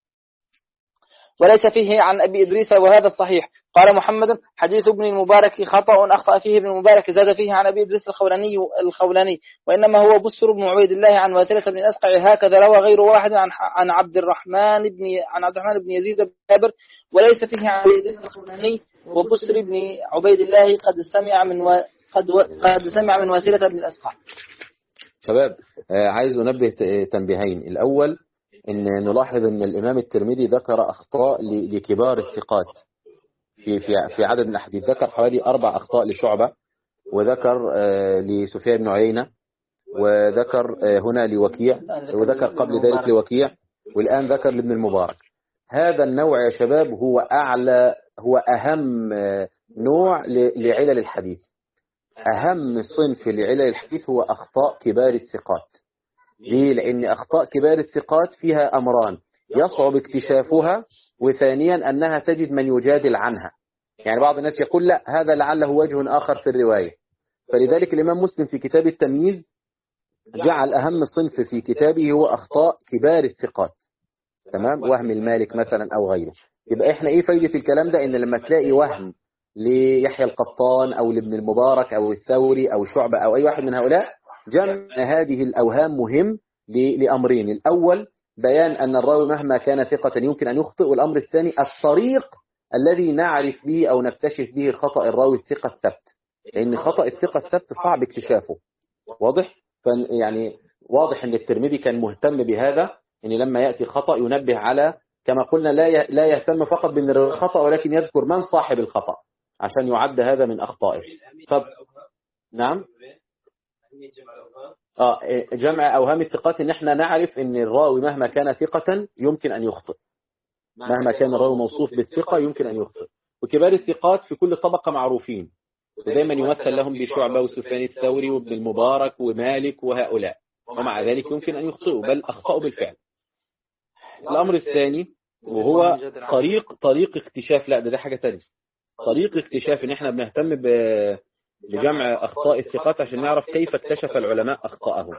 Speaker 4: وليس فيه عن أبي إدريس وهذا الصحيح. قال محمد حديث ابن المبارك خطأ أخطأ فيه ابن المبارك زاد فيه عن أبي إدريس الخولاني الخولاني وإنما هو بسر بن عبيد الله عن واثلة بن الأسقع هكذا روى غير واحد عن عن عبد الرحمن بن عن عبد الرحمن بن يزيد بن جابر وليس فيه عن أبي إدريس الخولاني وبسر بن عبيد الله قد سمع من و... قد و... قد سمع من واثلة بن الأسقع.
Speaker 1: شباب عايز أنبه تنبيهين. الأول إن نلاحظ إن الإمام الترمذي ذكر أخطاء لكبار الثقات في في في عدد من الأحاديث. ذكر حوالي أربع أخطاء لشعبة وذكر لسفيان بن عيينة وذكر هنا لوكيع وذكر قبل ذلك لوكيع والآن ذكر لابن المبارك. هذا النوع يا شباب هو أعلى هو أهم نوع لعلل الحديث. أهم صنف لعلل الحديث هو أخطاء كبار الثقات. ليه؟ لأن أخطاء كبار الثقات فيها أمران يصعب اكتشافها وثانيا أنها تجد من يجادل عنها. يعني بعض الناس يقول لا هذا لعله وجه آخر في الرواية. فلذلك الإمام مسلم في كتاب التمييز جعل أهم صنف في كتابه هو أخطاء كبار الثقات. تمام؟ وهم المالك مثلا أو غيره. يبقى إحنا إيه فايدة الكلام ده؟ إن لما تلاقي وهم ليحيى القطان أو لابن المبارك أو الثوري أو شعبة أو أي واحد من هؤلاء، جمع هذه الأوهام مهم لأمرين. الأول بيان أن الراوي مهما كان ثقة يمكن أن يخطئ، والأمر الثاني الطريق الذي نعرف به أو نكتشف به خطأ الراوي الثقة الثبت، لأن خطأ الثقة الثبت صعب اكتشافه. واضح؟ يعني واضح أن الترمذي كان مهتم بهذا، أن لما يأتي خطأ ينبه على كما قلنا لا لا يهتم فقط بالخطأ ولكن يذكر من صاحب الخطأ عشان يعد هذا من أخطائه. طب نعم آه جمع أوهام الثقات إن إحنا نعرف إن الراوي مهما كان ثقة يمكن أن يخطئ، مهما كان الراوي موصوف بالثقة يمكن أن يخطئ. وكبار الثقات في كل طبقة معروفين، ودايما يمثل لهم بشعبة وسفيان الثوري وابن المبارك ومالك وهؤلاء، ومع ذلك يمكن أن يخطئوا بل أخطأوا بالفعل. الأمر الثاني وهو طريق طريق اكتشاف، لا ده ده حاجة تانية، طريق اكتشاف إن إحنا بنهتم ب بجمع أخطاء الثقات عشان نعرف كيف اكتشف العلماء أخطاءهم.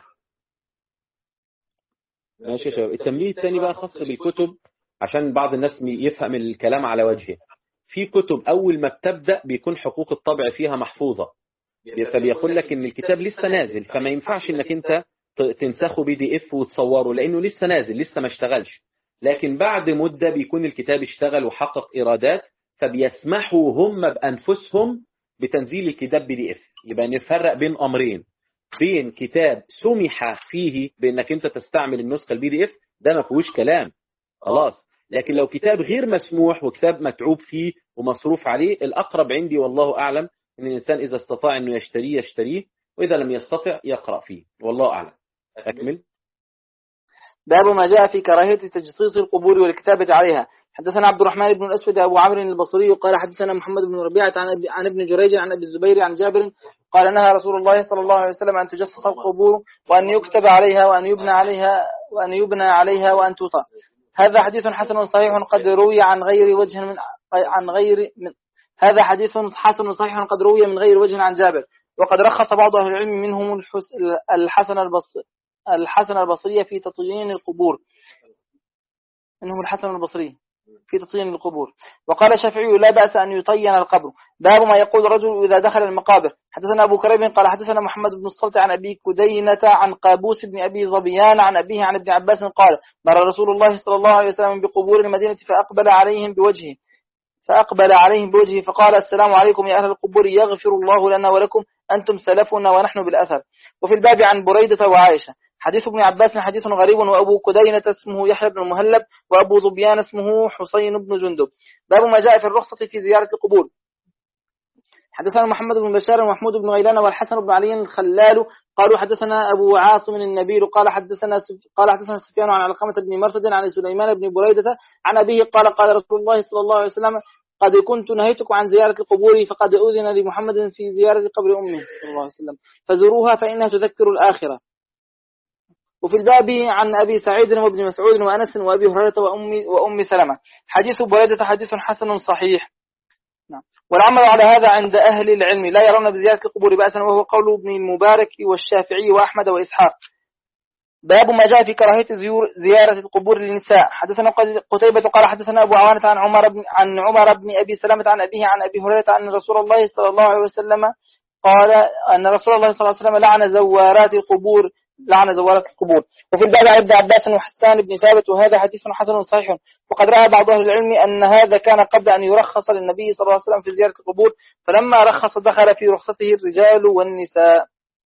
Speaker 1: ماشي يا شباب. التمليل الثاني بقى خاص بالكتب عشان بعض الناس يفهم الكلام على وجهه. في كتب أول ما بتبدأ بيكون حقوق الطبع فيها محفوظة، فبيقول لك إن الكتاب لسه نازل فما ينفعش إنك أنت تنسخه بي دي إف وتصوره لأنه لسه نازل لسه ما اشتغلش. لكن بعد مدة بيكون الكتاب اشتغل وحقق إيرادات فبيسمحوا هم بأنفسهم بتنزيل الكتاب بي دي إف. يبقى نفرق بين أمرين، بين كتاب سمح فيه بأنك أنت تستعمل النسخة البي دي إف ده ما فيهوش كلام خلاص، لكن لو كتاب غير مسموح وكتاب متعوب فيه ومصروف عليه، الأقرب عندي والله أعلم أن الإنسان إذا استطاع أنه يشتريه يشتريه، وإذا لم يستطع يقرأ فيه والله أعلم. أكمل.
Speaker 4: باب ما جاء في كراهية تجصيص القبور والكتابة عليها. حدثنا عبد الرحمن بن الأسود أبو عمرو البصري قال حدثنا محمد بن ربيعة عن ابن جريج عن أبي الزبير عن جابر قال نهى رسول الله صلى الله عليه وسلم أن تجصص القبور وأن يكتب عليها وأن يبنى عليها وأن يبنى عليها وأن توطى. هذا حديث حسن صحيح قد روي عن غير وجه من عن غير من هذا حديث حسن صحيح قد روي من غير وجه عن جابر، وقد رخص بعض أهل العلم منهم الحسن البصري الحسن البصري في تطيين القبور منهم الحسن البصري في تطيين القبور. وقال الشافعي لا بأس أن يطين القبر. باب ما يقول الرجل إذا دخل المقابر. حدثنا أبو كريب قال حدثنا محمد بن الصلت عن أبي كدينة عن قابوس بن أبي ظبيان عن أبيه عن ابن عباس قال مر رسول الله صلى الله عليه وسلم بقبور المدينة فأقبل عليهم بوجهه فأقبل عليهم بوجهه فقال السلام عليكم يا أهل القبور يغفر الله لنا ولكم أنتم سلفنا ونحن بالأثر. وفي الباب عن بريدة وعائشة. حديث ابن عباس حديث غريب، وأبو كدينة اسمه يحيى بن المهلب وأبو ظبيان اسمه حسين بن جندب. باب ما جاء في الرخصة في زيارة القبور. حدثنا محمد بن بشار ومحمود بن غيلان والحسن بن علي الخلال قالوا حدثنا أبو عاصم النبيل قال حدثنا قال حدثنا سفيان عن علقمة بن مرثد عن سليمان بن بريدة عن أبيه قال قال رسول الله صلى الله عليه وسلم قد كنت نهيتكم عن زيارة القبور فقد أذن لمحمد في زيارة قبر أمه صلى الله عليه وسلم فزوروها فإنها تذكر الآخرة. وفي الباب عن أبي سعيد وابن مسعود وأنس وأبي هريرة وأم, وأم سلمة. حديث بريدة حديث حسن صحيح. نعم. والعمل على هذا عند أهل العلم لا يرون بزيارة القبور بأسا وهو قول ابن المبارك والشافعي وأحمد وإسحاق. باب ما جاء في كراهية زيارة القبور للنساء. حدثنا قتيبة قال حدثنا أبو عوانة عن عمر بن عن عمر بن أبي سلمة عن أبيه عن أبي هريرة أن رسول الله صلى الله عليه وسلم قال أن رسول الله صلى الله عليه وسلم لعن زوارات القبور لعن زوارات القبور. وفي الباب عن ابن عباس وحسان بن ثابت وهذا حديث حسن صحيح. وقد رأى بعض أهل العلم أن هذا كان قبل أن يرخص للنبي صلى الله عليه وسلم في زيارة القبور فلما رخص دخل في رخصته الرجال والنساء.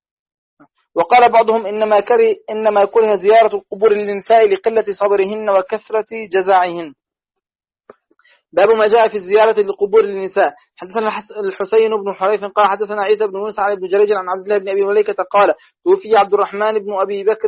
Speaker 4: وقال بعضهم إنما كره إنما كره زيارة القبور للنساء لقلة صبرهن وكثرة جزعهن. باب ما جاء في الزيارة للقبور للنساء. حدثنا الحسين بن حريث قال حدثنا عيسى بن موسى عن ابن جريج عن عبد الله بن أبي مليكة قال توفي عبد الرحمن بن أبي بكر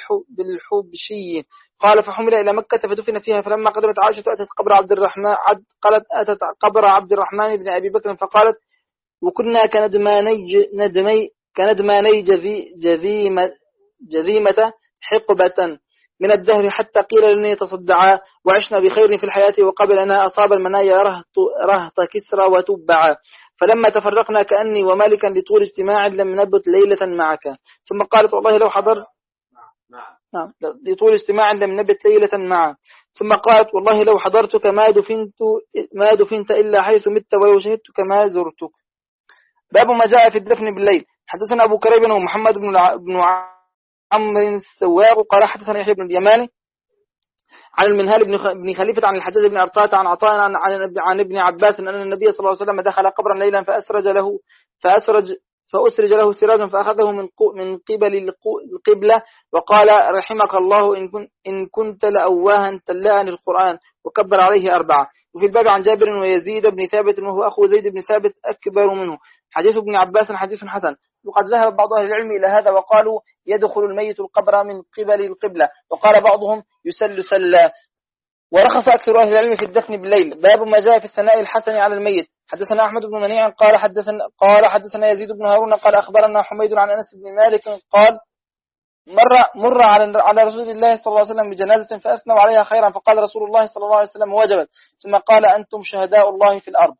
Speaker 4: بالحبشي قال فحمل إلى مكة فدفن فيها فلما قدمت عائشة أتت قبر عبد الرحمن قالت أتت قبر عبد الرحمن بن أبي بكر فقالت وكنا كندماني ندمي كندماني جذي جذيمة جذيمة حقبة من الدهر حتى قيل لنا تصدعا وعشنا بخير في الحياة وقبلنا أصاب المنايا رهط, رهط كسرى وتبعا فلما تفرقنا كأني ومالكا لطول اجتماع لم نبت ليلة معك. ثم قالت والله لو حضر نعم لطول اجتماع لم نبت ليلة معا. ثم قالت والله لو حضرتك ما دفنت ما دفنت إلا حيث مت ولو شهدتك ما زرتك. باب ما جاء في الدفن بالليل. حدثنا أبو كريب ومحمد بن عمرو السواق قال حدثنا يحيى بن اليماني عن المنهال بن خليفة عن الحجاج بن أرطاة عن عطاء عن, عن ابن عباس أن النبي صلى الله عليه وسلم دخل قبرا ليلا فأسرج له فأسرج فأسرج له سراجا فأخذه من من قبل القبلة وقال رحمك الله إن كنت إن كنت لأواها تلأني القرآن وكبر عليه أربعة. وفي الباب عن جابر ويزيد بن ثابت وهو أخو زيد بن ثابت أكبر منه. حديث ابن عباس حديث حسن. وقد ذهب بعض أهل العلم إلى هذا وقالوا يدخل الميت القبر من قبل القبلة وقال بعضهم يسل سلا. ورخص أكثر أهل العلم في الدفن بالليل. باب ما جاء في الثناء الحسن على الميت. حدثنا أحمد بن منيع قال حدثنا قال حدثنا يزيد بن هارون قال أخبرنا حميد عن أنس بن مالك قال مر مر على على رسول الله صلى الله عليه وسلم بجنازة فأثنوا عليها خيرا فقال رسول الله صلى الله عليه وسلم وجبت ثم قال أنتم شهداء الله في الأرض.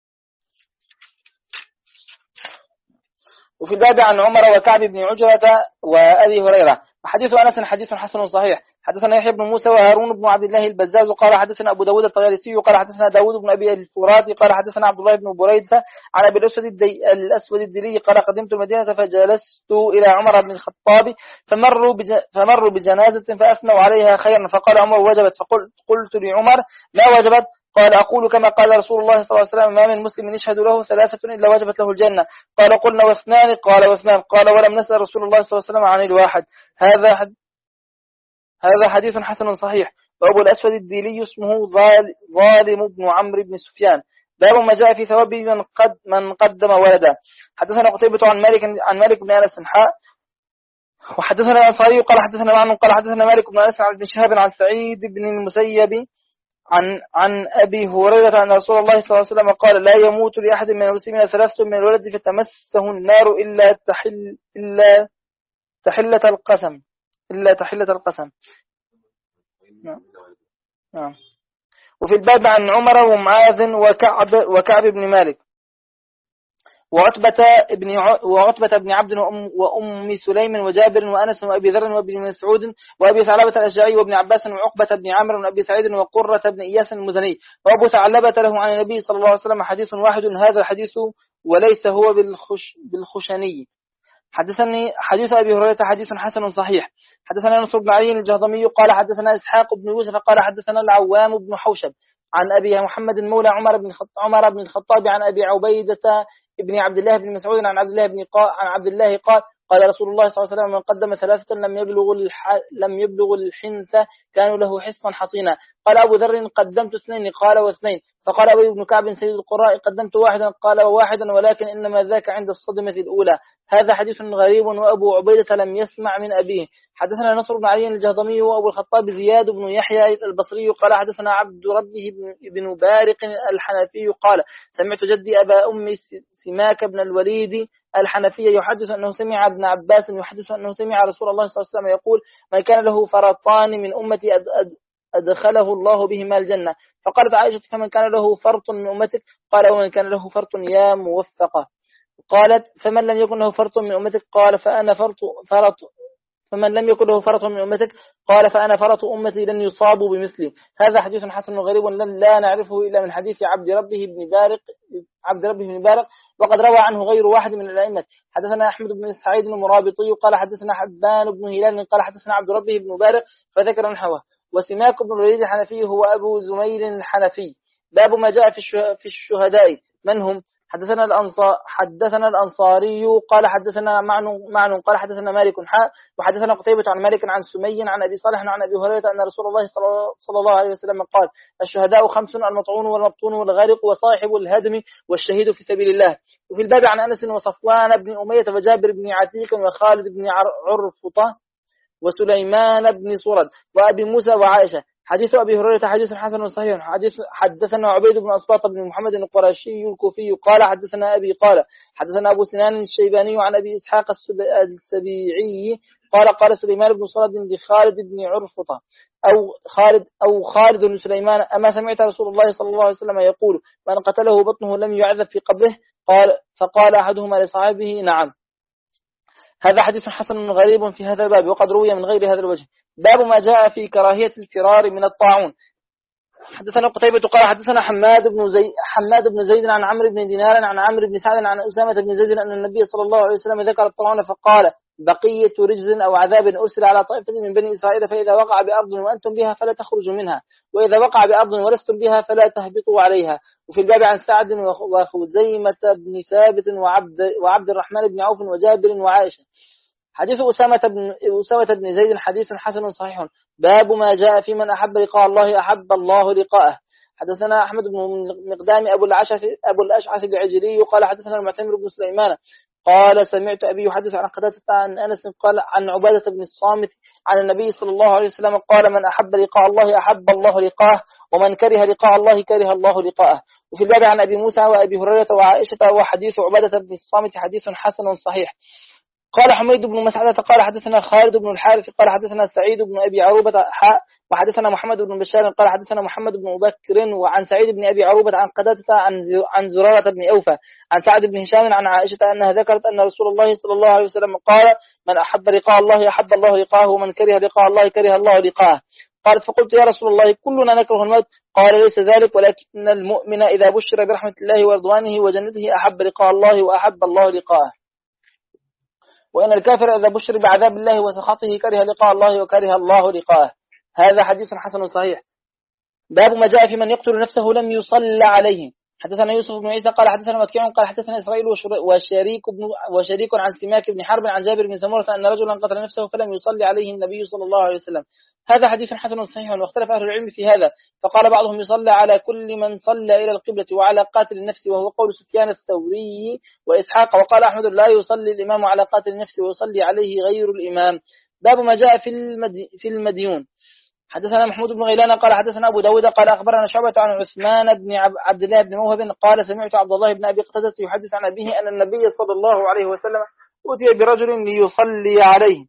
Speaker 4: وفي الباب عن عمر وكعب بن عجرة وأبي هريرة. حديث أنس حديث حسن صحيح. حدثنا يحيى بن موسى وهارون بن عبد الله البزاز قال حدثنا أبو داود الطيالسي قال حدثنا داود بن أبي الفراتي قال حدثنا عبد الله بن بريدة عن أبي الأسود الدي الأسود الدلي قال قدمت المدينة فجلست إلى عمر بن الخطاب فمروا بج... فمروا بجنازة فأثنوا عليها خيرا فقال عمر وجبت فقلت قلت لعمر ما وجبت قال أقول كما قال رسول الله صلى الله عليه وسلم ما من مسلم يشهد له ثلاثة إلا وجبت له الجنة. قال قلنا واثنان قال واثنان قال ولم نسأل رسول الله صلى الله عليه وسلم عن الواحد. هذا حد هذا حديث حسن صحيح. وأبو الأسود الديلي اسمه ظالم بن عمرو بن سفيان. باب ما جاء في ثواب من قد من قدم ولدا. حدثنا قتيبة عن مالك عن مالك بن أنس حاء وحدثنا الأنصاري قال حدثنا معن قال حدثنا مالك بن أنس عن ابن شهاب عن سعيد بن المسيب عن عن أبي هريرة أن رسول الله صلى الله عليه وسلم قال لا يموت لأحد من المسلمين ثلاثة من الولد فتمسه النار إلا تحل إلا تحلة القسم إلا تحلة القسم. نعم. نعم. وفي الباب عن عمر ومعاذ وكعب وكعب بن مالك وعتبة ابن وعتبة بن عبد وأم, وأم سليم وجابر وأنس وأبي ذر وابن مسعود وأبي ثعلبة الأشجعي وابن عباس وعقبة بن عامر وأبي سعيد وقرة بن إياس المزني. وأبو ثعلبة له عن النبي صلى الله عليه وسلم حديث واحد هذا الحديث وليس هو بالخش بالخشني. حدثني حديث أبي هريرة حديث حسن صحيح. حدثنا نصر بن علي الجهضمي قال حدثنا إسحاق بن يوسف قال حدثنا العوام بن حوشب عن أبي محمد مولى عمر بن عمر بن الخطاب عن أبي عبيدة ابن عبد الله بن مسعود عن عبد الله بن قا عن عبد الله قال قال رسول الله صلى الله عليه وسلم من قدم ثلاثة لم يبلغ الح... لم يبلغ الحنث كانوا له حصنا حصينا. قال أبو ذر قدمت اثنين قال واثنين فقال أبي بن كعب سيد القراء قدمت واحدا، قال واحدا ولكن إنما ذاك عند الصدمة الأولى. هذا حديث غريب وأبو عبيدة لم يسمع من أبيه. حدثنا نصر بن علي الجهضمي وأبو الخطاب زياد بن يحيى البصري قال حدثنا عبد ربه بن بارق الحنفي قال سمعت جدي أبا أم سماك بن الوليد الحنفي يحدث أنه سمع ابن عباس يحدث أنه سمع رسول الله صلى الله عليه وسلم يقول من كان له فرطان من أمتي أدخله الله بهما الجنة. فقالت عائشة فمن كان له فرط من أمتك؟ قال ومن كان له فرط يا موفقة. قالت فمن لم يكن له فرط من أمتك؟ قال فأنا فرط فرط فمن لم يكن له فرط من أمتك؟ قال فأنا فرط أمتي لن يصابوا بمثلي. هذا حديث حسن غريب لا نعرفه إلا من حديث عبد ربه بن بارق عبد ربه بن بارق وقد روى عنه غير واحد من الأئمة. حدثنا أحمد بن سعيد المرابطي قال حدثنا حبان بن هلال قال حدثنا عبد ربه بن بارق فذكر نحوه. وسماك بن الوليد الحنفي هو أبو زميل الحنفي. باب ما جاء في الشهداء من هم؟ حدثنا الأنصار حدثنا الأنصاري قال حدثنا معن معن قال حدثنا مالك حاء وحدثنا قتيبة عن مالك عن سمي عن أبي صالح عن أبي هريرة أن رسول الله صلى الله عليه وسلم قال الشهداء خمس المطعون والمبطون والغارق وصاحب الهدم والشهيد في سبيل الله. وفي الباب عن أنس وصفوان بن أمية وجابر بن عتيق وخالد بن عرفطة وسليمان بن صرد وأبي موسى وعائشة. حديث أبي هريرة حديث حسن صحيح. حديث حدثنا عبيد بن أسباط بن محمد القرشي الكوفي قال حدثنا أبي قال حدثنا أبو سنان الشيباني عن أبي إسحاق السبيعي قال قال سليمان بن صرد لخالد بن عرفطة أو خالد أو خالد بن سليمان أما سمعت رسول الله صلى الله عليه وسلم يقول من قتله بطنه لم يعذب في قبره؟ قال فقال أحدهما لصاحبه نعم. هذا حديث حسن غريب في هذا الباب وقد روي من غير هذا الوجه. باب ما جاء في كراهية الفرار من الطاعون. حدثنا قتيبة قال حدثنا حماد بن زيد حماد بن زيد عن عمرو بن دينار عن عمرو بن سعد عن أسامة بن زيد أن النبي صلى الله عليه وسلم ذكر الطاعون فقال بقية رجز أو عذاب أرسل على طائفة من بني إسرائيل فإذا وقع بأرض وأنتم بها فلا تخرجوا منها وإذا وقع بأرض ولستم بها فلا تهبطوا عليها. وفي الباب عن سعد وخزيمة بن ثابت وعبد, وعبد الرحمن بن عوف وجابر وعائشة. حديث أسامة بن, أسامة بن زيد حديث حسن صحيح. باب ما جاء في من أحب لقاء الله أحب الله لقاءه. حدثنا أحمد بن مقدام أبو الأشعث أبو الأشعث العجلي قال حدثنا المعتمر بن سليمان قال سمعت أبي يحدث عن قتادة عن أنس قال عن عبادة بن الصامت عن النبي صلى الله عليه وسلم قال من أحب لقاء الله أحب الله لقاءه ومن كره لقاء الله كره الله لقاءه. وفي الباب عن أبي موسى وأبي هريرة وعائشة وحديث عبادة بن الصامت حديث حسن صحيح. قال حميد بن مسعدة قال حدثنا خالد بن الحارث قال حدثنا سعيد بن أبي عروبة حاء وحدثنا محمد بن بشار قال حدثنا محمد بن بكر وعن سعيد بن أبي عروبة عن قتادة عن زرارة بن أوفى عن سعد بن هشام عن عائشة أنها ذكرت أن رسول الله صلى الله عليه وسلم قال من أحب لقاء الله أحب الله لقاءه ومن كره لقاء الله كره الله لقاءه. قالت فقلت يا رسول الله كلنا نكره الموت؟ قال ليس ذلك ولكن المؤمن إذا بشر برحمة الله ورضوانه وجنته أحب لقاء الله وأحب الله لقاءه وإن الكافر إذا بشر بعذاب الله وسخطه كره لقاء الله وكره الله لقاءه. هذا حديث حسن صحيح. باب ما جاء في من يقتل نفسه لم يصلى عليه. حدثنا يوسف بن عيسى قال حدثنا وكيع قال حدثنا إسرائيل وشريك بن وشريك عن سماك بن حرب عن جابر بن سمرة أن رجلا قتل نفسه فلم يصلي عليه النبي صلى الله عليه وسلم. هذا حديث حسن صحيح واختلف أهل العلم في هذا فقال بعضهم يصلى على كل من صلى إلى القبلة وعلى قاتل النفس وهو قول سفيان الثوري وإسحاق. وقال أحمد لا يصلي الإمام على قاتل النفس ويصلي عليه غير الإمام. باب ما جاء في المدي في المديون. حدثنا محمود بن غيلان قال حدثنا أبو داود قال أخبرنا شعبة عن عثمان بن عبد الله بن موهب قال سمعت عبد الله بن أبي قتادة يحدث عن أبيه أن النبي صلى الله عليه وسلم أتي برجل ليصلي عليه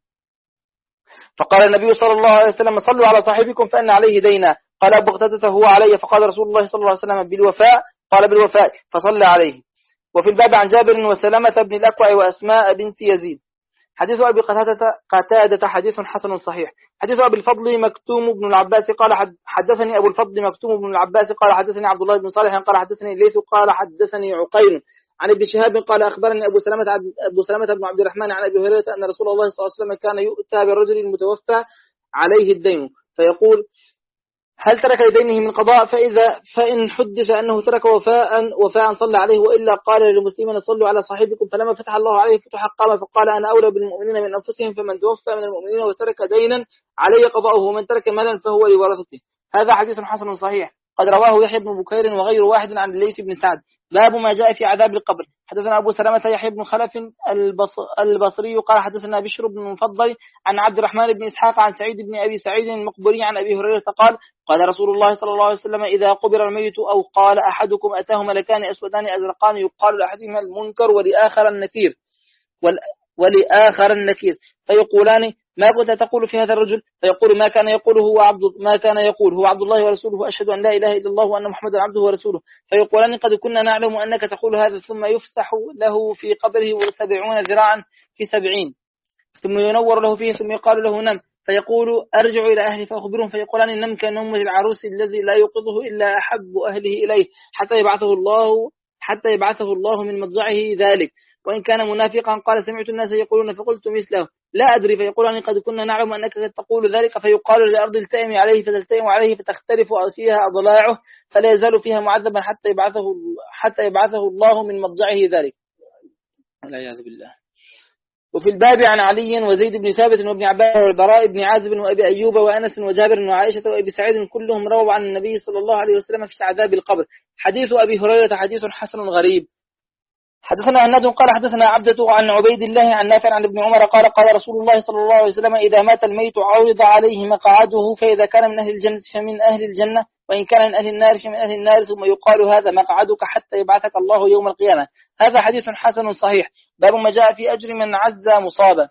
Speaker 4: فقال النبي صلى الله عليه وسلم صلوا على صاحبكم فإن عليه دينا. قال أبو قتادة هو علي فقال رسول الله صلى الله عليه وسلم بالوفاء قال بالوفاء فصلى عليه. وفي الباب عن جابر وسلمة بن الأكوع وأسماء بنت يزيد. حديث أبي قتادة قتادة حديث حسن صحيح. حديث أبي الفضل مكتوم بن العباس قال حدثني أبو الفضل مكتوم بن العباس قال حدثني عبد الله بن صالح قال حدثني الليث قال حدثني عقيل عن ابن شهاب قال أخبرني أبو سلمة أبو سلمة بن عبد الرحمن عن أبي هريرة أن رسول الله صلى الله عليه وسلم كان يؤتى بالرجل المتوفى عليه الدين فيقول هل ترك لدينه من قضاء فإذا فإن حدث أنه ترك وفاء وفاء صلى عليه وإلا قال للمسلمين صلوا على صاحبكم. فلما فتح الله عليه فتح قام فقال أنا أولى بالمؤمنين من أنفسهم فمن توفى من المؤمنين وترك دينا عليه قضاءه ومن ترك مالا فهو لورثته. هذا حديث حسن صحيح. قد رواه يحيى بن بكير وغير واحد عن الليث بن سعد. باب ما جاء في عذاب القبر. حدثنا أبو سلمة يحيى بن خلف البصري قال حدثنا بشر بن المفضل عن عبد الرحمن بن إسحاق عن سعيد بن أبي سعيد المقبري عن أبي هريرة قال قال رسول الله صلى الله عليه وسلم إذا قبر الميت أو قال أحدكم أتاه ملكان أسودان أزرقان يقال لأحدهما المنكر ولآخر النكير ولآخر النكير فيقولان ما كنت تقول في هذا الرجل؟ فيقول ما كان يقول هو عبد ما كان يقول هو عبد الله ورسوله أشهد أن لا إله إلا الله وأن محمدا عبده ورسوله. فيقولان قد كنا نعلم أنك تقول هذا. ثم يفسح له في قبره سبعون ذراعا في سبعين ثم ينور له فيه ثم يقال له نم فيقول أرجع إلى أهلي فأخبرهم فيقولان نم كنوم العروس الذي لا يوقظه إلا أحب أهله إليه حتى يبعثه الله حتى يبعثه الله من مضجعه ذلك. وإن كان منافقا قال سمعت الناس يقولون فقلت مثله لا أدري. فيقولان قد كنا نعلم أنك تقول ذلك. فيقال لأرض التئم عليه فتلتئم عليه فتختلف فيها أضلاعه فلا يزال فيها معذبا حتى يبعثه حتى يبعثه الله من مضجعه ذلك والعياذ بالله. وفي الباب عن علي وزيد بن ثابت وابن عباس والبراء بن عازب وأبي أيوب وأنس وجابر وعائشة وأبي سعيد كلهم رووا عن النبي صلى الله عليه وسلم في عذاب القبر. حديث أبي هريرة حديث حسن غريب. حدثنا هناد قال حدثنا عبدة عن عبيد الله عن نافع عن ابن عمر قال قال رسول الله صلى الله عليه وسلم إذا مات الميت عرض عليه مقعده فإذا كان من أهل الجنة فمن أهل الجنة وإن كان من أهل النار فمن أهل النار ثم يقال هذا مقعدك حتى يبعثك الله يوم القيامة. هذا حديث حسن صحيح. باب ما جاء في أجر من عز مصابا.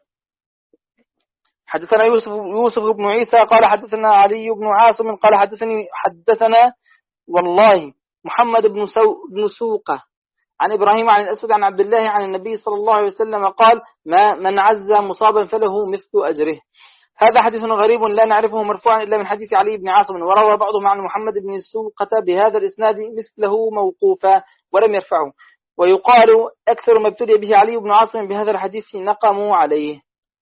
Speaker 4: حدثنا يوسف, يوسف بن عيسى قال حدثنا علي بن عاصم قال حدثني حدثنا والله محمد بن, سو بن سوقة عن إبراهيم عن الأسود عن عبد الله عن النبي صلى الله عليه وسلم قال ما من عز مصابا فله مثل أجره. هذا حديث غريب لا نعرفه مرفوعا إلا من حديث علي بن عاصم وروى بعضهم عن محمد بن سوقة بهذا الإسناد مثله موقوفا ولم يرفعه. ويقال أكثر ما ابتلي به علي بن عاصم بهذا الحديث نقموا عليه.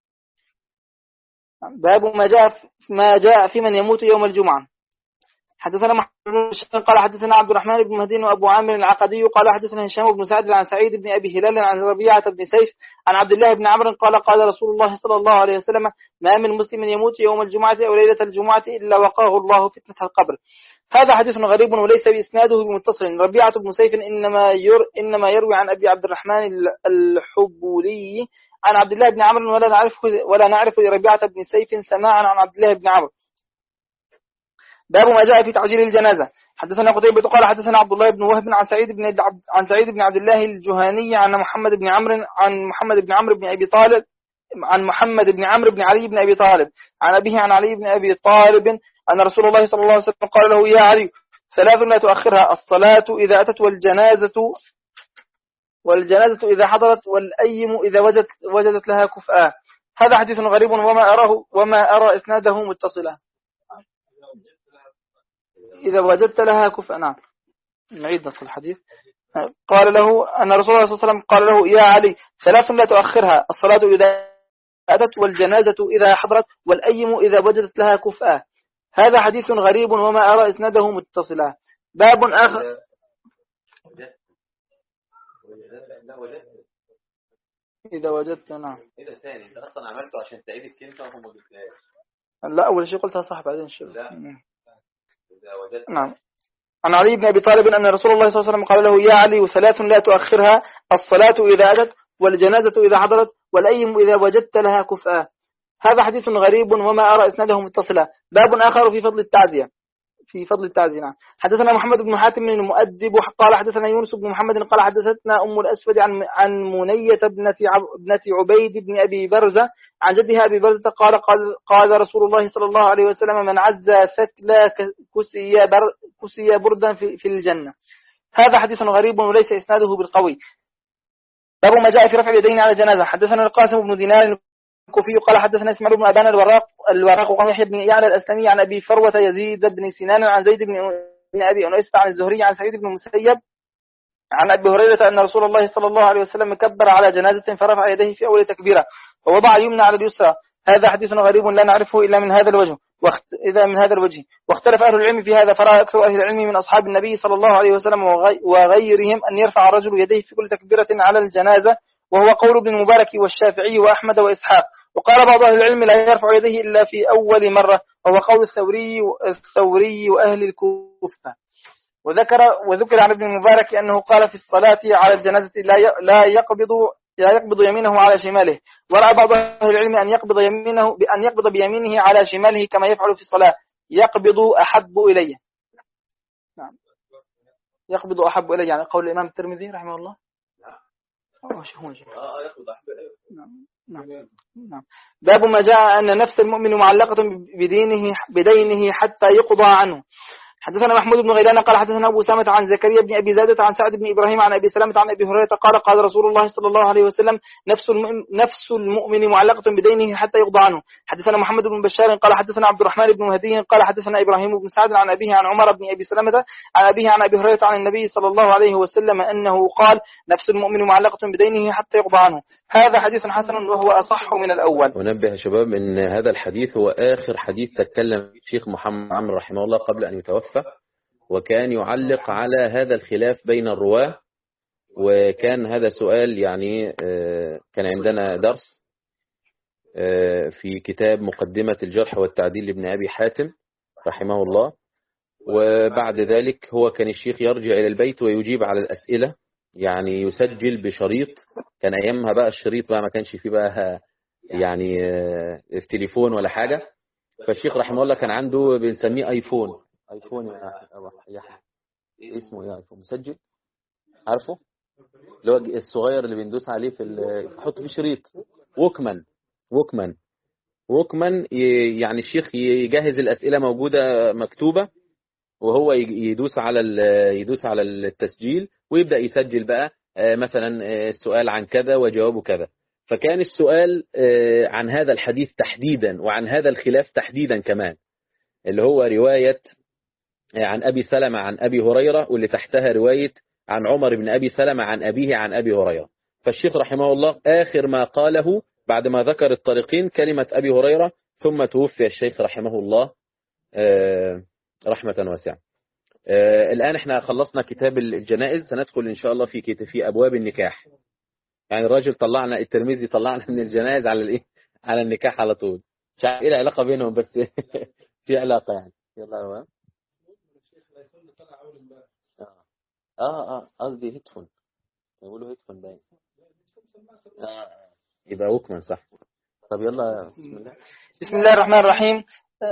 Speaker 4: باب ما جاء ما جاء في من يموت يوم الجمعة. حدثنا محمد بن قال حدثنا عبد الرحمن بن مهدي وأبو عامر العقدي قال حدثنا هشام بن سعد عن سعيد بن أبي هلال عن ربيعة بن سيف عن عبد الله بن عمرو قال قال رسول الله صلى الله عليه وسلم ما من مسلم يموت يوم الجمعة أو ليلة الجمعة إلا وقاه الله فتنة القبر. هذا حديث غريب وليس بإسناده بمتصل. ربيعة بن سيف إنما ير إنما يروي عن أبي عبد الرحمن الحبولي عن عبد الله بن عمرو ولا نعرف ولا نعرف لربيعة بن سيف سماعا عن عبد الله بن عمرو. باب ما جاء في تعجيل الجنازة. حدثنا قتيبة قال حدثنا عبد الله بن وهب عن سعيد بن عن سعيد بن عبد الله الجهاني عن محمد بن عمرو عن محمد بن عمرو بن أبي طالب عن محمد بن عمرو بن علي بن أبي طالب عن أبيه عن علي بن أبي طالب أن رسول الله صلى الله عليه وسلم قال له يا علي ثلاث لا تؤخرها الصلاة إذا أتت والجنازة والجنازة إذا حضرت والأيم إذا وجدت وجدت لها كفءا. هذا حديث غريب وما أراه وما أرى إسناده متصلا. إذا وجدت لها كفءا. نعم نعيد نص الحديث. قال له أن رسول الله صلى الله عليه وسلم قال له يا علي ثلاث لا تؤخرها الصلاة إذا أتت والجنازة إذا حضرت والأيم إذا وجدت لها كفءا. هذا حديث غريب وما أرى إسناده متصلا. باب آخر. إذا وجدت. نعم
Speaker 1: إذا ثاني أنت أصلا عملته عشان تعيد الكلمة وهم ما قلتهاش.
Speaker 4: لا أول شيء قلتها صح بعدين شو.
Speaker 1: وجدت.
Speaker 4: نعم. عن علي بن أبي طالب أن رسول الله صلى الله عليه وسلم قال له يا علي ثلاث لا تؤخرها الصلاة إذا أتت والجنازة إذا حضرت والأيم إذا وجدت لها كفءا. هذا حديث غريب وما أرى إسناده متصلا. باب آخر في فضل التعزية في فضل التعزية. نعم. حدثنا محمد بن حاتم بن المؤدب قال حدثنا يونس بن محمد قال حدثتنا أم الأسود عن عن منية ابنة ابنة عبيد بن أبي برزة عن جدها أبي برزة قال قال قال رسول الله صلى الله عليه وسلم من عز ثكلا كسي بر كسي بردا في, في الجنة. هذا حديث غريب وليس إسناده بالقوي. باب ما جاء في رفع اليدين على الجنازة. حدثنا القاسم بن دينار الكوفي قال حدثنا اسماعيل بن أبان الوراق الوراق وقام يحيى بن يعلى الأسلمي عن أبي فروة يزيد بن سنان عن زيد بن أبي أنيس عن الزهري عن سعيد بن المسيب عن أبي هريرة أن رسول الله صلى الله عليه وسلم كبر على جنازة فرفع يديه في أول تكبيرة ووضع اليمنى على اليسرى. هذا حديث غريب لا نعرفه إلا من هذا الوجه واخت... إذا من هذا الوجه واختلف أهل العلم في هذا. فرأى أكثر أهل العلم من أصحاب النبي صلى الله عليه وسلم وغي... وغيرهم أن يرفع الرجل يديه في كل تكبيرة على الجنازة وهو قول ابن المبارك والشافعي وأحمد وإسحاق. وقال بعض أهل العلم لا يرفع يديه إلا في أول مرة وهو قول الثوري الثوري وأهل الكوفة. وذكر وذكر عن ابن المبارك أنه قال في الصلاة على الجنازة لا لا يقبض لا يقبض يمينه على شماله، ورأى بعض أهل العلم أن يقبض يمينه بأن يقبض بيمينه على شماله كما يفعل في الصلاة، يقبض أحب إليه. نعم، يقبض أحب إليه، يعني قول الإمام الترمذي رحمه الله. اه شيخون شيخ. اه يقبض أحب إليه. نعم نعم نعم. باب ما جاء أن نفس المؤمن معلقة بدينه بدينه حتى يقضى عنه. حدثنا محمود بن غيلان قال حدثنا أبو أسامة عن زكريا بن أبي زادة عن سعد بن إبراهيم عن أبي سلمة عن أبي هريرة قال قال رسول الله صلى الله عليه وسلم نفس نفس المؤمن معلقة بدينه حتى يقضى عنه. حدثنا محمد بن بشار قال حدثنا عبد الرحمن بن مهدي قال حدثنا إبراهيم بن سعد عن أبيه عن عمر بن أبي سلمة عن أبيه عن أبي هريرة عن النبي صلى الله عليه وسلم أنه قال نفس المؤمن معلقة بدينه حتى يقضى عنه. هذا حديث حسن وهو أصح من الأول.
Speaker 1: ونبه يا شباب أن هذا الحديث هو آخر حديث تكلم الشيخ محمد عمرو رحمه الله قبل أن يتوفى، وكان يعلق على هذا الخلاف بين الرواة. وكان هذا سؤال يعني كان عندنا درس في كتاب مقدمة الجرح والتعديل لابن أبي حاتم رحمه الله، وبعد ذلك هو كان الشيخ يرجع إلى البيت ويجيب على الأسئلة، يعني يسجل بشريط. كان أيامها بقى الشريط بقى ما كانش فيه بقى يعني في تليفون ولا حاجة. فالشيخ رحمه الله كان عنده بنسميه ايفون ايفون يا يا اسمه ايه ايفون مسجل، عارفه اللي هو الصغير اللي بندوس عليه في يحط فيه شريط. ووكمان ووكمان ووكمان يعني الشيخ يجهز الأسئلة موجودة مكتوبة، وهو يدوس على يدوس على التسجيل ويبدأ يسجل بقى مثلا السؤال عن كذا وجوابه كذا. فكان السؤال عن هذا الحديث تحديدا وعن هذا الخلاف تحديدا كمان، اللي هو رواية عن أبي سلمة عن أبي هريرة، واللي تحتها رواية عن عمر بن أبي سلمة عن أبيه عن أبي هريرة. فالشيخ رحمه الله آخر ما قاله بعد ما ذكر الطريقين كلمة أبي هريرة، ثم توفي الشيخ رحمه الله رحمة واسعة. الآن احنا خلصنا كتاب الجنائز، سندخل إن شاء الله في في أبواب النكاح. يعني الراجل طلعنا الترمذي طلعنا من الجنائز على الايه على النكاح على طول. مش عارف ايه العلاقة بينهم، بس في علاقة يعني. يلا هو اه اه قصدي هيدفون، يقولوا هيدفون باين. اه يبقى ووكمان صح. طب يلا بسم الله.
Speaker 4: بسم الله الرحمن الرحيم.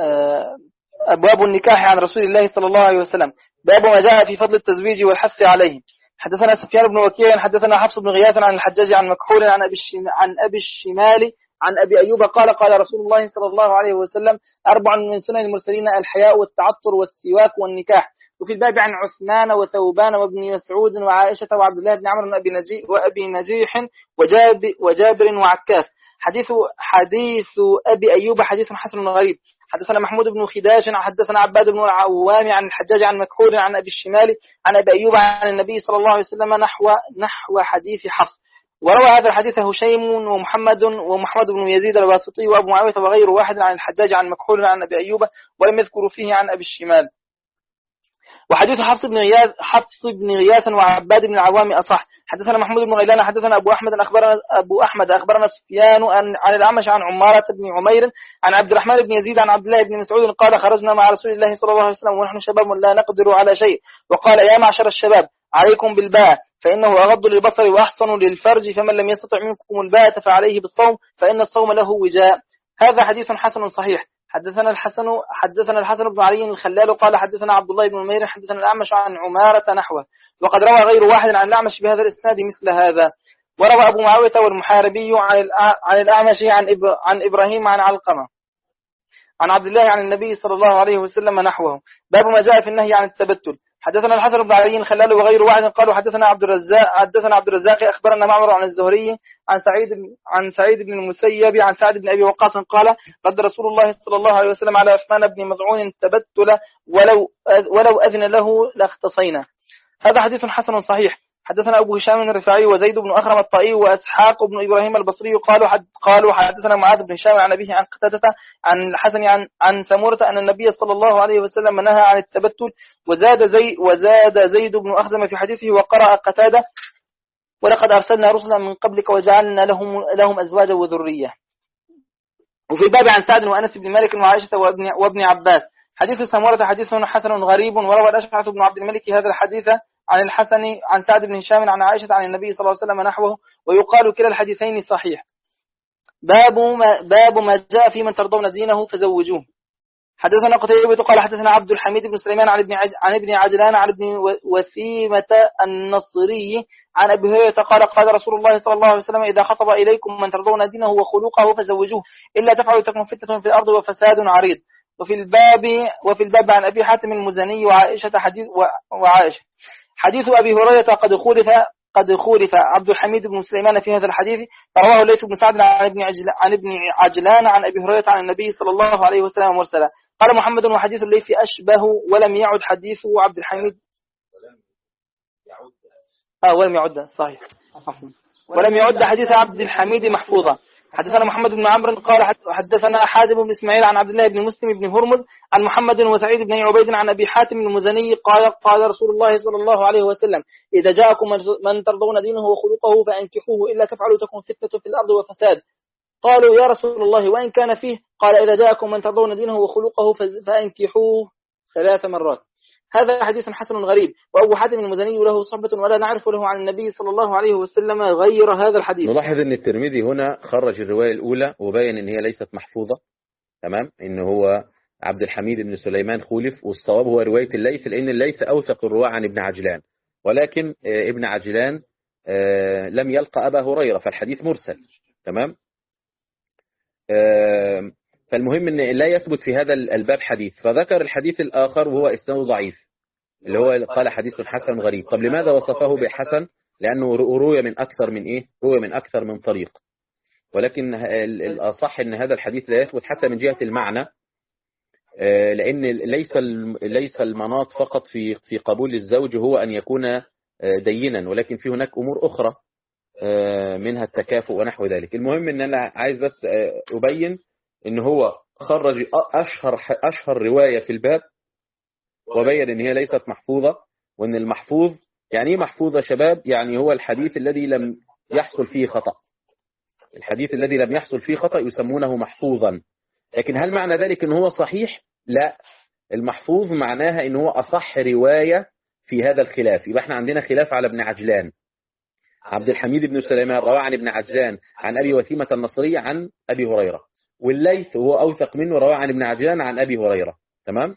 Speaker 4: أبواب النكاح عن رسول الله صلى الله عليه وسلم. باب ما جاء في فضل التزويج والحث عليه. حدثنا سفيان بن وكيع حدثنا حفص بن غياث عن الحجاج عن مكحول عن أبي عن أبي الشمال عن أبي أيوب قال قال رسول الله صلى الله عليه وسلم أربع من سنن المرسلين الحياء والتعطر والسواك والنكاح. وفي الباب عن عثمان وثوبان وابن مسعود وعائشة وعبد الله بن عمرو وأبي نجي وأبي نجيح وجاب وجابر وعكاف. حديث حديث أبي أيوب حديث حسن غريب. حدثنا محمود بن خداش حدثنا عباد بن العوام عن الحجاج عن مكحول عن أبي الشمال عن أبي أيوب عن النبي صلى الله عليه وسلم نحو نحو حديث حفص. وروى هذا الحديث هشيم ومحمد ومحمد بن يزيد الواسطي وأبو معاوية وغير واحد عن الحجاج عن مكحول عن أبي أيوب، ولم يذكروا فيه عن أبي الشمال. وحديث حفص بن غياث حفص بن غياث وعباد بن العوام أصح. حدثنا محمود بن غيلان حدثنا أبو أحمد أخبرنا أبو أحمد أخبرنا سفيان عن الأعمش عن عمارة بن عمير عن عبد الرحمن بن يزيد عن عبد الله بن مسعود قال خرجنا مع رسول الله صلى الله عليه وسلم ونحن شباب لا نقدر على شيء، وقال يا معشر الشباب عليكم بالباء فإنه أغض للبصر وأحصن للفرج، فمن لم يستطع منكم الباء فعليه بالصوم فإن الصوم له وجاء. هذا حديث حسن صحيح. حدثنا الحسن حدثنا الحسن بن علي الخلال قال حدثنا عبد الله بن عمير حدثنا الأعمش عن عمارة نحوه، وقد روى غير واحد عن الأعمش بهذا الإسناد مثل هذا. وروى أبو معاوية والمحاربي عن الأعمش عن عن إبراهيم عن علقمة عن عبد الله عن النبي صلى الله عليه وسلم نحوه. باب ما جاء في النهي عن التبتل. حدثنا الحسن بن علي الخلال وغير واحد قالوا حدثنا عبد الرزاق حدثنا عبد الرزاق أخبرنا معمر عن الزهري عن سعيد عن سعيد بن المسيب عن سعد بن أبي وقاص قال قد رسول الله صلى الله عليه وسلم على عثمان بن مظعون التبتل ولو ولو أذن له لاختصينا. هذا حديث حسن صحيح. حدثنا أبو هشام الرفاعي وزيد بن أخرم الطائي وأسحاق بن إبراهيم البصري قالوا حد قالوا حدثنا معاذ بن هشام عن أبيه عن قتادة عن الحسن عن عن سمورة أن النبي صلى الله عليه وسلم نهى عن التبتل. وزاد زي وزاد زيد بن أخزم في حديثه وقرأ قتادة ولقد أرسلنا رسلا من قبلك وجعلنا لهم لهم أزواجا وذرية. وفي الباب عن سعد وأنس بن مالك وعائشة وابن وابن عباس. حديث سمورة حديث حسن غريب، وروى الأشعث بن عبد الملك هذا الحديث عن الحسن عن سعد بن هشام عن عائشة عن النبي صلى الله عليه وسلم نحوه، ويقال كلا الحديثين صحيح. باب ما, باب ما جاء في من ترضون دينه فزوجوه. حدثنا قتيبة قال حدثنا عبد الحميد بن سليمان عن ابن عن ابن عجلان عن ابن وسيمة النصري عن أبي هريرة قال قال رسول الله صلى الله عليه وسلم إذا خطب إليكم من ترضون دينه وخلقه فزوجوه إلا تفعلوا تكن فتنة في الأرض وفساد عريض. وفي الباب وفي الباب عن أبي حاتم المزني وعائشة حديث وعائشة حديث أبي هريرة قد خولف قد خولف عبد الحميد بن سليمان في هذا الحديث، فرواه الليث بن سعد عن ابن عجلان عن ابن عجلان عن أبي هريرة عن النبي صلى الله عليه وسلم مرسلا. قال محمد وحديث الليث أشبه ولم يعد حديث عبد الحميد آه ولم يعد صحيح عفوا ولم يعد حديث عبد الحميد محفوظا. حدثنا محمد بن عمرو قال حدثنا حاتم بن إسماعيل عن عبد الله بن مسلم بن هرمز عن محمد وسعيد بن عبيد عن أبي حاتم المزني قال قال رسول الله صلى الله عليه وسلم إذا جاءكم من ترضون دينه وخلقه فأنكحوه إلا تفعلوا تكن فتنة في الأرض وفساد. قالوا يا رسول الله وإن كان فيه؟ قال إذا جاءكم من ترضون دينه وخلقه فأنكحوه ثلاث مرات. هذا حديث حسن غريب، وأبو حاتم المزني له صحبة ولا نعرف له عن النبي صلى الله عليه وسلم غير هذا الحديث.
Speaker 1: نلاحظ أن الترمذي هنا خرج الرواية الأولى وبين أن هي ليست محفوظة، تمام، أنه هو عبد الحميد بن سليمان خولف، والصواب هو رواية الليث، لأن الليث أوثق الرواة عن ابن عجلان، ولكن ابن عجلان لم يلقى أبا هريرة فالحديث مرسل، تمام. فالمهم أن لا يثبت في هذا الباب حديث، فذكر الحديث الآخر وهو إسناده ضعيف اللي هو قال حديث حسن غريب. طب لماذا وصفه بحسن؟ لأنه روي من أكثر من إيه؟ روي من أكثر من طريق، ولكن الأصح أن هذا الحديث لا يثبت حتى من جهة المعنى، لأن ليس ليس المناط فقط في في قبول الزوج هو أن يكون دينا، ولكن في هناك أمور أخرى منها التكافؤ ونحو ذلك. المهم أن أنا عايز بس أبين أن هو خرج أشهر أشهر رواية في الباب وبين أن هي ليست محفوظة، وأن المحفوظ يعني ايه محفوظة شباب؟ يعني هو الحديث الذي لم يحصل فيه خطأ. الحديث الذي لم يحصل فيه خطأ يسمونه محفوظا. لكن هل معنى ذلك أنه هو صحيح؟ لا، المحفوظ معناها أنه هو أصح رواية في هذا الخلاف. يبقى احنا عندنا خلاف على ابن عجلان. عبد الحميد بن سليمان روى عن ابن عجلان عن أبي وثيمة النصري عن أبي هريرة، والليث هو أوثق منه روى عن ابن عجلان عن أبي هريرة، تمام.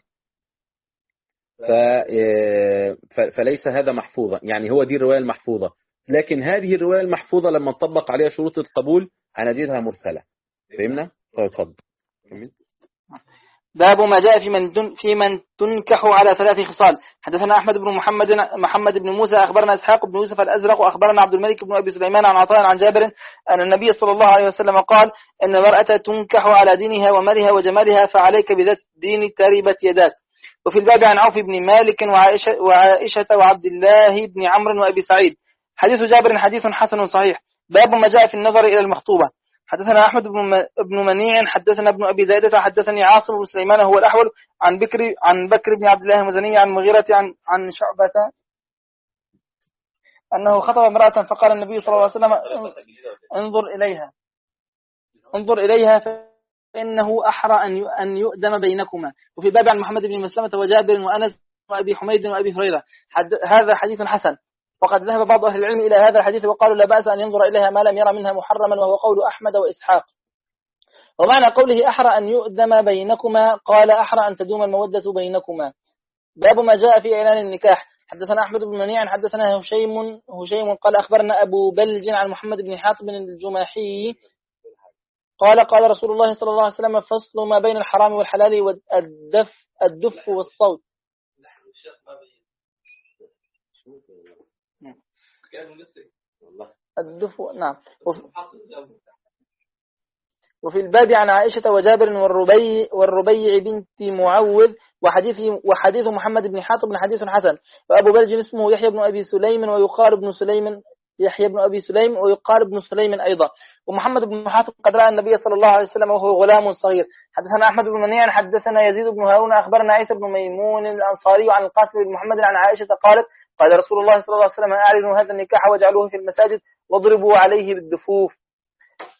Speaker 1: فليس هذا محفوظا، يعني هو دي الرواية المحفوظة. لكن هذه الرواية المحفوظة لما نطبق عليها شروط القبول هنجدها مرسلة. فهمنا؟ اتفضل.
Speaker 4: باب ما جاء في من دن في من تنكح على ثلاث خصال. حدثنا أحمد بن محمد محمد بن موسى أخبرنا إسحاق بن يوسف الأزرق وأخبرنا عبد الملك بن أبي سليمان عن عطاء عن جابر أن النبي صلى الله عليه وسلم قال إن المرأة تنكح على دينها ومالها وجمالها فعليك بذات الدين تربت يداك. وفي الباب عن عوف بن مالك وعائشة, وعائشة وعبد الله بن عمرو وأبي سعيد. حديث جابر حديث حسن صحيح. باب ما جاء في النظر إلى المخطوبة. حدثنا أحمد بن منيع حدثنا ابن أبي زايدة حدثني عاصم بن سليمان هو الأحول عن بكر عن بكر بن عبد الله المزني عن مغيرة عن عن شعبة أنه خطب امرأة فقال النبي صلى الله عليه وسلم انظر إليها انظر إليها فإنه أحرى أن أن يؤدم بينكما. وفي باب عن محمد بن مسلمة وجابر وأنس وأبي حميد وأبي هريرة. هذا حديث حسن. وقد ذهب بعض أهل العلم إلى هذا الحديث وقالوا لا بأس أن ينظر إليها ما لم يرى منها محرما، وهو قول أحمد وإسحاق. ومعنى قوله أحرى أن يؤدم بينكما قال أحرى أن تدوم المودة بينكما. باب ما جاء في إعلان النكاح. حدثنا أحمد بن منيع حدثنا هشيم هشيم قال أخبرنا أبو بلج عن محمد بن حاتم الجماحي قال قال رسول الله صلى الله عليه وسلم فصل ما بين الحرام والحلال والدف الدف والصوت. الدف نعم. وفي الباب عن عائشة وجابر والربيع والربيع بنت معوذ وحديث وحديث محمد بن حاتم حديث حسن. وأبو بلج اسمه يحيى بن أبي سليم ويقال ابن سليم يحيى بن أبي سليم ويقال ابن سليم أيضا. ومحمد بن حاتم قد رأى النبي صلى الله عليه وسلم وهو غلام صغير. حدثنا أحمد بن منيع حدثنا يزيد بن هارون أخبرنا عيسى بن ميمون الأنصاري عن القاسم بن محمد عن عائشة قالت قال رسول الله صلى الله عليه وسلم أعلنوا هذا النكاح واجعلوه في المساجد واضربوا عليه بالدفوف.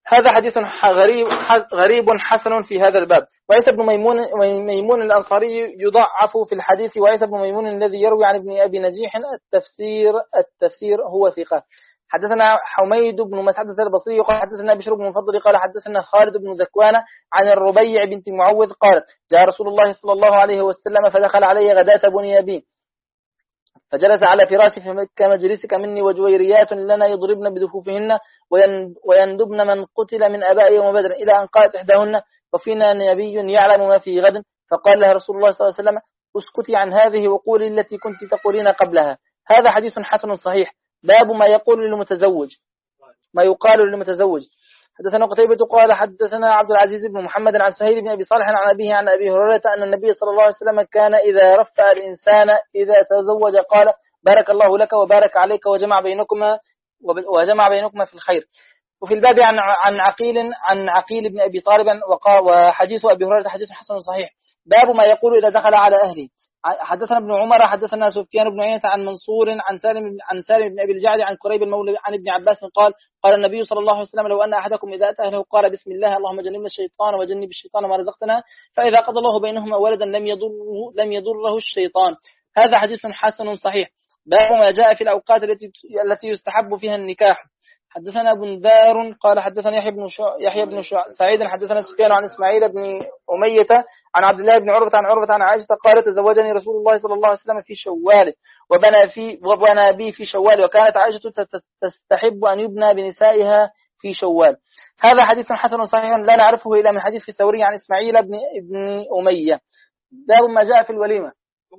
Speaker 4: هذا حديث غريب غريب حسن في هذا الباب. وعيسى بن ميمون ميمون الأنصاري يضعف في الحديث، وعيسى بن ميمون الذي يروي عن ابن أبي نجيح التفسير التفسير هو ثقة. حدثنا حميد بن مسعدة البصري قال حدثنا بشر بن المفضل قال حدثنا خالد بن ذكوان عن الربيع بنت معوذ قالت جاء رسول الله صلى الله عليه وسلم فدخل علي غداة بني أبي فجلس على فراشي كمجلسك مني وجويريات لنا يضربن بدفوفهن ويندبن من قتل من أباء يوم بدر، إلى أن قالت إحداهن وفينا نبي يعلم ما في غد، فقال لها رسول الله صلى الله عليه وسلم اسكتي عن هذه وقولي التي كنت تقولين قبلها. هذا حديث حسن صحيح. باب ما يقول للمتزوج ما يقال للمتزوج. حدثنا قتيبة قال حدثنا عبد العزيز بن محمد عن سهيل بن أبي صالح عن أبيه عن أبي هريرة أن النبي صلى الله عليه وسلم كان إذا رفع الإنسان إذا تزوج قال بارك الله لك وبارك عليك وجمع بينكما وجمع بينكما في الخير. وفي الباب عن عن عقيل عن عقيل بن أبي طالب وحديث أبي هريرة حديث حسن صحيح. باب ما يقول إذا دخل على أهله. حدثنا ابن عمر حدثنا سفيان بن عيينة عن منصور عن سالم عن سالم بن أبي الجعد عن كريب المولى عن ابن عباس قال قال النبي صلى الله عليه وسلم لو أن أحدكم إذا أتى أهله قال بسم الله اللهم جنبنا الشيطان وجنب الشيطان ما رزقتنا فإذا قضى الله بينهما ولدا لم يضره لم يضره الشيطان. هذا حديث حسن صحيح. باب ما جاء في الأوقات التي التي يستحب فيها النكاح. حدثنا بندار قال حدثنا يحيى بن شع... يحيى بن شع... سعيد حدثنا سفيان عن إسماعيل بن أمية عن عبد الله بن عروة عن عروة عن عائشة قالت تزوجني رسول الله صلى الله عليه وسلم في شوال وبنى في وبنى بي في شوال، وكانت عائشة تستحب أن يبنى بنسائها في شوال. هذا حديث حسن صحيح لا نعرفه إلا من حديث الثوري عن إسماعيل بن ابن أمية. باب ما جاء في الوليمة.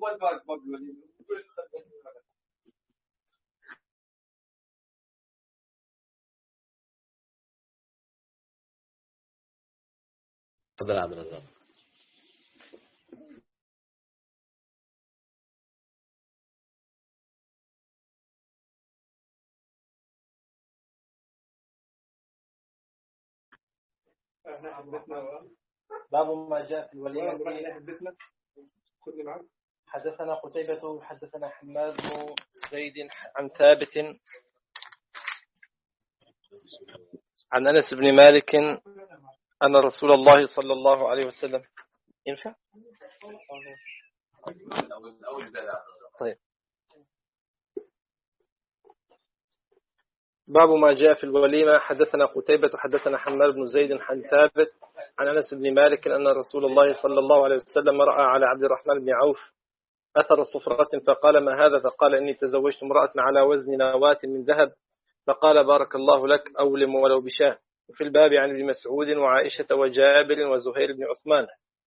Speaker 1: تفضل يا عبد الرزاق.
Speaker 2: باب ما جاء في الوليمة. حدثنا قتيبة حدثنا حماد بن زيد عن ثابت عن أنس بن مالك أن رسول الله صلى الله عليه وسلم ينفع؟ طيب. باب ما جاء في الوليمة. حدثنا قتيبة حدثنا حماد بن زيد عن ثابت عن أنس بن مالك أن رسول الله صلى الله عليه وسلم رأى على عبد الرحمن بن عوف أثر صفرة فقال ما هذا؟ فقال إني تزوجت امرأة على وزن نواة من ذهب، فقال بارك الله لك أولم ولو بشاه. وفي الباب عن ابن مسعود وعائشة وجابر وزهير بن عثمان.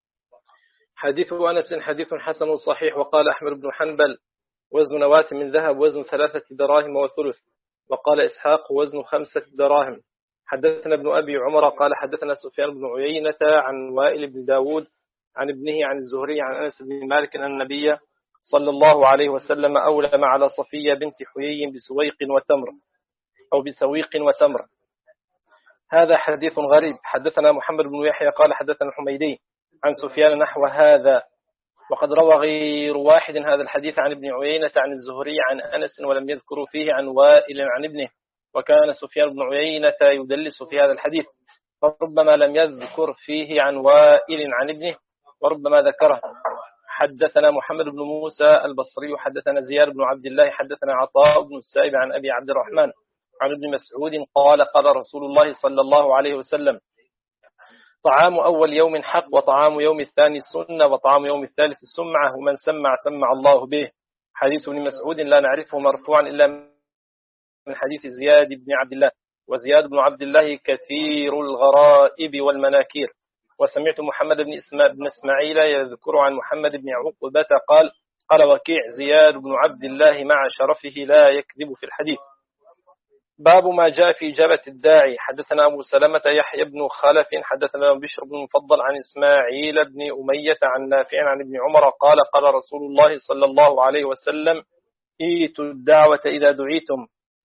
Speaker 2: حديث أنس حديث حسن صحيح. وقال أحمد بن حنبل وزن نواة من ذهب وزن ثلاثة دراهم وثلث، وقال إسحاق وزن خمسة دراهم. حدثنا ابن أبي عمر قال حدثنا سفيان بن عيينة عن وائل بن داود عن ابنه عن الزهري عن أنس بن مالك أن النبي صلى الله عليه وسلم أولم على صفية بنت حيي بسويق وتمر أو بسويق وتمر. هذا حديث غريب. حدثنا محمد بن يحيى قال حدثنا الحميدي عن سفيان نحو هذا، وقد روى غير واحد هذا الحديث عن ابن عيينة عن الزهري عن أنس ولم يذكروا فيه عن وائل عن ابنه، وكان سفيان بن عيينة يدلس في هذا الحديث، فربما لم يذكر فيه عن وائل عن ابنه وربما ذكره. حدثنا محمد بن موسى البصري حدثنا زياد بن عبد الله حدثنا عطاء بن السائب عن أبي عبد الرحمن عن ابن مسعود قال قال رسول الله صلى الله عليه وسلم طعام أول يوم حق وطعام يوم الثاني سنة وطعام يوم الثالث سمعة ومن سمع سمع الله به. حديث ابن مسعود لا نعرفه مرفوعا إلا من حديث زياد بن عبد الله، وزياد بن عبد الله كثير الغرائب والمناكير. وسمعت محمد بن إسماعيل, بن إسماعيل يذكر عن محمد بن عقبة قال قال وكيع زياد بن عبد الله مع شرفه لا يكذب في الحديث. باب ما جاء في إجابة الداعي. حدثنا أبو سلمة يحيى بن خلف حدثنا بشر بن مفضل عن إسماعيل بن أمية عن نافع عن ابن عمر قال قال رسول الله صلى الله عليه وسلم إيتوا الدعوة إذا دعيتم.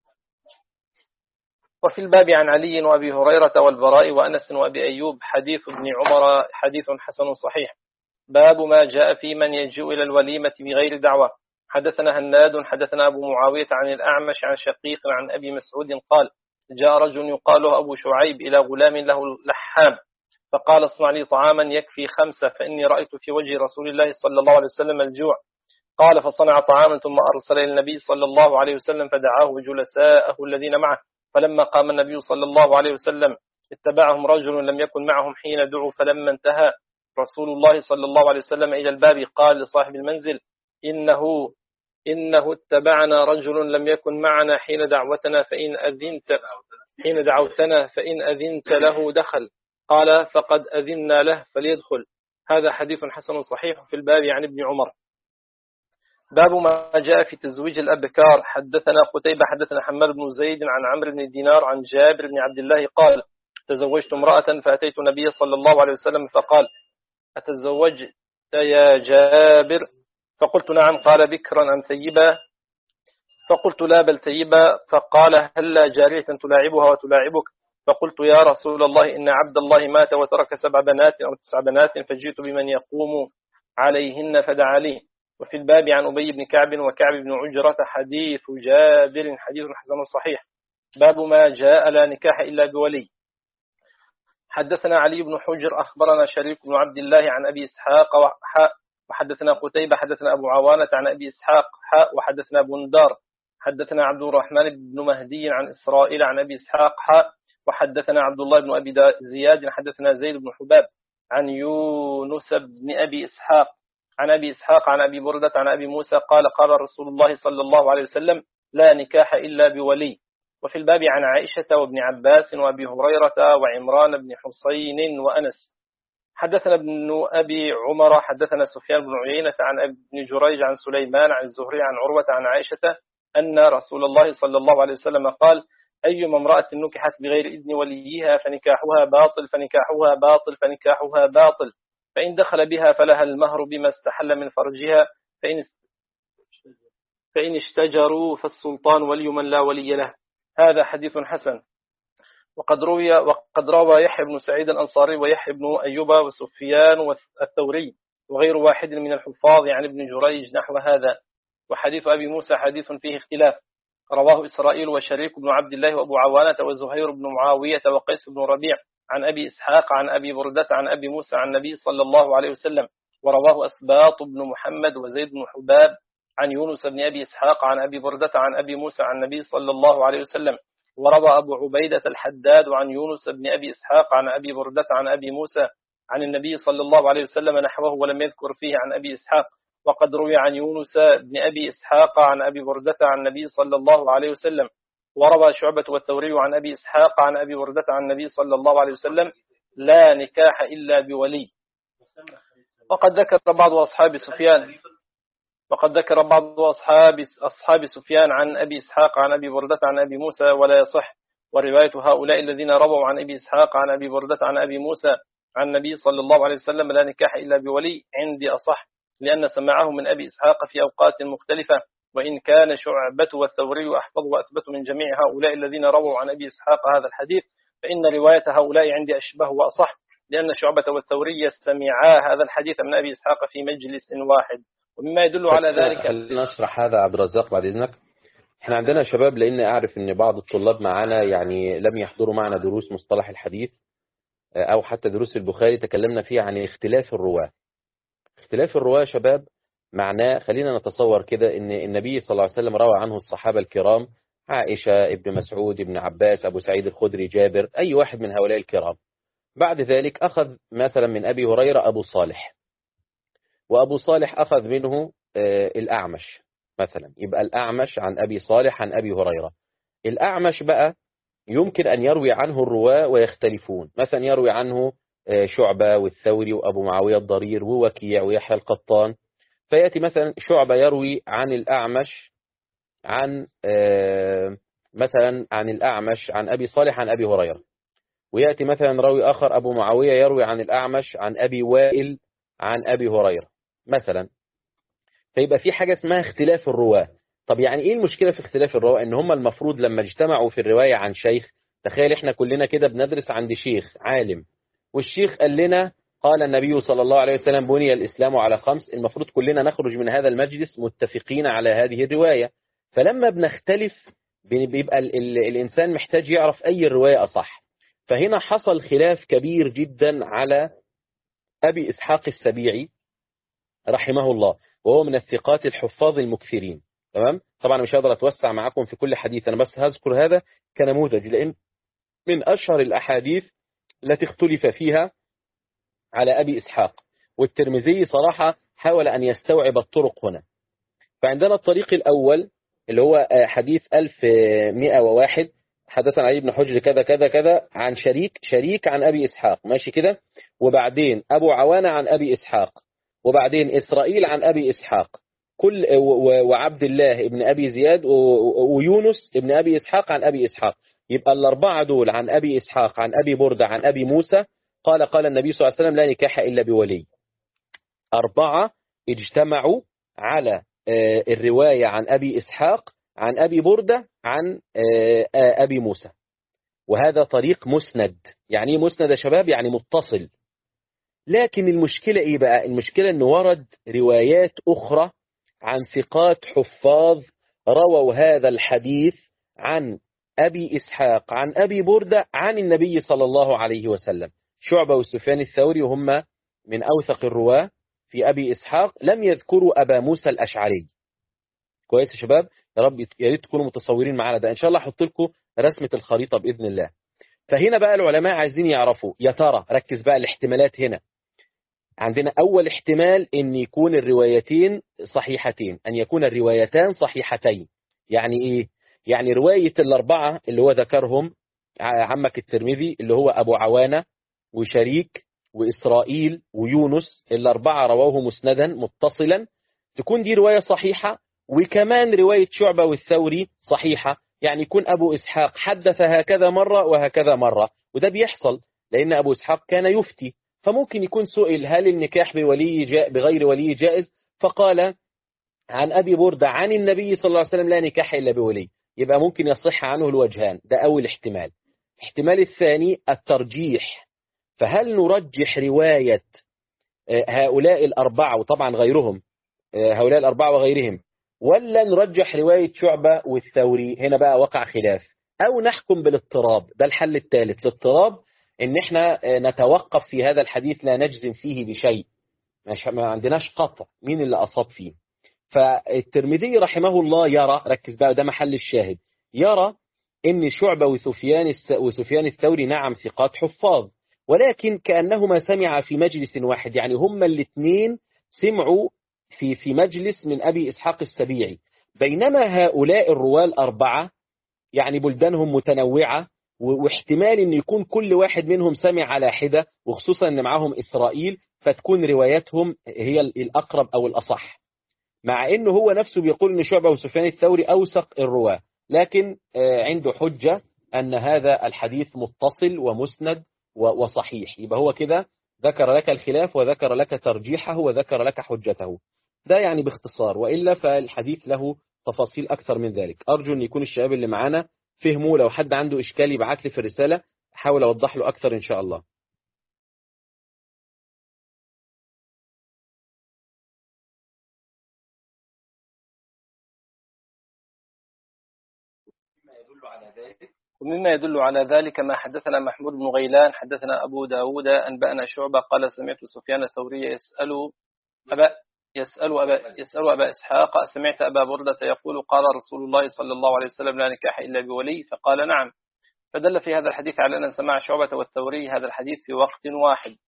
Speaker 2: وفي الباب عن علي وأبي هريرة والبراء وأنس وأبي أيوب. حديث ابن عمر حديث حسن صحيح. باب ما جاء في من يجيء إلى الوليمة بغير دعوة. حدثنا هناد حدثنا أبو معاوية عن الأعمش عن شقيق عن أبي مسعود قال جاء رجل يقال له أبو شعيب إلى غلام له لحام فقال اصنع لي طعاما يكفي خمسة فإني رأيت في وجه رسول الله صلى الله عليه وسلم الجوع. قال فصنع طعاما ثم أرسل إلى النبي صلى الله عليه وسلم فدعاه وجلساءه الذين معه. فلما قام النبي صلى الله عليه وسلم اتبعهم رجل لم يكن معهم حين دعوا. فلما انتهى رسول الله صلى الله عليه وسلم إلى الباب قال لصاحب المنزل إنه إنه اتبعنا رجل لم يكن معنا حين دعوتنا فإن أذنت حين دعوتنا فإن أذنت له دخل. قال فقد أذنا له فليدخل. هذا حديث حسن صحيح في الباب عن ابن عمر. باب ما جاء في تزويج الأبكار. حدثنا قتيبة حدثنا حماد بن زيد عن عمرو بن دينار عن جابر بن عبد الله قال تزوجت امرأة فأتيت النبي صلى الله عليه وسلم فقال أتزوجت يا جابر؟ فقلت نعم. قال بكرا أم ثيبا؟ فقلت لا بل ثيبا. فقال هلا جارية تلاعبها وتلاعبك؟ فقلت يا رسول الله إن عبد الله مات وترك سبع بنات أو تسع بنات فجئت بمن يقوم عليهن فدعا لي. وفي الباب عن أبي بن كعب وكعب بن عجرة حديث جابر حديث حسن صحيح. باب ما جاء لا نكاح إلا بولي. حدثنا علي بن حجر أخبرنا شريك بن عبد الله عن أبي إسحاق وحاء وحدثنا قتيبة حدثنا أبو عوانة عن أبي إسحاق حاء وحدثنا بندار حدثنا عبد الرحمن بن مهدي عن إسرائيل عن أبي إسحاق حاء وحدثنا عبد الله بن أبي زياد حدثنا زيد بن حباب عن يونس بن أبي إسحاق عن أبي إسحاق عن أبي بردة عن أبي موسى قال قال رسول الله صلى الله عليه وسلم لا نكاح إلا بولي. وفي الباب عن عائشة وابن عباس وأبي هريرة وعمران بن حسين وأنس. حدثنا ابن أبي عمر حدثنا سفيان بن عيينة عن ابن جريج عن سليمان عن الزهري عن عروة عن عائشة أن رسول الله صلى الله عليه وسلم قال أيما امرأة نكحت بغير إذن وليها فنكاحها باطل فنكاحها باطل فنكاحها باطل فإن دخل بها فلها المهر بما استحل من فرجها فإن فإن اشتجروا فالسلطان ولي من لا ولي له. هذا حديث حسن. وقد روي وقد روى يحيى بن سعيد الأنصاري ويحيى بن أيوب وسفيان والثوري وغير واحد من الحفاظ عن ابن جريج نحو هذا. وحديث أبي موسى حديث فيه اختلاف. رواه إسرائيل وشريك بن عبد الله وأبو عوانة وزهير بن معاوية وقيس بن ربيع عن أبي إسحاق عن أبي بردة عن أبي موسى عن النبي صلى الله عليه وسلم. ورواه أسباط بن محمد وزيد بن حباب عن يونس بن أبي إسحاق عن أبي بردة عن أبي موسى عن النبي صلى الله عليه وسلم. وروى أبو عبيدة الحداد عن يونس بن أبي إسحاق عن أبي بردة عن أبي موسى عن النبي صلى الله عليه وسلم نحوه ولم يذكر فيه عن أبي إسحاق. وقد روي عن يونس بن أبي إسحاق عن أبي بردة عن النبي صلى الله عليه وسلم. وروى شعبة والثوري عن أبي إسحاق عن أبي بردة عن النبي صلى الله عليه وسلم لا نكاح إلا بولي. وقد ذكر بعض أصحاب سفيان وقد ذكر بعض أصحاب أصحاب سفيان عن أبي إسحاق عن أبي بردة عن أبي موسى ولا يصح. ورواية هؤلاء الذين رووا عن أبي إسحاق عن أبي بردة عن أبي موسى عن النبي صلى الله عليه وسلم لا نكاح إلا بولي عندي أصح، لأن سماعه من أبي إسحاق في أوقات مختلفة. وإن كان شعبة والثوري أحفظ وأثبت من جميع هؤلاء الذين رووا عن أبي إسحاق هذا الحديث، فإن رواية هؤلاء عندي أشبه وأصح، لأن شعبة والثوري سمعا هذا الحديث من أبي إسحاق في مجلس واحد. ومما يدل على ذلك
Speaker 1: خلينا نشرح هذا عبد الرزاق بعد إذنك. احنا عندنا شباب، لأن أعرف أن بعض الطلاب معنا يعني لم يحضروا معنا دروس مصطلح الحديث أو حتى دروس البخاري تكلمنا فيها عن اختلاف الرواة. اختلاف الرواة شباب معناه، خلينا نتصور كده أن النبي صلى الله عليه وسلم روى عنه الصحابة الكرام، عائشة، ابن مسعود، ابن عباس، أبو سعيد الخدري، جابر، أي واحد من هؤلاء الكرام. بعد ذلك أخذ مثلا من أبي هريرة أبو صالح، وأبو صالح أخذ منه الأعمش مثلا، يبقى الأعمش عن أبي صالح عن أبي هريرة. الأعمش بقى يمكن أن يروي عنه الرواة ويختلفون، مثلا يروي عنه شعبة والثوري وأبو معاوية الضرير ووكيع ويحيى القطان، فيأتي مثلا شعبة يروي عن الأعمش عن مثلا عن الأعمش عن أبي صالح عن أبي هريرة، ويأتي مثلا راوي آخر أبو معاوية يروي عن الأعمش عن أبي وائل عن أبي هريرة مثلا. فيبقى في حاجة اسمها اختلاف الرواة. طب يعني ايه المشكلة في اختلاف الرواة؟ ان هم المفروض لما اجتمعوا في الرواية عن شيخ، تخيل احنا كلنا كده بندرس عند شيخ عالم، والشيخ قال لنا قال النبي صلى الله عليه وسلم بني الإسلام على خمس، المفروض كلنا نخرج من هذا المجلس متفقين على هذه الرواية. فلما بنختلف بيبقى ال ال الإنسان محتاج يعرف أي رواية أصح. فهنا حصل خلاف كبير جدا على أبي إسحاق السبيعي رحمه الله، وهو من الثقات الحفاظ المكثرين. تمام. طبعا مش هقدر أتوسع معكم في كل حديث، أنا بس هذكر هذا كنموذج، لأن من أشهر الأحاديث التي اختلف فيها على أبي إسحاق، والترمذي صراحة حاول أن يستوعب الطرق هنا. فعندنا الطريق الأول اللي هو حديث ألف ومئة وواحد، حدثنا علي بن حجر كذا كذا كذا عن شريك شريك عن أبي إسحاق، ماشي كده. وبعدين أبو عوانة عن أبي إسحاق، وبعدين إسرائيل عن أبي إسحاق، كل وعبد الله ابن أبي زياد ويونس ابن أبي إسحاق عن أبي إسحاق. يبقى الأربعة دول عن أبي إسحاق عن أبي بردة عن أبي موسى قال قال النبي صلى الله عليه وسلم لا نكاح إلا بولي. أربعة اجتمعوا على الرواية عن أبي إسحاق عن أبي بردة عن أبي موسى، وهذا طريق مسند. يعني ايه مسند يا شباب؟ يعني متصل. لكن المشكلة إيه بقى؟ المشكلة أنه ورد روايات أخرى عن ثقات حفاظ رووا هذا الحديث عن أبي إسحاق عن أبي بردة عن النبي صلى الله عليه وسلم. شعبة وسفيان الثوري وهم من أوثق الرواة في أبي إسحاق لم يذكروا أبا موسى الأشعري. كويس يا شباب؟ يا رب يا ريت تكونوا متصورين معنا ده. إن شاء الله أحط لكم رسمة الخريطة بإذن الله. فهنا بقى العلماء عايزين يعرفوا يا ترى، ركز بقى الاحتمالات هنا. عندنا أول احتمال أن يكون الروايتين صحيحتين، أن يكون الروايتان صحيحتين. يعني إيه؟ يعني رواية الأربعة اللي هو ذكرهم عمك الترمذي اللي هو أبو عوانة وشريك وإسرائيل ويونس، الأربعة رواه مسندا متصلا، تكون دي رواية صحيحة. وكمان رواية شعبة والثوري صحيحة، يعني يكون أبو إسحاق حدث هكذا مرة وهكذا مرة، وده بيحصل لأن أبو إسحاق كان يفتي. فممكن يكون سئل هل النكاح بولي جاء بغير ولي جائز، فقال عن أبي بردة عن النبي صلى الله عليه وسلم لا نكاح إلا بولي، يبقى ممكن يصح عنه الوجهان. ده أول احتمال. الاحتمال الثاني الترجيح. فهل نرجح رواية هؤلاء الأربعة وطبعا غيرهم، هؤلاء الأربعة وغيرهم، ولا نرجح رواية شعبة والثوري؟ هنا بقى وقع خلاف. أو نحكم بالاضطراب، ده الحل الثالث. الاضطراب إن احنا نتوقف في هذا الحديث لا نجزم فيه بشيء، ما عندناش قطع مين اللي أصاب فيه. فالترمذي رحمه الله يرى، ركز بقى ده محل الشاهد، يرى إن شعبة وسفيان وسفيان الثوري نعم ثقات حفاظ، ولكن كأنهما سمع في مجلس واحد، يعني هما الاثنين سمعوا في في مجلس من أبي إسحاق السبيعي. بينما هؤلاء الرواة الأربعة يعني بلدانهم متنوعة، واحتمال أن يكون كل واحد منهم سمع على حدة، وخصوصا أن معهم إسرائيل، فتكون رواياتهم هي الأقرب أو الأصح، مع أنه هو نفسه بيقول أن شعبة وسفيان الثوري أوثق الرواة، لكن عنده حجة أن هذا الحديث متصل ومسند وصحيح. يبقى هو كده ذكر لك الخلاف وذكر لك ترجيحه وذكر لك حجته. ده يعني باختصار، وإلا فالحديث له تفاصيل أكثر من ذلك. أرجو أن يكون الشباب اللي معانا فهموا. لو حد عنده إشكال يبعت لي في الرسالة، حاول أوضح له أكثر إن شاء الله.
Speaker 2: ومما يدل على ذلك ما حدثنا محمود بن غيلان حدثنا أبو داود أنبأنا شعبة قال سمعت سفيان الثوري يسأل أبا يسأل أبا, يسأل أبا إسحاق سمعت أبا بردة يقول قال رسول الله صلى الله عليه وسلم لا نكاح إلا بولي، فقال نعم. فدل في هذا الحديث على أن سماع شعبة والثوري هذا الحديث في وقت واحد.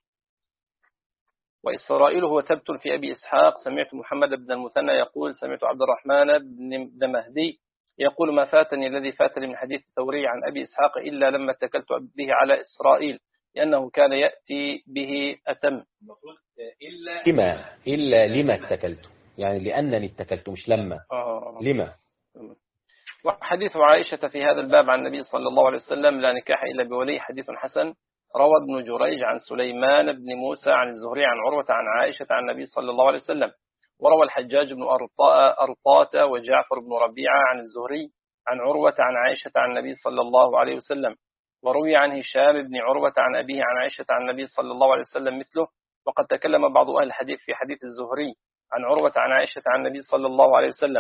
Speaker 2: وإسرائيل هو ثبت في أبي إسحاق سمعت محمد بن المثنى يقول سمعت عبد الرحمن بن مهدي يقول ما فاتني الذي فاتني من حديث الثوري عن أبي إسحاق إلا لما اتكلت به على إسرائيل لأنه كان يأتي به أتم.
Speaker 1: لما إلا لما اتكلت، يعني لأنني اتكلت مش لما.
Speaker 2: آه.
Speaker 1: لما.
Speaker 2: وحديث عائشة في هذا الباب عن النبي صلى الله عليه وسلم لا نكاح إلا بولي حديث حسن. روى ابن جريج عن سليمان بن موسى عن الزهري عن عروة عن عائشة عن النبي صلى الله عليه وسلم. وروى الحجاج بن أرطاة وجعفر بن ربيعة عن الزهري عن عروة عن عائشة عن النبي صلى الله عليه وسلم. وروي عن هشام بن عروة عن أبيه عن عائشة عن النبي صلى الله عليه وسلم مثله. وقد تكلم بعض أهل الحديث في حديث الزهري عن عروة عن عائشة عن النبي صلى الله عليه وسلم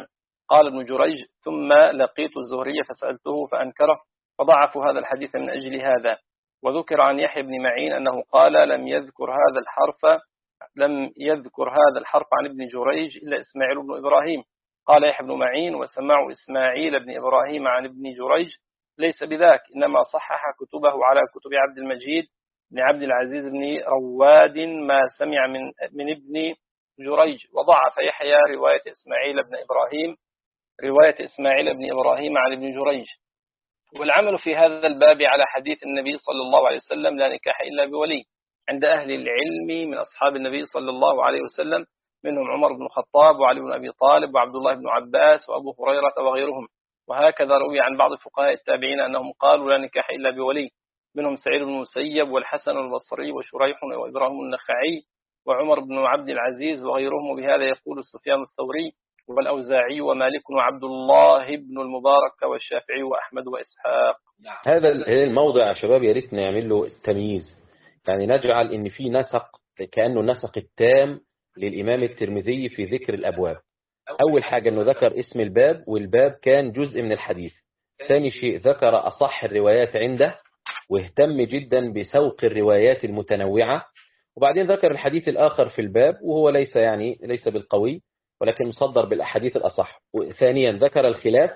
Speaker 2: قال ابن جريج ثم لقيت الزهري فسألته فأنكره فضعفوا هذا الحديث من أجل هذا. وذكر عن يحيى بن معين أنه قال لم يذكر هذا الحرف لم يذكر هذا الحرف عن ابن جريج إلا إسماعيل بن إبراهيم. قال يحيى بن معين وسماع إسماعيل بن إبراهيم عن ابن جريج ليس بذاك، إنما صحح كتبه على كتب عبد المجيد بن عبد العزيز بن رواد ما سمع من من ابن جريج. وضعف يحيى رواية إسماعيل بن إبراهيم رواية إسماعيل بن إبراهيم عن ابن جريج. والعمل في هذا الباب على حديث النبي صلى الله عليه وسلم لا نكاح إلا بولي عند أهل العلم من أصحاب النبي صلى الله عليه وسلم، منهم عمر بن الخطاب وعلي بن أبي طالب وعبد الله بن عباس وأبو هريرة وغيرهم. وهكذا روي عن بعض فقهاء التابعين أنهم قالوا لا نكاح إلا بولي، منهم سعيد بن المسيب والحسن البصري وشريح وإبراهيم النخعي وعمر بن عبد العزيز وغيرهم. وبهذا يقول سفيان الثوري والأوزاعي ومالك وعبد الله بن المبارك والشافعي وأحمد وإسحاق.
Speaker 1: هذا الموضع يا شباب يا ريت نعمل له التمييز، يعني نجعل إن في نسق كأنه النسق التام للإمام الترمذي في ذكر الأبواب. أول حاجة أنه ذكر اسم الباب، والباب كان جزء من الحديث. ثاني شيء ذكر أصح الروايات عنده واهتم جدا بسوق الروايات المتنوعة، وبعدين ذكر الحديث الآخر في الباب وهو ليس يعني ليس بالقوي ولكن مصدر بالأحاديث الأصح. ثانيا ذكر الخلاف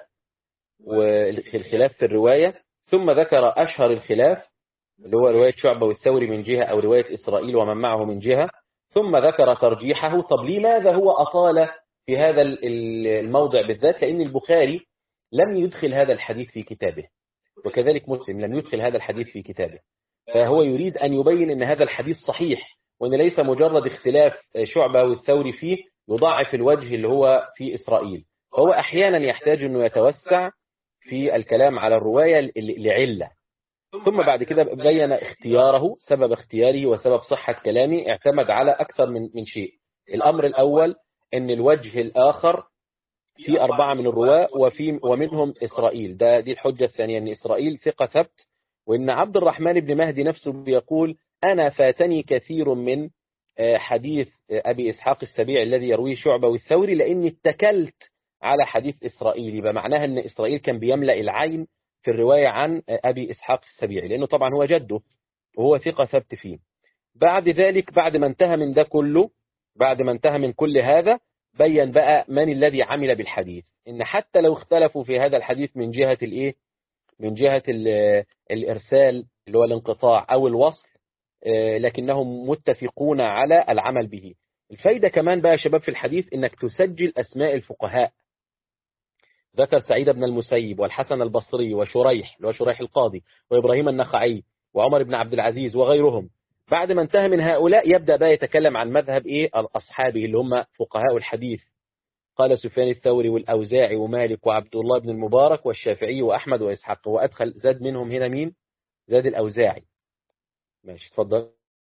Speaker 1: والخلاف في الرواية، ثم ذكر أشهر الخلاف اللي هو رواية شعبة والثوري من جهة أو رواية إسرائيل ومن معه من جهة، ثم ذكر ترجيحه. طب لماذا هو أطال في هذا الموضع بالذات؟ لأن البخاري لم يدخل هذا الحديث في كتابه، وكذلك مسلم لم يدخل هذا الحديث في كتابه، فهو يريد أن يبين أن هذا الحديث صحيح، وأن ليس مجرد اختلاف شعبة والثوري فيه يضاعف الوجه اللي هو في إسرائيل. فهو أحيانا يحتاج أنه يتوسع في الكلام على الرواية لعلة، ثم بعد كده بين اختياره، سبب اختياره وسبب صحة كلامه اعتمد على أكثر من من شيء. الأمر الأول أن الوجه الآخر في أربعة من الرواة وفي ومنهم إسرائيل، ده دي الحجة الثانية، أن إسرائيل ثقة ثبت، وأن عبد الرحمن بن مهدي نفسه بيقول أنا فاتني كثير من حديث أبي إسحاق السبيعي الذي يرويه شعبة والثوري لأني اتكلت على حديث إسرائيل. يبقى معناها أن إسرائيل كان بيملأ العين في الرواية عن أبي إسحاق السبيعي، لأنه طبعا هو جده وهو ثقة ثبت فيه. بعد ذلك بعد ما انتهى من ده كله، بعد ما انتهى من كل هذا، بين بقى من الذي عمل بالحديث، إن حتى لو اختلفوا في هذا الحديث من جهة الإيه؟ من جهة الإرسال اللي هو الانقطاع أو الوصل، لكنهم متفقون على العمل به. الفايدة كمان بقى يا شباب في الحديث إنك تسجل أسماء الفقهاء. ذكر سعيد بن المسيب والحسن البصري وشريح اللي هو شريح القاضي وإبراهيم النخعي وعمر بن عبد العزيز وغيرهم. بعد ما انتهى من هؤلاء يبدأ بقى يتكلم عن مذهب إيه أصحابه اللي هم فقهاء الحديث. قال سفيان الثوري والأوزاعي ومالك وعبد الله بن المبارك والشافعي وأحمد وإسحاق. وأدخل زاد منهم هنا مين؟ زاد الأوزاعي. ماشي اتفضل.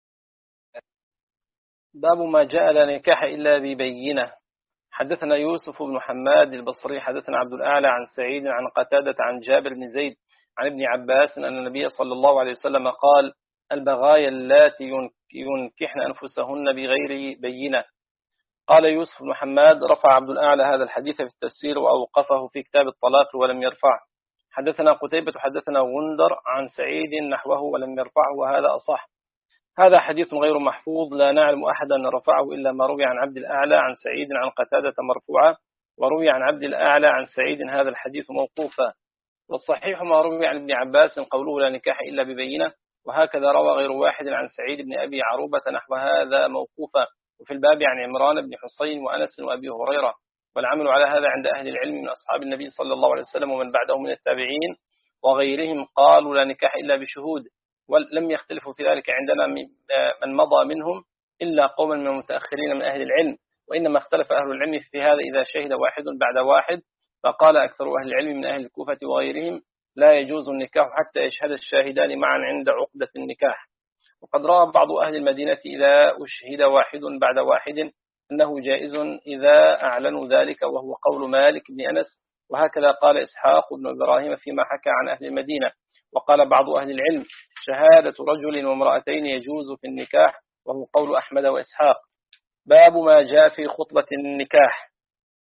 Speaker 2: باب ما جاء لا نكاح إلا ببينة. حدثنا يوسف بن حماد البصري حدثنا عبد الأعلى عن سعيد عن قتادة عن جابر بن زيد عن ابن عباس أن النبي صلى الله عليه وسلم قال البغايا اللاتي ينكحن أنفسهن بغير بينة. قال يوسف بن حماد رفع عبد الأعلى هذا الحديث في التفسير وأوقفه في كتاب الطلاق ولم يرفع. حدثنا قتيبة حدثنا غندر عن سعيد نحوه ولم يرفعه وهذا أصح. هذا حديث غير محفوظ لا نعلم أحدا رفعه إلا ما روي عن عبد الأعلى عن سعيد عن قتادة مرفوعا، وروي عن عبد الأعلى عن سعيد هذا الحديث موقوفا. والصحيح ما روي عن ابن عباس قوله لا نكاح إلا ببينة، وهكذا روى غير واحد عن سعيد بن أبي عروبة نحو هذا موقوفا. وفي الباب عن عمران بن حسين وأنس وأبي هريرة. والعمل على هذا عند أهل العلم من أصحاب النبي صلى الله عليه وسلم ومن بعدهم من التابعين وغيرهم قالوا لا نكاح إلا بشهود، ولم يختلفوا في ذلك عندنا من مضى منهم إلا قوما من المتأخرين من أهل العلم، وإنما اختلف أهل العلم في هذا إذا شهد واحد بعد واحد. فقال أكثر أهل العلم من أهل الكوفة وغيرهم لا يجوز النكاح حتى يشهد الشاهدان معا عند عقدة النكاح. وقد رأى بعض أهل المدينة إذا أشهد واحد بعد واحد أنه جائز إذا أعلنوا ذلك، وهو قول مالك بن أنس، وهكذا قال إسحاق بن إبراهيم فيما حكى عن أهل المدينة. وقال بعض أهل العلم شهادة رجل وامرأتين يجوز في النكاح، وهو قول أحمد وإسحاق. باب ما جاء في خطبة النكاح.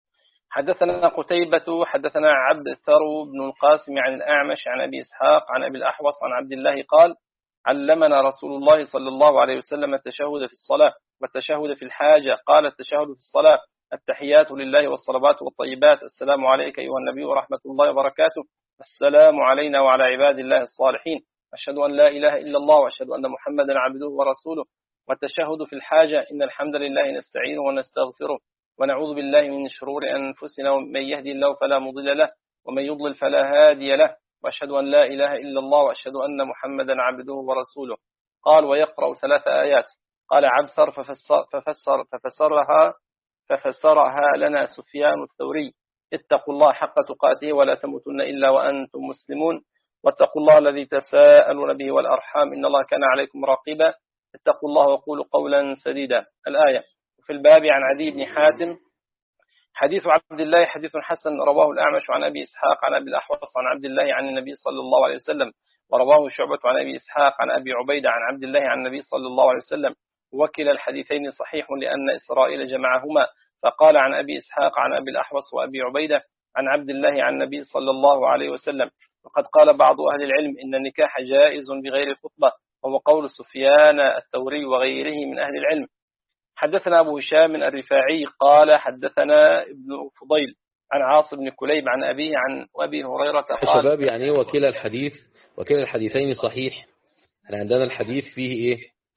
Speaker 2: حدثنا قتيبة حدثنا عبد الثرو بن القاسم عن الأعمش عن أبي إسحاق عن أبي الأحوص عن عبد الله قال علمنا رسول الله صلى الله عليه وسلم التشهد في الصلاة والتشهد في الحاجة. قال التشهد في الصلاة التحيات لله والصلوات والطيبات السلام عليك أيها النبي ورحمة الله وبركاته السلام علينا وعلى عباد الله الصالحين أشهد أن لا إله إلا الله وأشهد أن محمدا عبده ورسوله. والتشهد في الحاجة إن الحمد لله نستعينه ونستغفره ونعوذ بالله من شرور أنفسنا ومن يهدي الله فلا مضل له ومن يضلل فلا هادي له وأشهد أن لا إله إلا الله وأشهد أن محمدا عبده ورسوله. قال ويقرأ ثلاث آيات. قال عبثر ففسر ففسر ففسرها ففسرها لنا سفيان الثوري اتقوا الله حق تقاته ولا تموتن إلا وأنتم مسلمون واتقوا الله الذي تساءلون به والأرحام إن الله كان عليكم راقبا اتقوا الله وقولوا قولا سديدا. الآية. وفي الباب عن عدي بن حاتم حديث عبد الله حديث حسن رواه الأعمش عن أبي إسحاق عن أبي الأحوص عن عبد الله عن النبي صلى الله عليه وسلم ورواه شعبة عن أبي إسحاق عن أبي عبيدة عن عبد الله عن النبي صلى الله عليه وسلم وكلا الحديثين صحيح لأن إسرائيل جمعهما فقال عن أبي إسحاق عن أبي الأحوص وأبي عبيدة عن عبد الله عن النبي صلى الله عليه وسلم. وقد قال بعض أهل العلم إن النكاح جائز بغير خطبة وهو قول سفيان الثوري وغيره من أهل العلم. حدثنا أبو هشام الرفاعي قال حدثنا ابن فضيل عن عاصم بن كليب عن أبيه عن أبي هريرة قال
Speaker 1: شباب يعني ايه وكلا الحديث وكلا الحديثين صحيح؟ يعني عندنا الحديث فيه ايه؟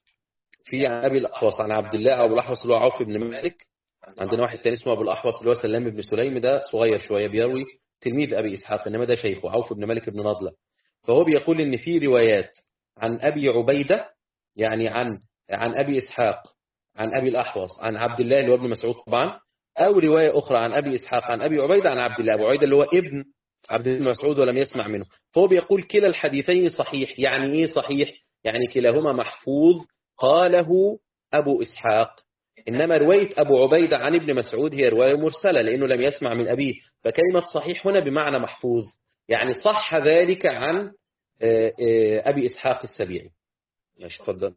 Speaker 1: فيه عن أبي الأحوص عن عبد الله أو أبو الأحوص اللي هو عوف بن مالك. عندنا واحد تاني اسمه أبو الأحوص اللي هو سلام بن سليم ده صغير شوية بيروي تلميذ أبي إسحاق إنما ده شيخه عوف بن مالك بن نضلة. فهو بيقول إن في روايات عن أبي عبيدة يعني عن عن أبي إسحاق عن أبي الأحوص عن عبد الله اللي هو ابن مسعود طبعا أو رواية أخرى عن أبي إسحاق عن أبي عبيدة عن عبد الله أبو عبيدة اللي هو ابن عبد الله بن مسعود ولم يسمع منه. فهو بيقول كلا الحديثين صحيح. يعني إيه صحيح؟ يعني كلاهما محفوظ قاله أبو إسحاق. إنما رواية أبو عبيدة عن ابن مسعود هي رواية مرسلة لأنه لم يسمع من أبيه. فكلمة صحيح هنا بمعنى محفوظ يعني صح ذلك عن أبي إسحاق السبيعي. ماشي تفضل.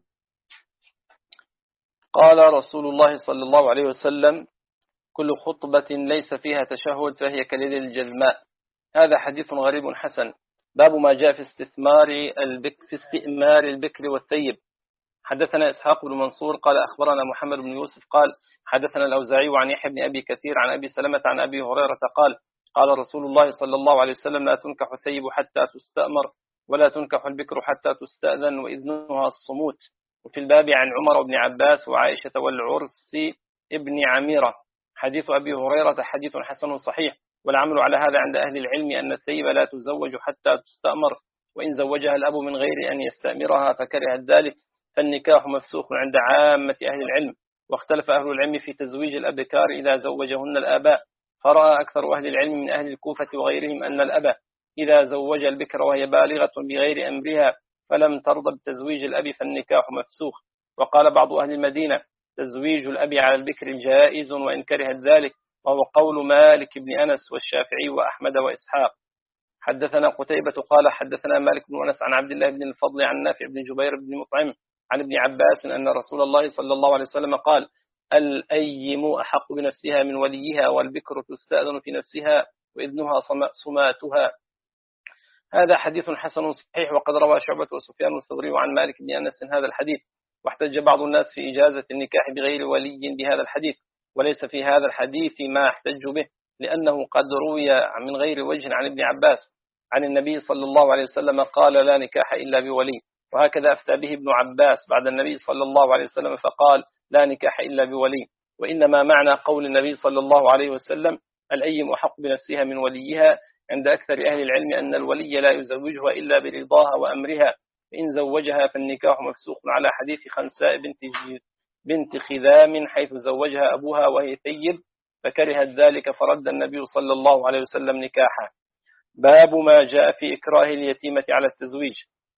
Speaker 2: قال رسول الله صلى الله عليه وسلم كل خطبة ليس فيها تشهد فهي كليل الجذماء. هذا حديث غريب حسن. باب ما جاء في استثمار البكر في استئمار البكر والثيب. حدثنا إسحاق بن منصور قال أخبرنا محمد بن يوسف قال حدثنا الأوزاعي عن يحيى بن أبي كثير عن أبي سلمة عن أبي هريرة قال قال رسول الله صلى الله عليه وسلم لا تنكح الثيب حتى تستأمر ولا تنكح البكر حتى تستأذن وإذنها الصموت. وفي الباب عن عمر بن عباس وعائشة والعرس ابن عميرة. حديث أبي هريرة حديث حسن صحيح والعمل على هذا عند أهل العلم أن الثيب لا تزوج حتى تستأمر وإن زوجها الأب من غير أن يستأمرها فكره ذلك فالنكاح مفسوخ عند عامة أهل العلم. واختلف أهل العلم في تزويج الأبكار إذا زوجهن الآباء فرأى أكثر أهل العلم من أهل الكوفة وغيرهم أن الأب إذا زوج البكر وهي بالغة بغير أمرها فلم ترضى بتزويج الأب فالنكاح مفسوخ. وقال بعض أهل المدينة تزويج الأب على البكر جائز وإن كره ذلك وهو قول مالك بن أنس والشافعي وأحمد وإسحاق. حدثنا قتيبة قال حدثنا مالك بن أنس عن عبد الله بن الفضل عن نافع بن جبير بن مطعم عن ابن عباس أن رسول الله صلى الله عليه وسلم قال الأيم أحق بنفسها من وليها والبكر تستأذن في نفسها وإذنها صماتها. هذا حديث حسن صحيح. وقد روى شعبة وسفيان الثوري عن مالك بن أنس هذا الحديث. واحتج بعض الناس في إجازة النكاح بغير ولي بهذا الحديث وليس في هذا الحديث ما احتج به لأنه قد روي من غير وجه عن ابن عباس عن النبي صلى الله عليه وسلم قال لا نكاح إلا بولي. وهكذا أفتى به ابن عباس بعد النبي صلى الله عليه وسلم فقال لا نكاح إلا بولي. وإنما معنى قول النبي صلى الله عليه وسلم الأيم أحق بنفسها من وليها عند أكثر أهل العلم أن الولي لا يزوجها إلا برضاها وأمرها فإن زوجها فالنكاح مفسوخ على حديث خنساء بنت بنت خذام حيث زوجها أبوها وهي ثيب فكرهت ذلك فرد النبي صلى الله عليه وسلم نكاحها. باب ما جاء في إكراه اليتيمة على التزويج.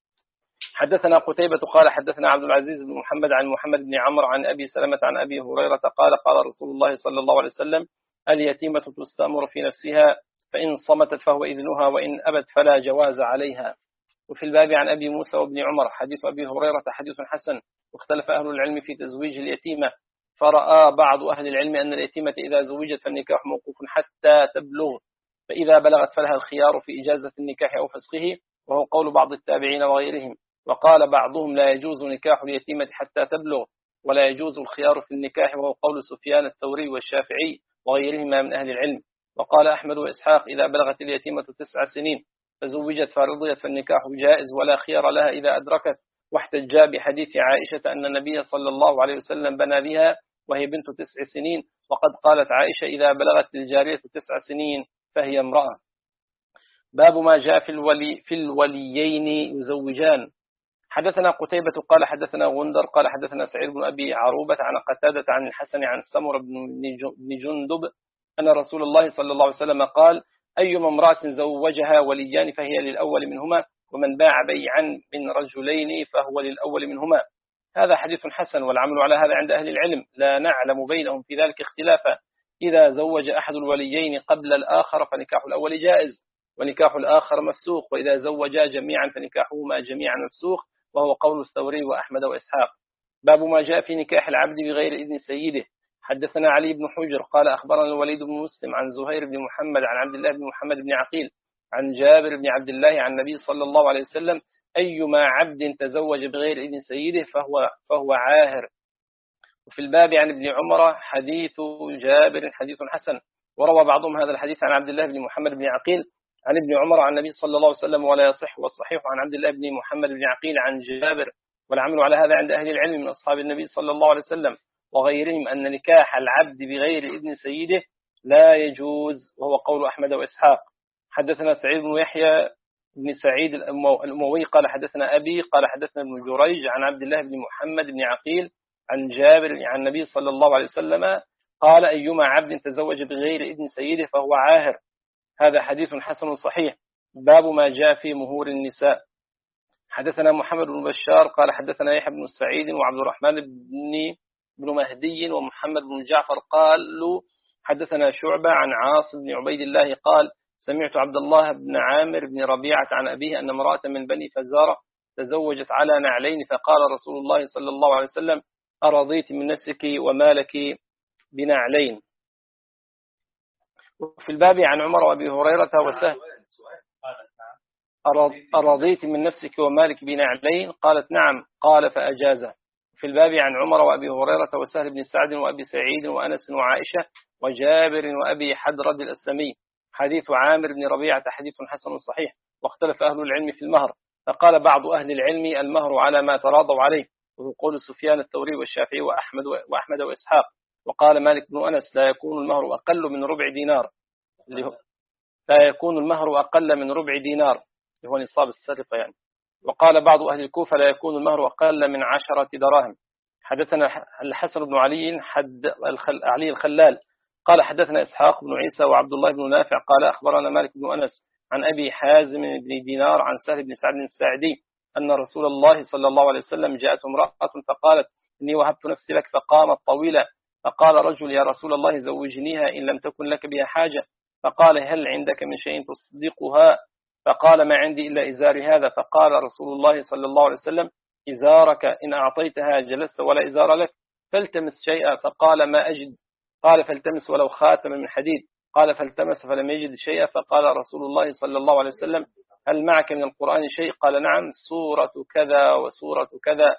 Speaker 2: حدثنا قتيبة قال حدثنا عبد العزيز بن محمد عن محمد بن عمرو عن أبي سلمة عن أبي هريرة قال قال رسول الله صلى الله عليه وسلم اليتيمة تستأمر في نفسها فإن صمتت فهو إذنها وإن أبت فلا جواز عليها. وفي الباب عن أبي موسى وابن عمر حديث أبي هريرة حديث حسن. واختلف أهل العلم في تزويج اليتيمة فرأى بعض أهل العلم أن اليتيمة إذا زوجت فالنكاح موقوف حتى تبلغ، فإذا بلغت فلها الخيار في إجازة النكاح أو فسخه، وهو قول بعض التابعين وغيرهم. وقال بعضهم لا يجوز نكاح اليتيمة حتى تبلغ، ولا يجوز الخيار في النكاح، وهو قول سفيان الثوري والشافعي وغيرهما من أهل العلم. وقال أحمد وإسحاق إذا بلغت اليتيمة تسع سنين فزوجت فرضيت فالنكاح جائز ولا خيار لها إذا أدركت، واحتجا بحديث عائشة أن النبي صلى الله عليه وسلم بنى بها وهي بنت تسع سنين، وقد قالت عائشة إذا بلغت الجارية تسع سنين فهي امرأة. باب ما جاء في الولي في الوليين يزوجان. حدثنا قتيبة قال حدثنا غندر قال حدثنا سعيد بن أبي عروبة عن قتادة عن الحسن عن سمر بن جندب أن رسول الله صلى الله عليه وسلم قال أيما امرأة زوجها وليان فهي للأول منهما، ومن باع بيعا من رجلين فهو للأول منهما. هذا حديث حسن، والعمل على هذا عند أهل العلم، لا نعلم بينهم في ذلك اختلافا. إذا زوج أحد الوليين قبل الآخر فنكاح الأول جائز ونكاح الآخر مفسوخ، وإذا زوجا جميعا فنكاحهما جميعا مفسوخ، وهو قول الثوري وأحمد وإسحاق. باب ما جاء في نكاح العبد بغير إذن سيده. حدثنا علي بن حجر قال أخبرنا الوليد بن مسلم عن زهير بن محمد عن عبد الله بن محمد بن عقيل عن جابر بن عبد الله عن النبي صلى الله عليه وسلم أيما عبد تزوج بغير إذن سيده فهو, فهو عاهر. وفي الباب عن ابن عمر حديث جابر حديث حسن، وروى بعضهم هذا الحديث عن عبد الله بن محمد بن عقيل عن ابن عمر عن النبي صلى الله عليه وسلم ولا يصح، والصحيح عن عبد الله بن محمد بن عقيل عن جابر، والعمل على هذا عند أهل العلم من أصحاب النبي صلى الله عليه وسلم وغيرهم أن نكاح العبد بغير إذن سيده لا يجوز، وهو قول أحمد وإسحاق. حدثنا سعيد بن يحيى بن سعيد الأموي قال حدثنا أبي قال حدثنا ابن جريج عن عبد الله بن محمد بن عقيل عن جابر عن النبي صلى الله عليه وسلم قال أيما عبد تزوج بغير إذن سيده فهو عاهر. هذا حديث حسن صحيح. باب ما جاء في مهور النساء. حدثنا محمد بن بشار قال حدثنا يحيى بن سعيد وعبد الرحمن بن بن مهدي ومحمد بن جعفر قالوا حدثنا شعبة عن عاصم بن عبيد الله قال سمعت عبد الله بن عامر بن ربيعة عن أبيه أن امرأة من بني فزارة تزوجت على نعلين، فقال رسول الله صلى الله عليه وسلم أرضيت من نفسك ومالك بنعلين. وفي الباب عن عمر وأبي هريرة وسهل أرضيت من نفسك ومالك بنعلين؟ قالت نعم، قال فأجازه. في الباب عن عمر وأبي هريرة وسهل بن سعد وأبي سعيد وأنس وعائشة وجابر وأبي حدرد الأسلمي. حديث عامر بن ربيعة حديث حسن صحيح. واختلف أهل العلم في المهر، فقال بعض أهل العلم المهر على ما تراضوا عليه، وهو قول سفيان الثوري والشافعي وأحمد وأحمد وإسحاق. وقال مالك بن أنس لا يكون المهر أقل من ربع دينار، لا يكون المهر أقل من ربع دينار اللي هو نصاب السرقة يعني. وقال بعض أهل الكوفة لا يكون المهر أقل من عشرة دراهم. حدثنا الحسن بن علي حد علي الخلال قال حدثنا إسحاق بن عيسى وعبد الله بن نافع قال أخبرنا مالك بن أنس عن أبي حازم بن دينار عن سهل بن سعد الساعدي أن رسول الله صلى الله عليه وسلم جاءت امرأة فقالت إني وهبت نفسي لك، فقامت طويلة، فقال رجل يا رسول الله زوجنيها إن لم تكن لك بها حاجة، فقال هل عندك من شيء تصدقها؟ فقال ما عندي إلا إزاري هذا. فقال رسول الله صلى الله عليه وسلم إزارك إن أعطيتها جلست ولا إزار لك، فالتمس شيئا، فقال ما أجد. قال فالتمس ولو خاتم من حديد، قال فالتمس فلم يجد شيئا، فقال رسول الله صلى الله عليه وسلم هل معك من القرآن شيء؟ قال نعم، سورة كذا وسورة كذا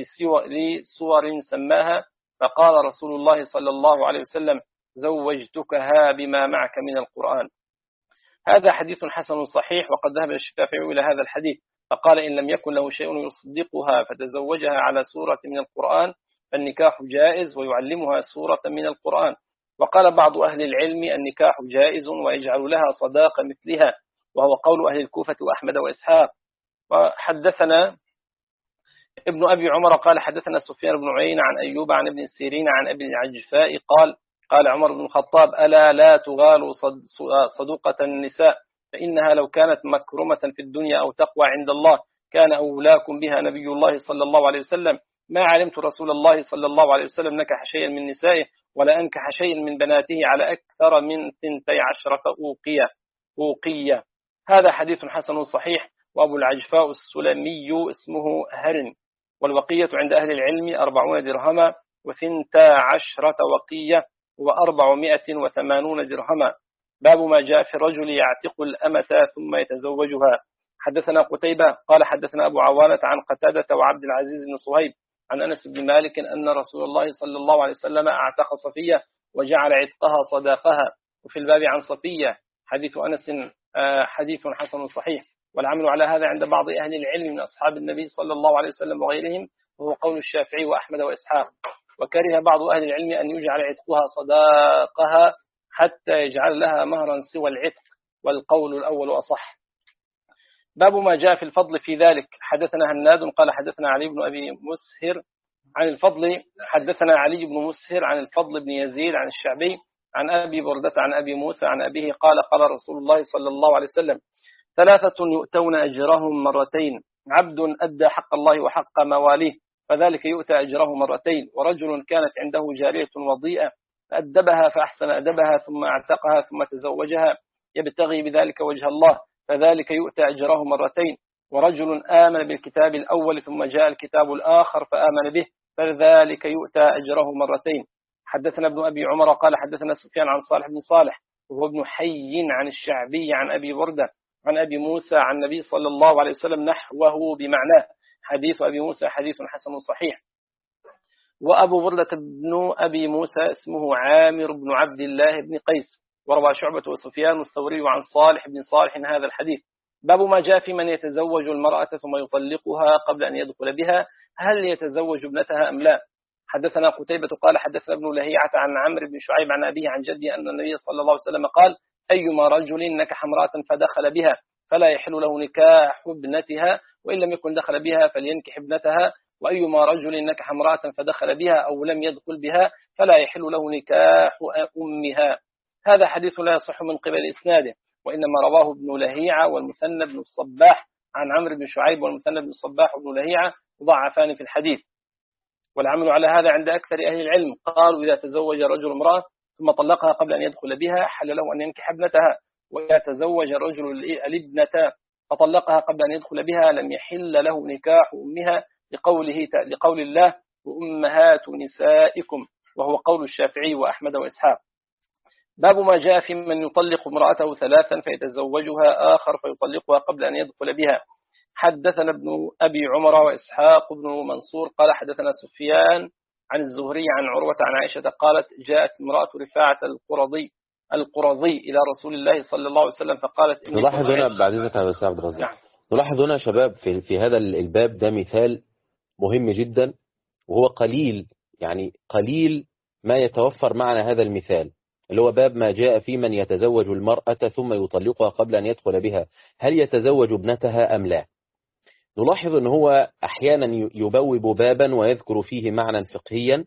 Speaker 2: لسور سماها. فقال رسول الله صلى الله عليه وسلم زوجتكها بما معك من القرآن. هذا حديث حسن صحيح. وقد ذهب الشافعي إلى هذا الحديث فقال إن لم يكن له شيء يصدقها فتزوجها على سورة من القرآن فالنكاح جائز ويعلمها سورة من القرآن. وقال بعض أهل العلم النكاح جائز ويجعل لها صداقة مثلها، وهو قول أهل الكوفة وأحمد وإسحاق. وحدثنا ابن أبي عمر قال حدثنا سفيان بن عيينة عن أيوب عن ابن سيرين عن أبي العجفاء قال قال عمر بن الخطاب ألا لا تغالوا صدوقة النساء، فإنها لو كانت مكرمة في الدنيا أو تقوى عند الله كان أولاكم بها نبي الله صلى الله عليه وسلم. ما علمت رسول الله صلى الله عليه وسلم نكح شيئا من نسائه ولا أنكح شيئا من بناته على أكثر من ثنتي عشرة أوقية أوقية. هذا حديث حسن صحيح. وأبو العجفاء السلمي اسمه هرن، والوقية عند أهل العلم أربعون درهما، وثنتا عشرة وقية وأربعمائة وثمانون درهما. باب ما جاء في الرجل يعتق الأمة ثم يتزوجها. حدثنا قتيبة قال حدثنا أبو عوانة عن قتادة وعبد العزيز بن صهيب عن أنس بن مالك أن رسول الله صلى الله عليه وسلم اعتق صفية وجعل عتقها صداقها. وفي الباب عن صفية حديث أنس حديث حسن صحيح، والعمل على هذا عند بعض أهل العلم من أصحاب النبي صلى الله عليه وسلم وغيرهم، وهو قول الشافعي وأحمد وإسحاق. وكره بعض أهل العلم أن يجعل عتقها صداقها حتى يجعل لها مهرا سوى العتق، والقول الأول أصح. باب ما جاء في الفضل في ذلك. حدثنا هناد قال حدثنا علي بن أبي مسهر عن الفضل حدثنا علي بن مسهر عن الفضل بن يزيد عن الشعبي عن أبي بردة عن أبي موسى عن أبيه قال قال رسول الله صلى الله عليه وسلم: ثلاثة يؤتون أجرهم مرتين، عبد أدى حق الله وحق مواليه فذلك يؤتى أجره مرتين، ورجل كانت عنده جارية وضيئة فأدبها فأحسن أدبها ثم اعتقها ثم تزوجها يبتغي بذلك وجه الله فذلك يؤتى أجره مرتين، ورجل آمن بالكتاب الأول ثم جاء الكتاب الآخر فآمن به فذلك يؤتى أجره مرتين. حدثنا ابن أبي عمر قال حدثنا سفيان عن صالح بن صالح وهو ابن حي عن الشعبي عن أبي بردة عن أبي موسى عن النبي صلى الله عليه وسلم نحوه بمعناه. حديث أبي موسى حديث حسن صحيح. وأبو بردة بن أبي موسى اسمه عامر بن عبد الله بن قيس. وروى شعبة وسفيان الثوري عن صالح بن صالح هذا الحديث. باب ما جاء في من يتزوج المرأة ثم يطلقها قبل أن يدخل بها، هل يتزوج ابنتها أم لا؟ حدثنا قتيبة قال حدثنا ابن لهيعة عن عمرو بن شعيب عن أبيه عن جدي أن النبي صلى الله عليه وسلم قال: أيما رجل نكح امرأة فدخل بها فلا يحل له نكاح ابنتها، وإن لم يكن دخل بها فلينكح ابنتها، وأيما رجل نكح امرأة فدخل بها أو لم يدخل بها فلا يحل له نكاح أمها. هذا حديث لا يصح من قبل إسناده، وإنما رواه ابن لهيعة والمثنى بن الصباح عن عمرو بن شعيب والمثنى بن الصباح وابن لهيعة ضعفان في الحديث. والعمل على هذا عند أكثر أهل العلم، قالوا إذا تزوج الرجل امرأة ثم طلقها قبل أن يدخل بها حل له أن ينكح ابنتها، وإذا تزوج الرجل الابنة فطلقها قبل أن يدخل بها لم يحل له نكاح أمها لقوله لقول الله: وأمهات نسائكم، وهو قول الشافعي وأحمد وإسحاق. باب ما جاء في من يطلق امرأته ثلاثا فيتزوجها آخر فيطلقها قبل أن يدخل بها. حدثنا ابن أبي عمر وإسحاق بن منصور قال حدثنا سفيان عن الزهري عن عروة عن عائشة قالت: جاءت امرأة رفاعة القرظي القرظي إلى رسول الله صلى الله عليه وسلم فقالت:
Speaker 1: نلاحظ هنا بعد إذنك يا أستاذ عبد الرزاق. نعم. نلاحظ هنا شباب في في هذا الباب ده مثال مهم جدا، وهو قليل يعني قليل ما يتوفر معنا هذا المثال، اللي هو باب ما جاء في من يتزوج المرأة ثم يطلقها قبل أن يدخل بها، هل يتزوج ابنتها أم لا؟ نلاحظ أنه هو أحيانا يبوب بابا ويذكر فيه معنى فقهيا،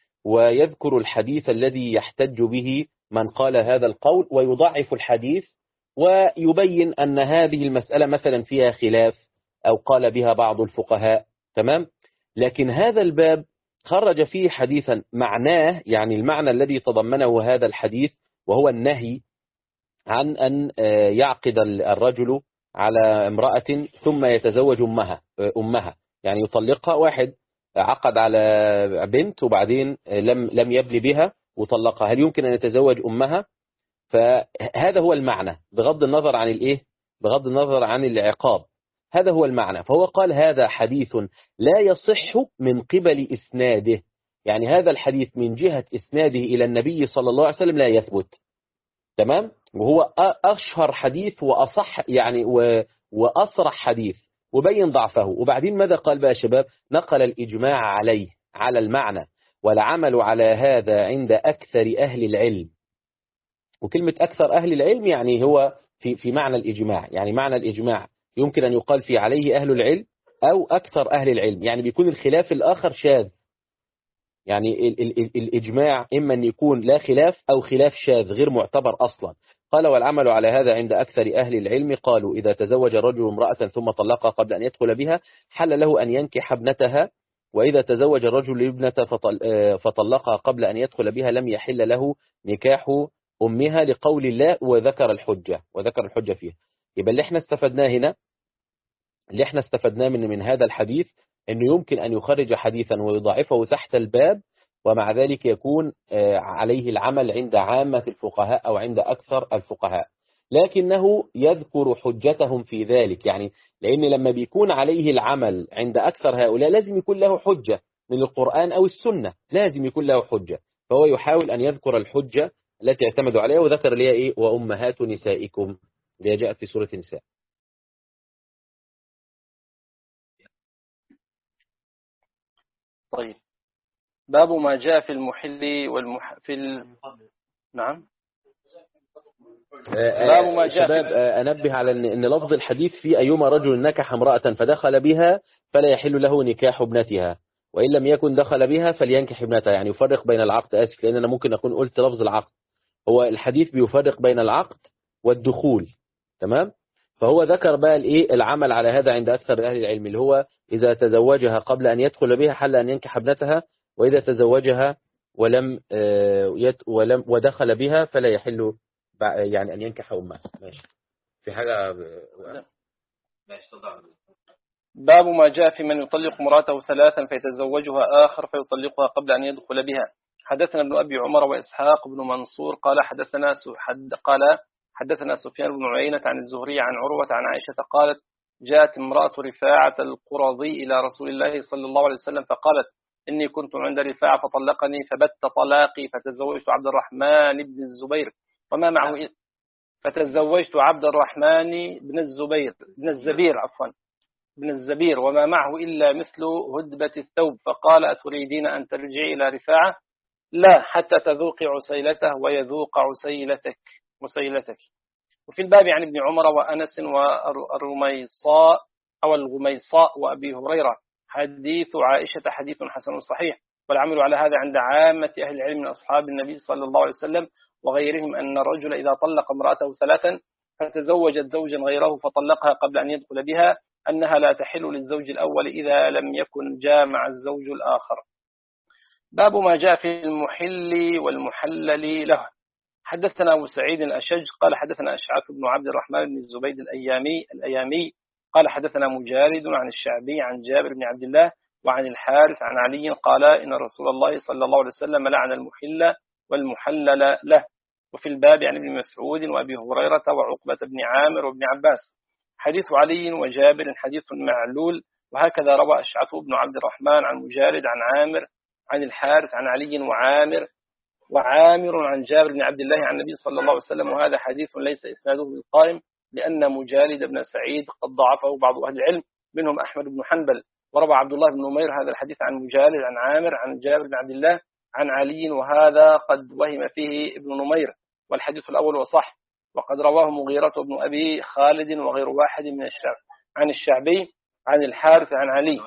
Speaker 1: ويذكر الحديث الذي يحتج به من قال هذا القول، ويضعف الحديث ويبين أن هذه المسألة مثلا فيها خلاف أو قال بها بعض الفقهاء. تمام؟ لكن هذا الباب خرج فيه حديثا معناه، يعني المعنى الذي تضمنه هذا الحديث، وهو النهي عن أن يعقد الرجل على امرأة ثم يتزوج أمها أمها يعني يطلقها. واحد عقد على بنت وبعدين لم لم يبني بها وطلقها، هل يمكن أن يتزوج أمها؟ فهذا هو المعنى بغض النظر عن الإيه؟ بغض النظر عن العقاب، هذا هو المعنى. فهو قال هذا حديث لا يصح من قبل إسناده، يعني هذا الحديث من جهة إسناده إلى النبي صلى الله عليه وسلم لا يثبت. تمام؟ وهو أشهر حديث وأصح يعني وأصرح حديث، وبين ضعفه. وبعدين ماذا قال بقى شباب؟ نقل الإجماع عليه على المعنى، والعمل على هذا عند أكثر أهل العلم. وكلمة أكثر أهل العلم يعني هو في في معنى الإجماع، يعني معنى الإجماع يمكن أن يقال في عليه أهل العلم أو أكثر أهل العلم، يعني بيكون الخلاف الآخر شاذ. يعني ال ال ال الإجماع إما أن يكون لا خلاف أو خلاف شاذ غير معتبر أصلا. قال والعمل على هذا عند أكثر أهل العلم، قالوا إذا تزوج الرجل امرأة ثم طلقها قبل أن يدخل بها حل له أن ينكح ابنتها، وإذا تزوج الرجل ابنة فطلقها قبل أن يدخل بها لم يحل له نكاح أمها لقول الله، وذكر الحجة وذكر الحجة فيها. يبقى اللي احنا استفدناه هنا اللي احنا استفدناه من من هذا الحديث انه يمكن ان يخرج حديثا ويضاعفه تحت الباب، ومع ذلك يكون عليه العمل عند عامة الفقهاء أو عند أكثر الفقهاء، لكنه يذكر حجتهم في ذلك. يعني لأن لما بيكون عليه العمل عند أكثر هؤلاء لازم يكون له حجة من القرآن أو السنة، لازم يكون له حجة، فهو يحاول أن يذكر الحجة التي اعتمدوا عليها، وذكر لها إيه؟ وأمهات نسائكم، اللي جاءت في سورة النساء.
Speaker 2: طيب، باب ما جاء في المحل والمح في ال... نعم.
Speaker 1: باب ما جاء شباب أنبه على أن لفظ الحديث في أيما رجل نكح امرأة فدخل بها فلا يحل له نكاح ابنتها، وإن لم يكن دخل بها فلينكح ابنتها. يعني يفرق بين العقد، آسف لأن أنا ممكن أكون قلت لفظ العقد، هو الحديث بيفرق بين العقد والدخول، تمام؟ فهو ذكر بقى الايه العمل على هذا عند أكثر أهل العلم، اللي هو إذا تزوجها قبل أن يدخل بها حل أن ينكح ابنتها، وإذا تزوجها ولم ولم ودخل بها فلا يحل يعني أن ينكح أمها. ماشي، في حاجة
Speaker 2: ماشي. باب ما جاء في من يطلق امرأته ثلاثا فيتزوجها آخر فيطلقها قبل أن يدخل بها. حدثنا ابن أبي عمر وإسحاق بن منصور قال حدثنا حد قال حدثنا سفيان بن عيينة عن الزهري عن عروة عن عائشة قالت جاءت امرأة رفاعة القرظي إلى رسول الله صلى الله عليه وسلم فقالت إني كنت عند رفاعة فطلقني فبت طلاقي فتزوجت عبد الرحمن بن الزبير وما معه فتزوجت عبد الرحمن بن الزبير بن الزبير عفوا بن الزبير وما معه إلا مثل هدبة الثوب، فقال أتريدين أن ترجعي إلى رفاعة؟ لا، حتى تذوقي عسيلته ويذوق عسيلتك عسيلتك. وفي الباب عن ابن عمر وأنس والرميصاء أو الغميصاء وأبي هريرة حديث عائشة حديث حسن صحيح، والعمل على هذا عند عامة أهل العلم من أصحاب النبي صلى الله عليه وسلم وغيرهم أن الرجل إذا طلق امرأته ثلاثا فتزوجت زوجا غيره فطلقها قبل أن يدخل بها أنها لا تحل للزوج الأول إذا لم يكن جامع الزوج الآخر. باب ما جاء في المحل والمحلل له. حدثنا أبو سعيد الأشج قال حدثنا أشعث بن عبد الرحمن بن الزبيد الأيامي الأيامي قال حدثنا مجارد عن الشعبي عن جابر بن عبد الله وعن الحارث عن علي قال إن رسول الله صلى الله عليه وسلم لعن المحل والمحلل له. وفي الباب عن ابن مسعود وأبي هريرة وعقبة بن عامر وابن عباس. حديث علي وجابر حديث معلول، وهكذا روى أشعث بن عبد الرحمن عن مجارد عن عامر عن الحارث عن علي وعامر وعامر عن جابر بن عبد الله عن النبي صلى الله عليه وسلم، وهذا حديث ليس إسناده بالقائم لأن مجالد بن سعيد قد ضعفه بعض أهل العلم منهم أحمد بن حنبل. وروى عبد الله بن نمير هذا الحديث عن مجالد عن عامر عن جابر بن عبد الله عن علي، وهذا قد وهم فيه ابن نمير، والحديث الأول وصح. وقد رواه مغيرة بن أبي خالد وغير واحد من الشعب عن الشعبي عن الحارث عن علي.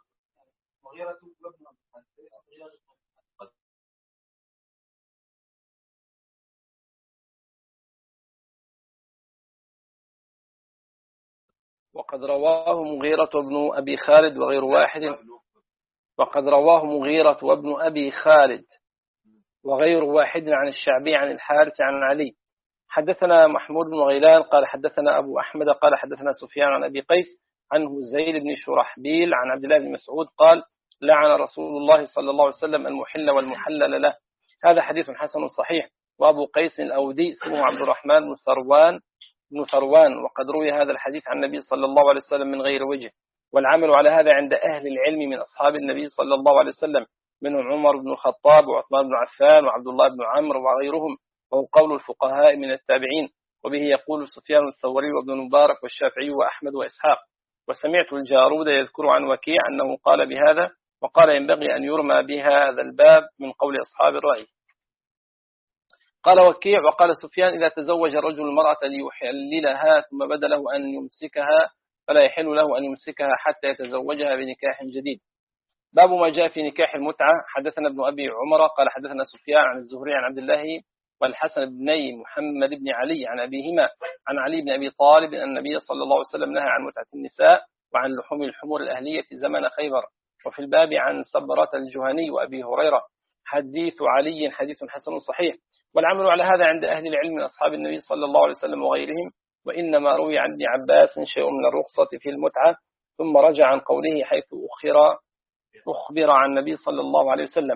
Speaker 2: وقد رواه مغيرة بن أبي خالد وغير واحد وقد رواه مغيرة وابن أبي خالد وغير واحد عن الشعبي عن الحارث عن علي. حدثنا محمود بن غيلان قال حدثنا أبو أحمد قال حدثنا سفيان عن أبي قيس عنه زيد بن شرحبيل عن عبد الله بن مسعود قال لعن رسول الله صلى الله عليه وسلم المحل والمحلل له. هذا حديث حسن صحيح. وأبو قيس الأودي اسمه عبد الرحمن بن ثروان بن ثروان وقد روي هذا الحديث عن النبي صلى الله عليه وسلم من غير وجه، والعمل على هذا عند أهل العلم من أصحاب النبي صلى الله عليه وسلم منهم عمر بن الخطاب وعثمان بن عفان وعبد الله بن عمرو وغيرهم، وهو قول الفقهاء من التابعين، وبه يقول سفيان الثوري وابن مبارك والشافعي وأحمد وإسحاق. وسمعت الجارود يذكر عن وكيع أنه قال بهذا، وقال ينبغي أن يرمى بهذا الباب من قول أصحاب الرأي. قال وكيع وقال سفيان إذا تزوج الرجل المرأة ليحللها ثم بدا له أن يمسكها فلا يحل له أن يمسكها حتى يتزوجها بنكاح جديد. باب ما جاء في نكاح المتعة. حدثنا ابن أبي عمر قال حدثنا سفيان عن الزهري عن عبد الله والحسن بن محمد بن علي عن أبيهما عن علي بن أبي طالب أن النبي صلى الله عليه وسلم نهى عن متعة النساء وعن لحوم الحمر الأهلية زمن خيبر. وفي الباب عن سبرة الجهني وأبي هريرة حديث علي حديث حسن صحيح. والعمل على هذا عند أهل العلم من أصحاب النبي صلى الله عليه وسلم وغيرهم، وإنما روي عن ابن عباس شيء من الرخصة في المتعة ثم رجع عن قوله حيث أخر أخبر عن النبي صلى الله عليه وسلم.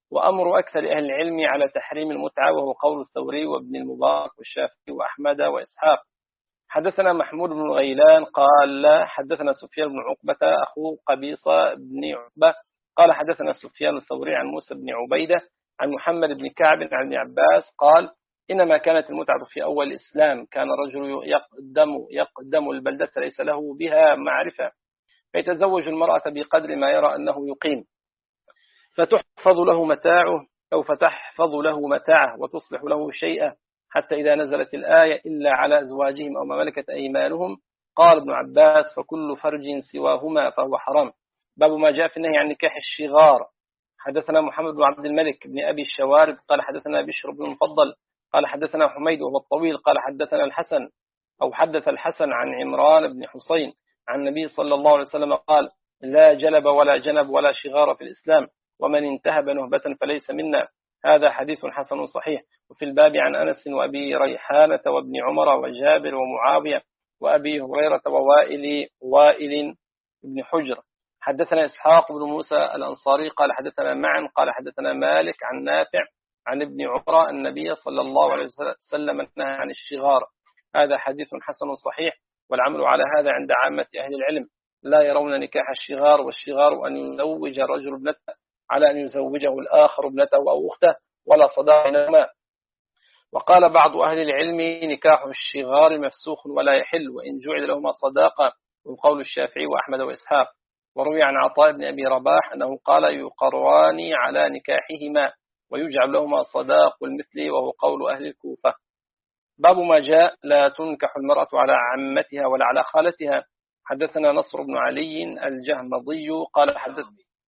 Speaker 2: وأمر أكثر أهل العلم على تحريم المتعة، وهو قول الثوري وابن المبارك والشافعي وأحمد وإسحاق. حدثنا محمود بن غيلان قال حدثنا سفيان بن عقبة أخو قبيصة بن عقبة قال حدثنا سفيان الثوري عن موسى بن عبيدة عن محمد بن كعب عن ابن عباس قال إنما كانت المتعة في أول الإسلام، كان الرجل يقدم, يقدم البلدة ليس له بها معرفة، فيتزوج المرأة بقدر ما يرى أنه يقيم، فتحفظ له متاعه أو فتحفظ له متاعه وتصلح له شيئا، حتى إذا نزلت الآية إلا على أزواجهم أو ما ملكت أيمانهم، قال ابن عباس فكل فرج سواهما فهو حرام. باب ما جاء في النهي عن نكاح الشغار. حدثنا محمد بن عبد الملك بن أبي الشوارب قال حدثنا بشر بن المفضل قال حدثنا حميد وهو الطويل قال حدثنا الحسن أو حدث الحسن عن عمران بن حسين عن النبي صلى الله عليه وسلم قال لا جلب ولا جنب ولا شغار في الإسلام، ومن انتهب نهبة فليس منا. هذا حديث حسن صحيح. وفي الباب عن أنس وأبي ريحانة وابن عمر وجابر ومعاوية وأبي هريرة ووائل وائل بن حجر. حدثنا إسحاق بن موسى الأنصاري قال حدثنا معا قال حدثنا مالك عن نافع عن ابن عمر النبي صلى الله عليه وسلم نهى عن الشغار. هذا حديث حسن صحيح، والعمل على هذا عند عامة أهل العلم، لا يرون نكاح الشغار، والشغار أن يزوج الرجل ابنته على أن يزوجه الآخر ابنته أو أخته ولا صداق بينهما. وقال بعض أهل العلم نكاح الشغار مفسوخ ولا يحل وإن جعل لهما صداقة، وقول الشافعي وأحمد وإسحاق. وروي عن عطاء بن أبي رباح أنه قال يقران على نكاحهما ويجعل لهما صداق المثل، وهو قول أهل الكوفة. باب ما جاء لا تنكح المرأة على عمتها ولا على خالتها. حدثنا نصر بن علي الجهمضي قال حدث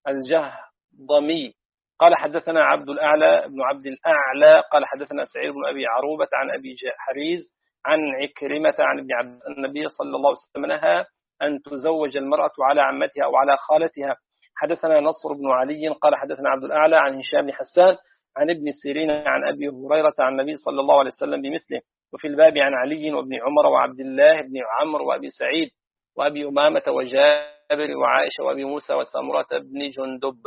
Speaker 2: الجهضمي قال حدثنا عبد الأعلى بن عبد الأعلى قال حدثنا سعيد بن أبي عروبة عن أبي حريز عن عكرمة عن ابن عباس النبي صلى الله عليه وسلم نهى أن تزوج المرأة على عمتها أو على خالتها. حدثنا نصر بن علي قال حدثنا عبد الأعلى عن هشام بن حسان عن ابن سيرين عن أبي هريرة عن النبي صلى الله عليه وسلم بمثله. وفي الباب عن علي وابن عمر وعبد الله بن عمرو وأبي سعيد وأبي أمامة وجابر وعائشة وأبي موسى وسامرة بن جندب.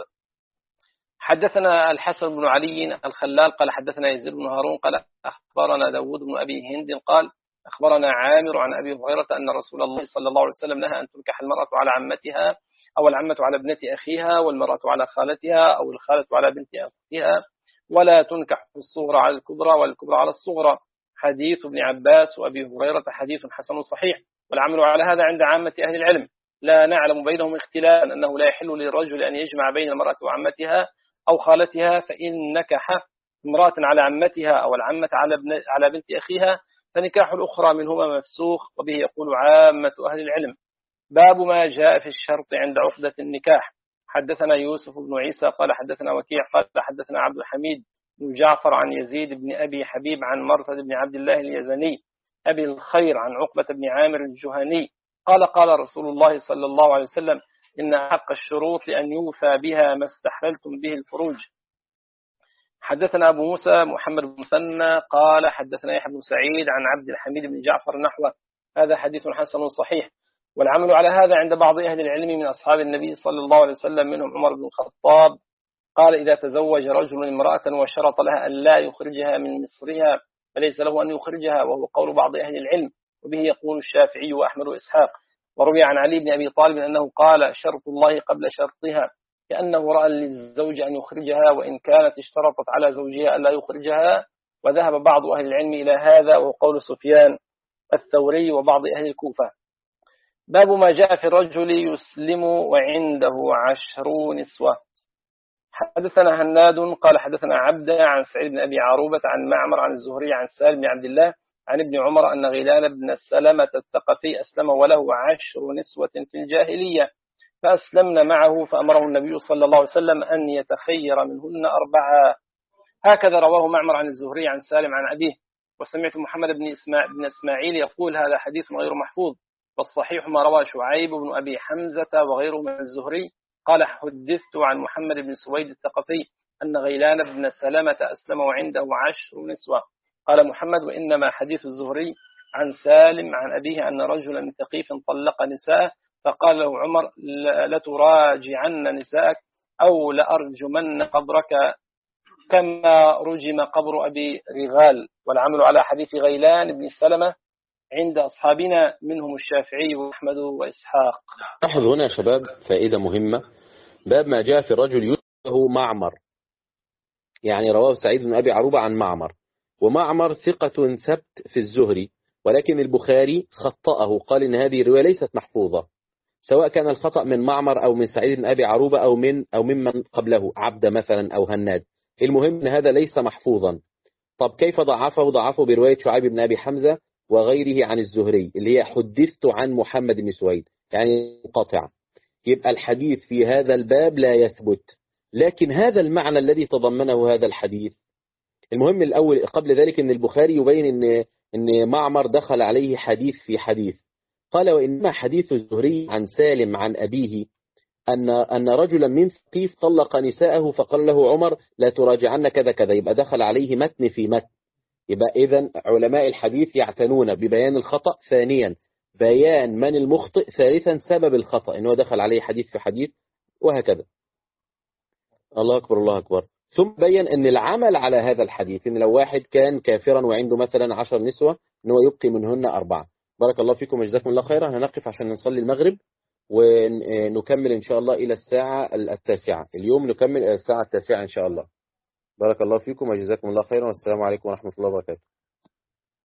Speaker 2: حدثنا الحسن بن علي الخلال قال حدثنا يزيد بن هارون قال أخبرنا داود بن أبي هند قال أخبرنا عامر عن أبي هريرة أن رسول الله صلى الله عليه وسلم نهى أن تنكح المرأة على عمتها أو العمة على ابنة أخيها والمرأة على خالتها أو الخالة على بنت أختها، ولا تنكح الصغرى على الكبرى والكبرى على الصغرى. حديث ابن عباس وأبي هريرة حديث حسن صحيح، والعمل على هذا عند عامة أهل العلم، لا نعلم بينهم اختلافا أنه لا يحل للرجل أن يجمع بين المرأة وعمتها أو خالتها، فإن نكح امرأة على عمتها أو العمة على بنت أخيها فنكاح الأخرى منهما مفسوخ، وبه يقول عامة أهل العلم. باب ما جاء في الشرط عند عقدة النكاح. حدثنا يوسف بن عيسى قال حدثنا وكيع قال حدثنا عبد الحميد بن جعفر عن يزيد بن أبي حبيب عن مرثد بن عبد الله اليزني أبي الخير عن عقبة بن عامر الجهني قال قال رسول الله صلى الله عليه وسلم إن حق الشروط لأن يوفى بها ما استحللتم به الفروج. حدثنا أبو موسى محمد بن مثنى قال حدثنا يحيى بن سعيد عن عبد الحميد بن جعفر نحوه. هذا حديث حسن صحيح، والعمل على هذا عند بعض أهل العلم من أصحاب النبي صلى الله عليه وسلم منهم عمر بن الخطاب قال إذا تزوج رجل امرأة وشرط لها أن لا يخرجها من مصرها فليس له أن يخرجها، وهو قول بعض أهل العلم، وبه يقول الشافعي وأحمد وإسحاق. وروي عن علي بن أبي طالب أنه قال شرط الله قبل شرطها، كأنه رأى للزوج أن يخرجها وإن كانت اشترطت على زوجها أن لا يخرجها. وذهب بعض أهل العلم إلى هذا، وهو قول سفيان الثوري وبعض أهل الكوفة. باب ما جاء في الرجل يسلم وعنده عشر نسوة. حدثنا هناد قال حدثنا عبدة عن سعيد بن أبي عروبة عن معمر عن الزهري عن سالم بن عبد الله عن ابن عمر أن غيلان بن سلمة الثقفي أسلم وله عشر نسوة في الجاهلية فأسلمنا معه، فأمره النبي صلى الله عليه وسلم أن يتخير منهن أربعة. هكذا رواه معمر عن الزهري عن سالم عن أبيه. وسمعت محمد بن إسماعيل, بن إسماعيل يقول هذا حديث غير محفوظ، والصحيح ما روى شعيب بن أبي حمزة وغيره من الزهري قال حدثت عن محمد بن سويد الثقفي أن غيلان بن سلمة أسلم وعنده عشر نسوة. قال محمد وإنما حديث الزهري عن سالم عن أبيه أن رجلا من ثقيف طلق نساءه فقال له عمر لتراجعن نساءك أو لأرجمن قبرك كما رجم قبر أبي رغال، والعمل على حديث غيلان بن سلمة عند أصحابنا منهم الشافعي وأحمد وإسحاق.
Speaker 1: لاحظ هنا يا شباب فائدة مهمة، باب ما جاء في الرجل يشبه معمر، يعني رواه سعيد بن أبي عروبة عن معمر، ومعمر ثقة ثبت في الزهري، ولكن البخاري خطأه، قال إن هذه الرواية ليست محفوظة، سواء كان الخطأ من معمر أو من سعيد بن أبي عروبة أو من أو ممن قبله عبد مثلا أو هناد، المهم أن هذا ليس محفوظا. طب كيف ضعفه؟ ضعفه برواية شعيب بن أبي حمزة وغيره عن الزهري اللي هي حدثت عن محمد بن سويد، يعني قطع. يبقى الحديث في هذا الباب لا يثبت، لكن هذا المعنى الذي تضمنه هذا الحديث. المهم الأول قبل ذلك أن البخاري يبين أن أن معمر دخل عليه حديث في حديث، قال وإنما حديث الزهري عن سالم عن أبيه أن أن رجلا من ثقيف طلق نساءه فقال له عمر لا تراجعن كذا كذا، يبقى دخل عليه متن في متن. يبقى إذن علماء الحديث يعتنون ببيان الخطأ، ثانيا بيان من المخطئ، ثالثا سبب الخطأ إنه دخل عليه حديث في حديث، وهكذا. الله أكبر الله أكبر. ثم بين أن العمل على هذا الحديث إن لو واحد كان كافرا وعنده مثلا عشر نسوة أنه يبقي منهن أربعة. بارك الله فيكم وجزاكم الله خيرا. هنقف عشان نصلي المغرب ونكمل إن شاء الله إلى الساعة التاسعة. اليوم نكمل إلى الساعة التاسعة إن شاء الله. بارك الله فيكم وجزاكم الله خيرا، والسلام عليكم ورحمة الله وبركاته.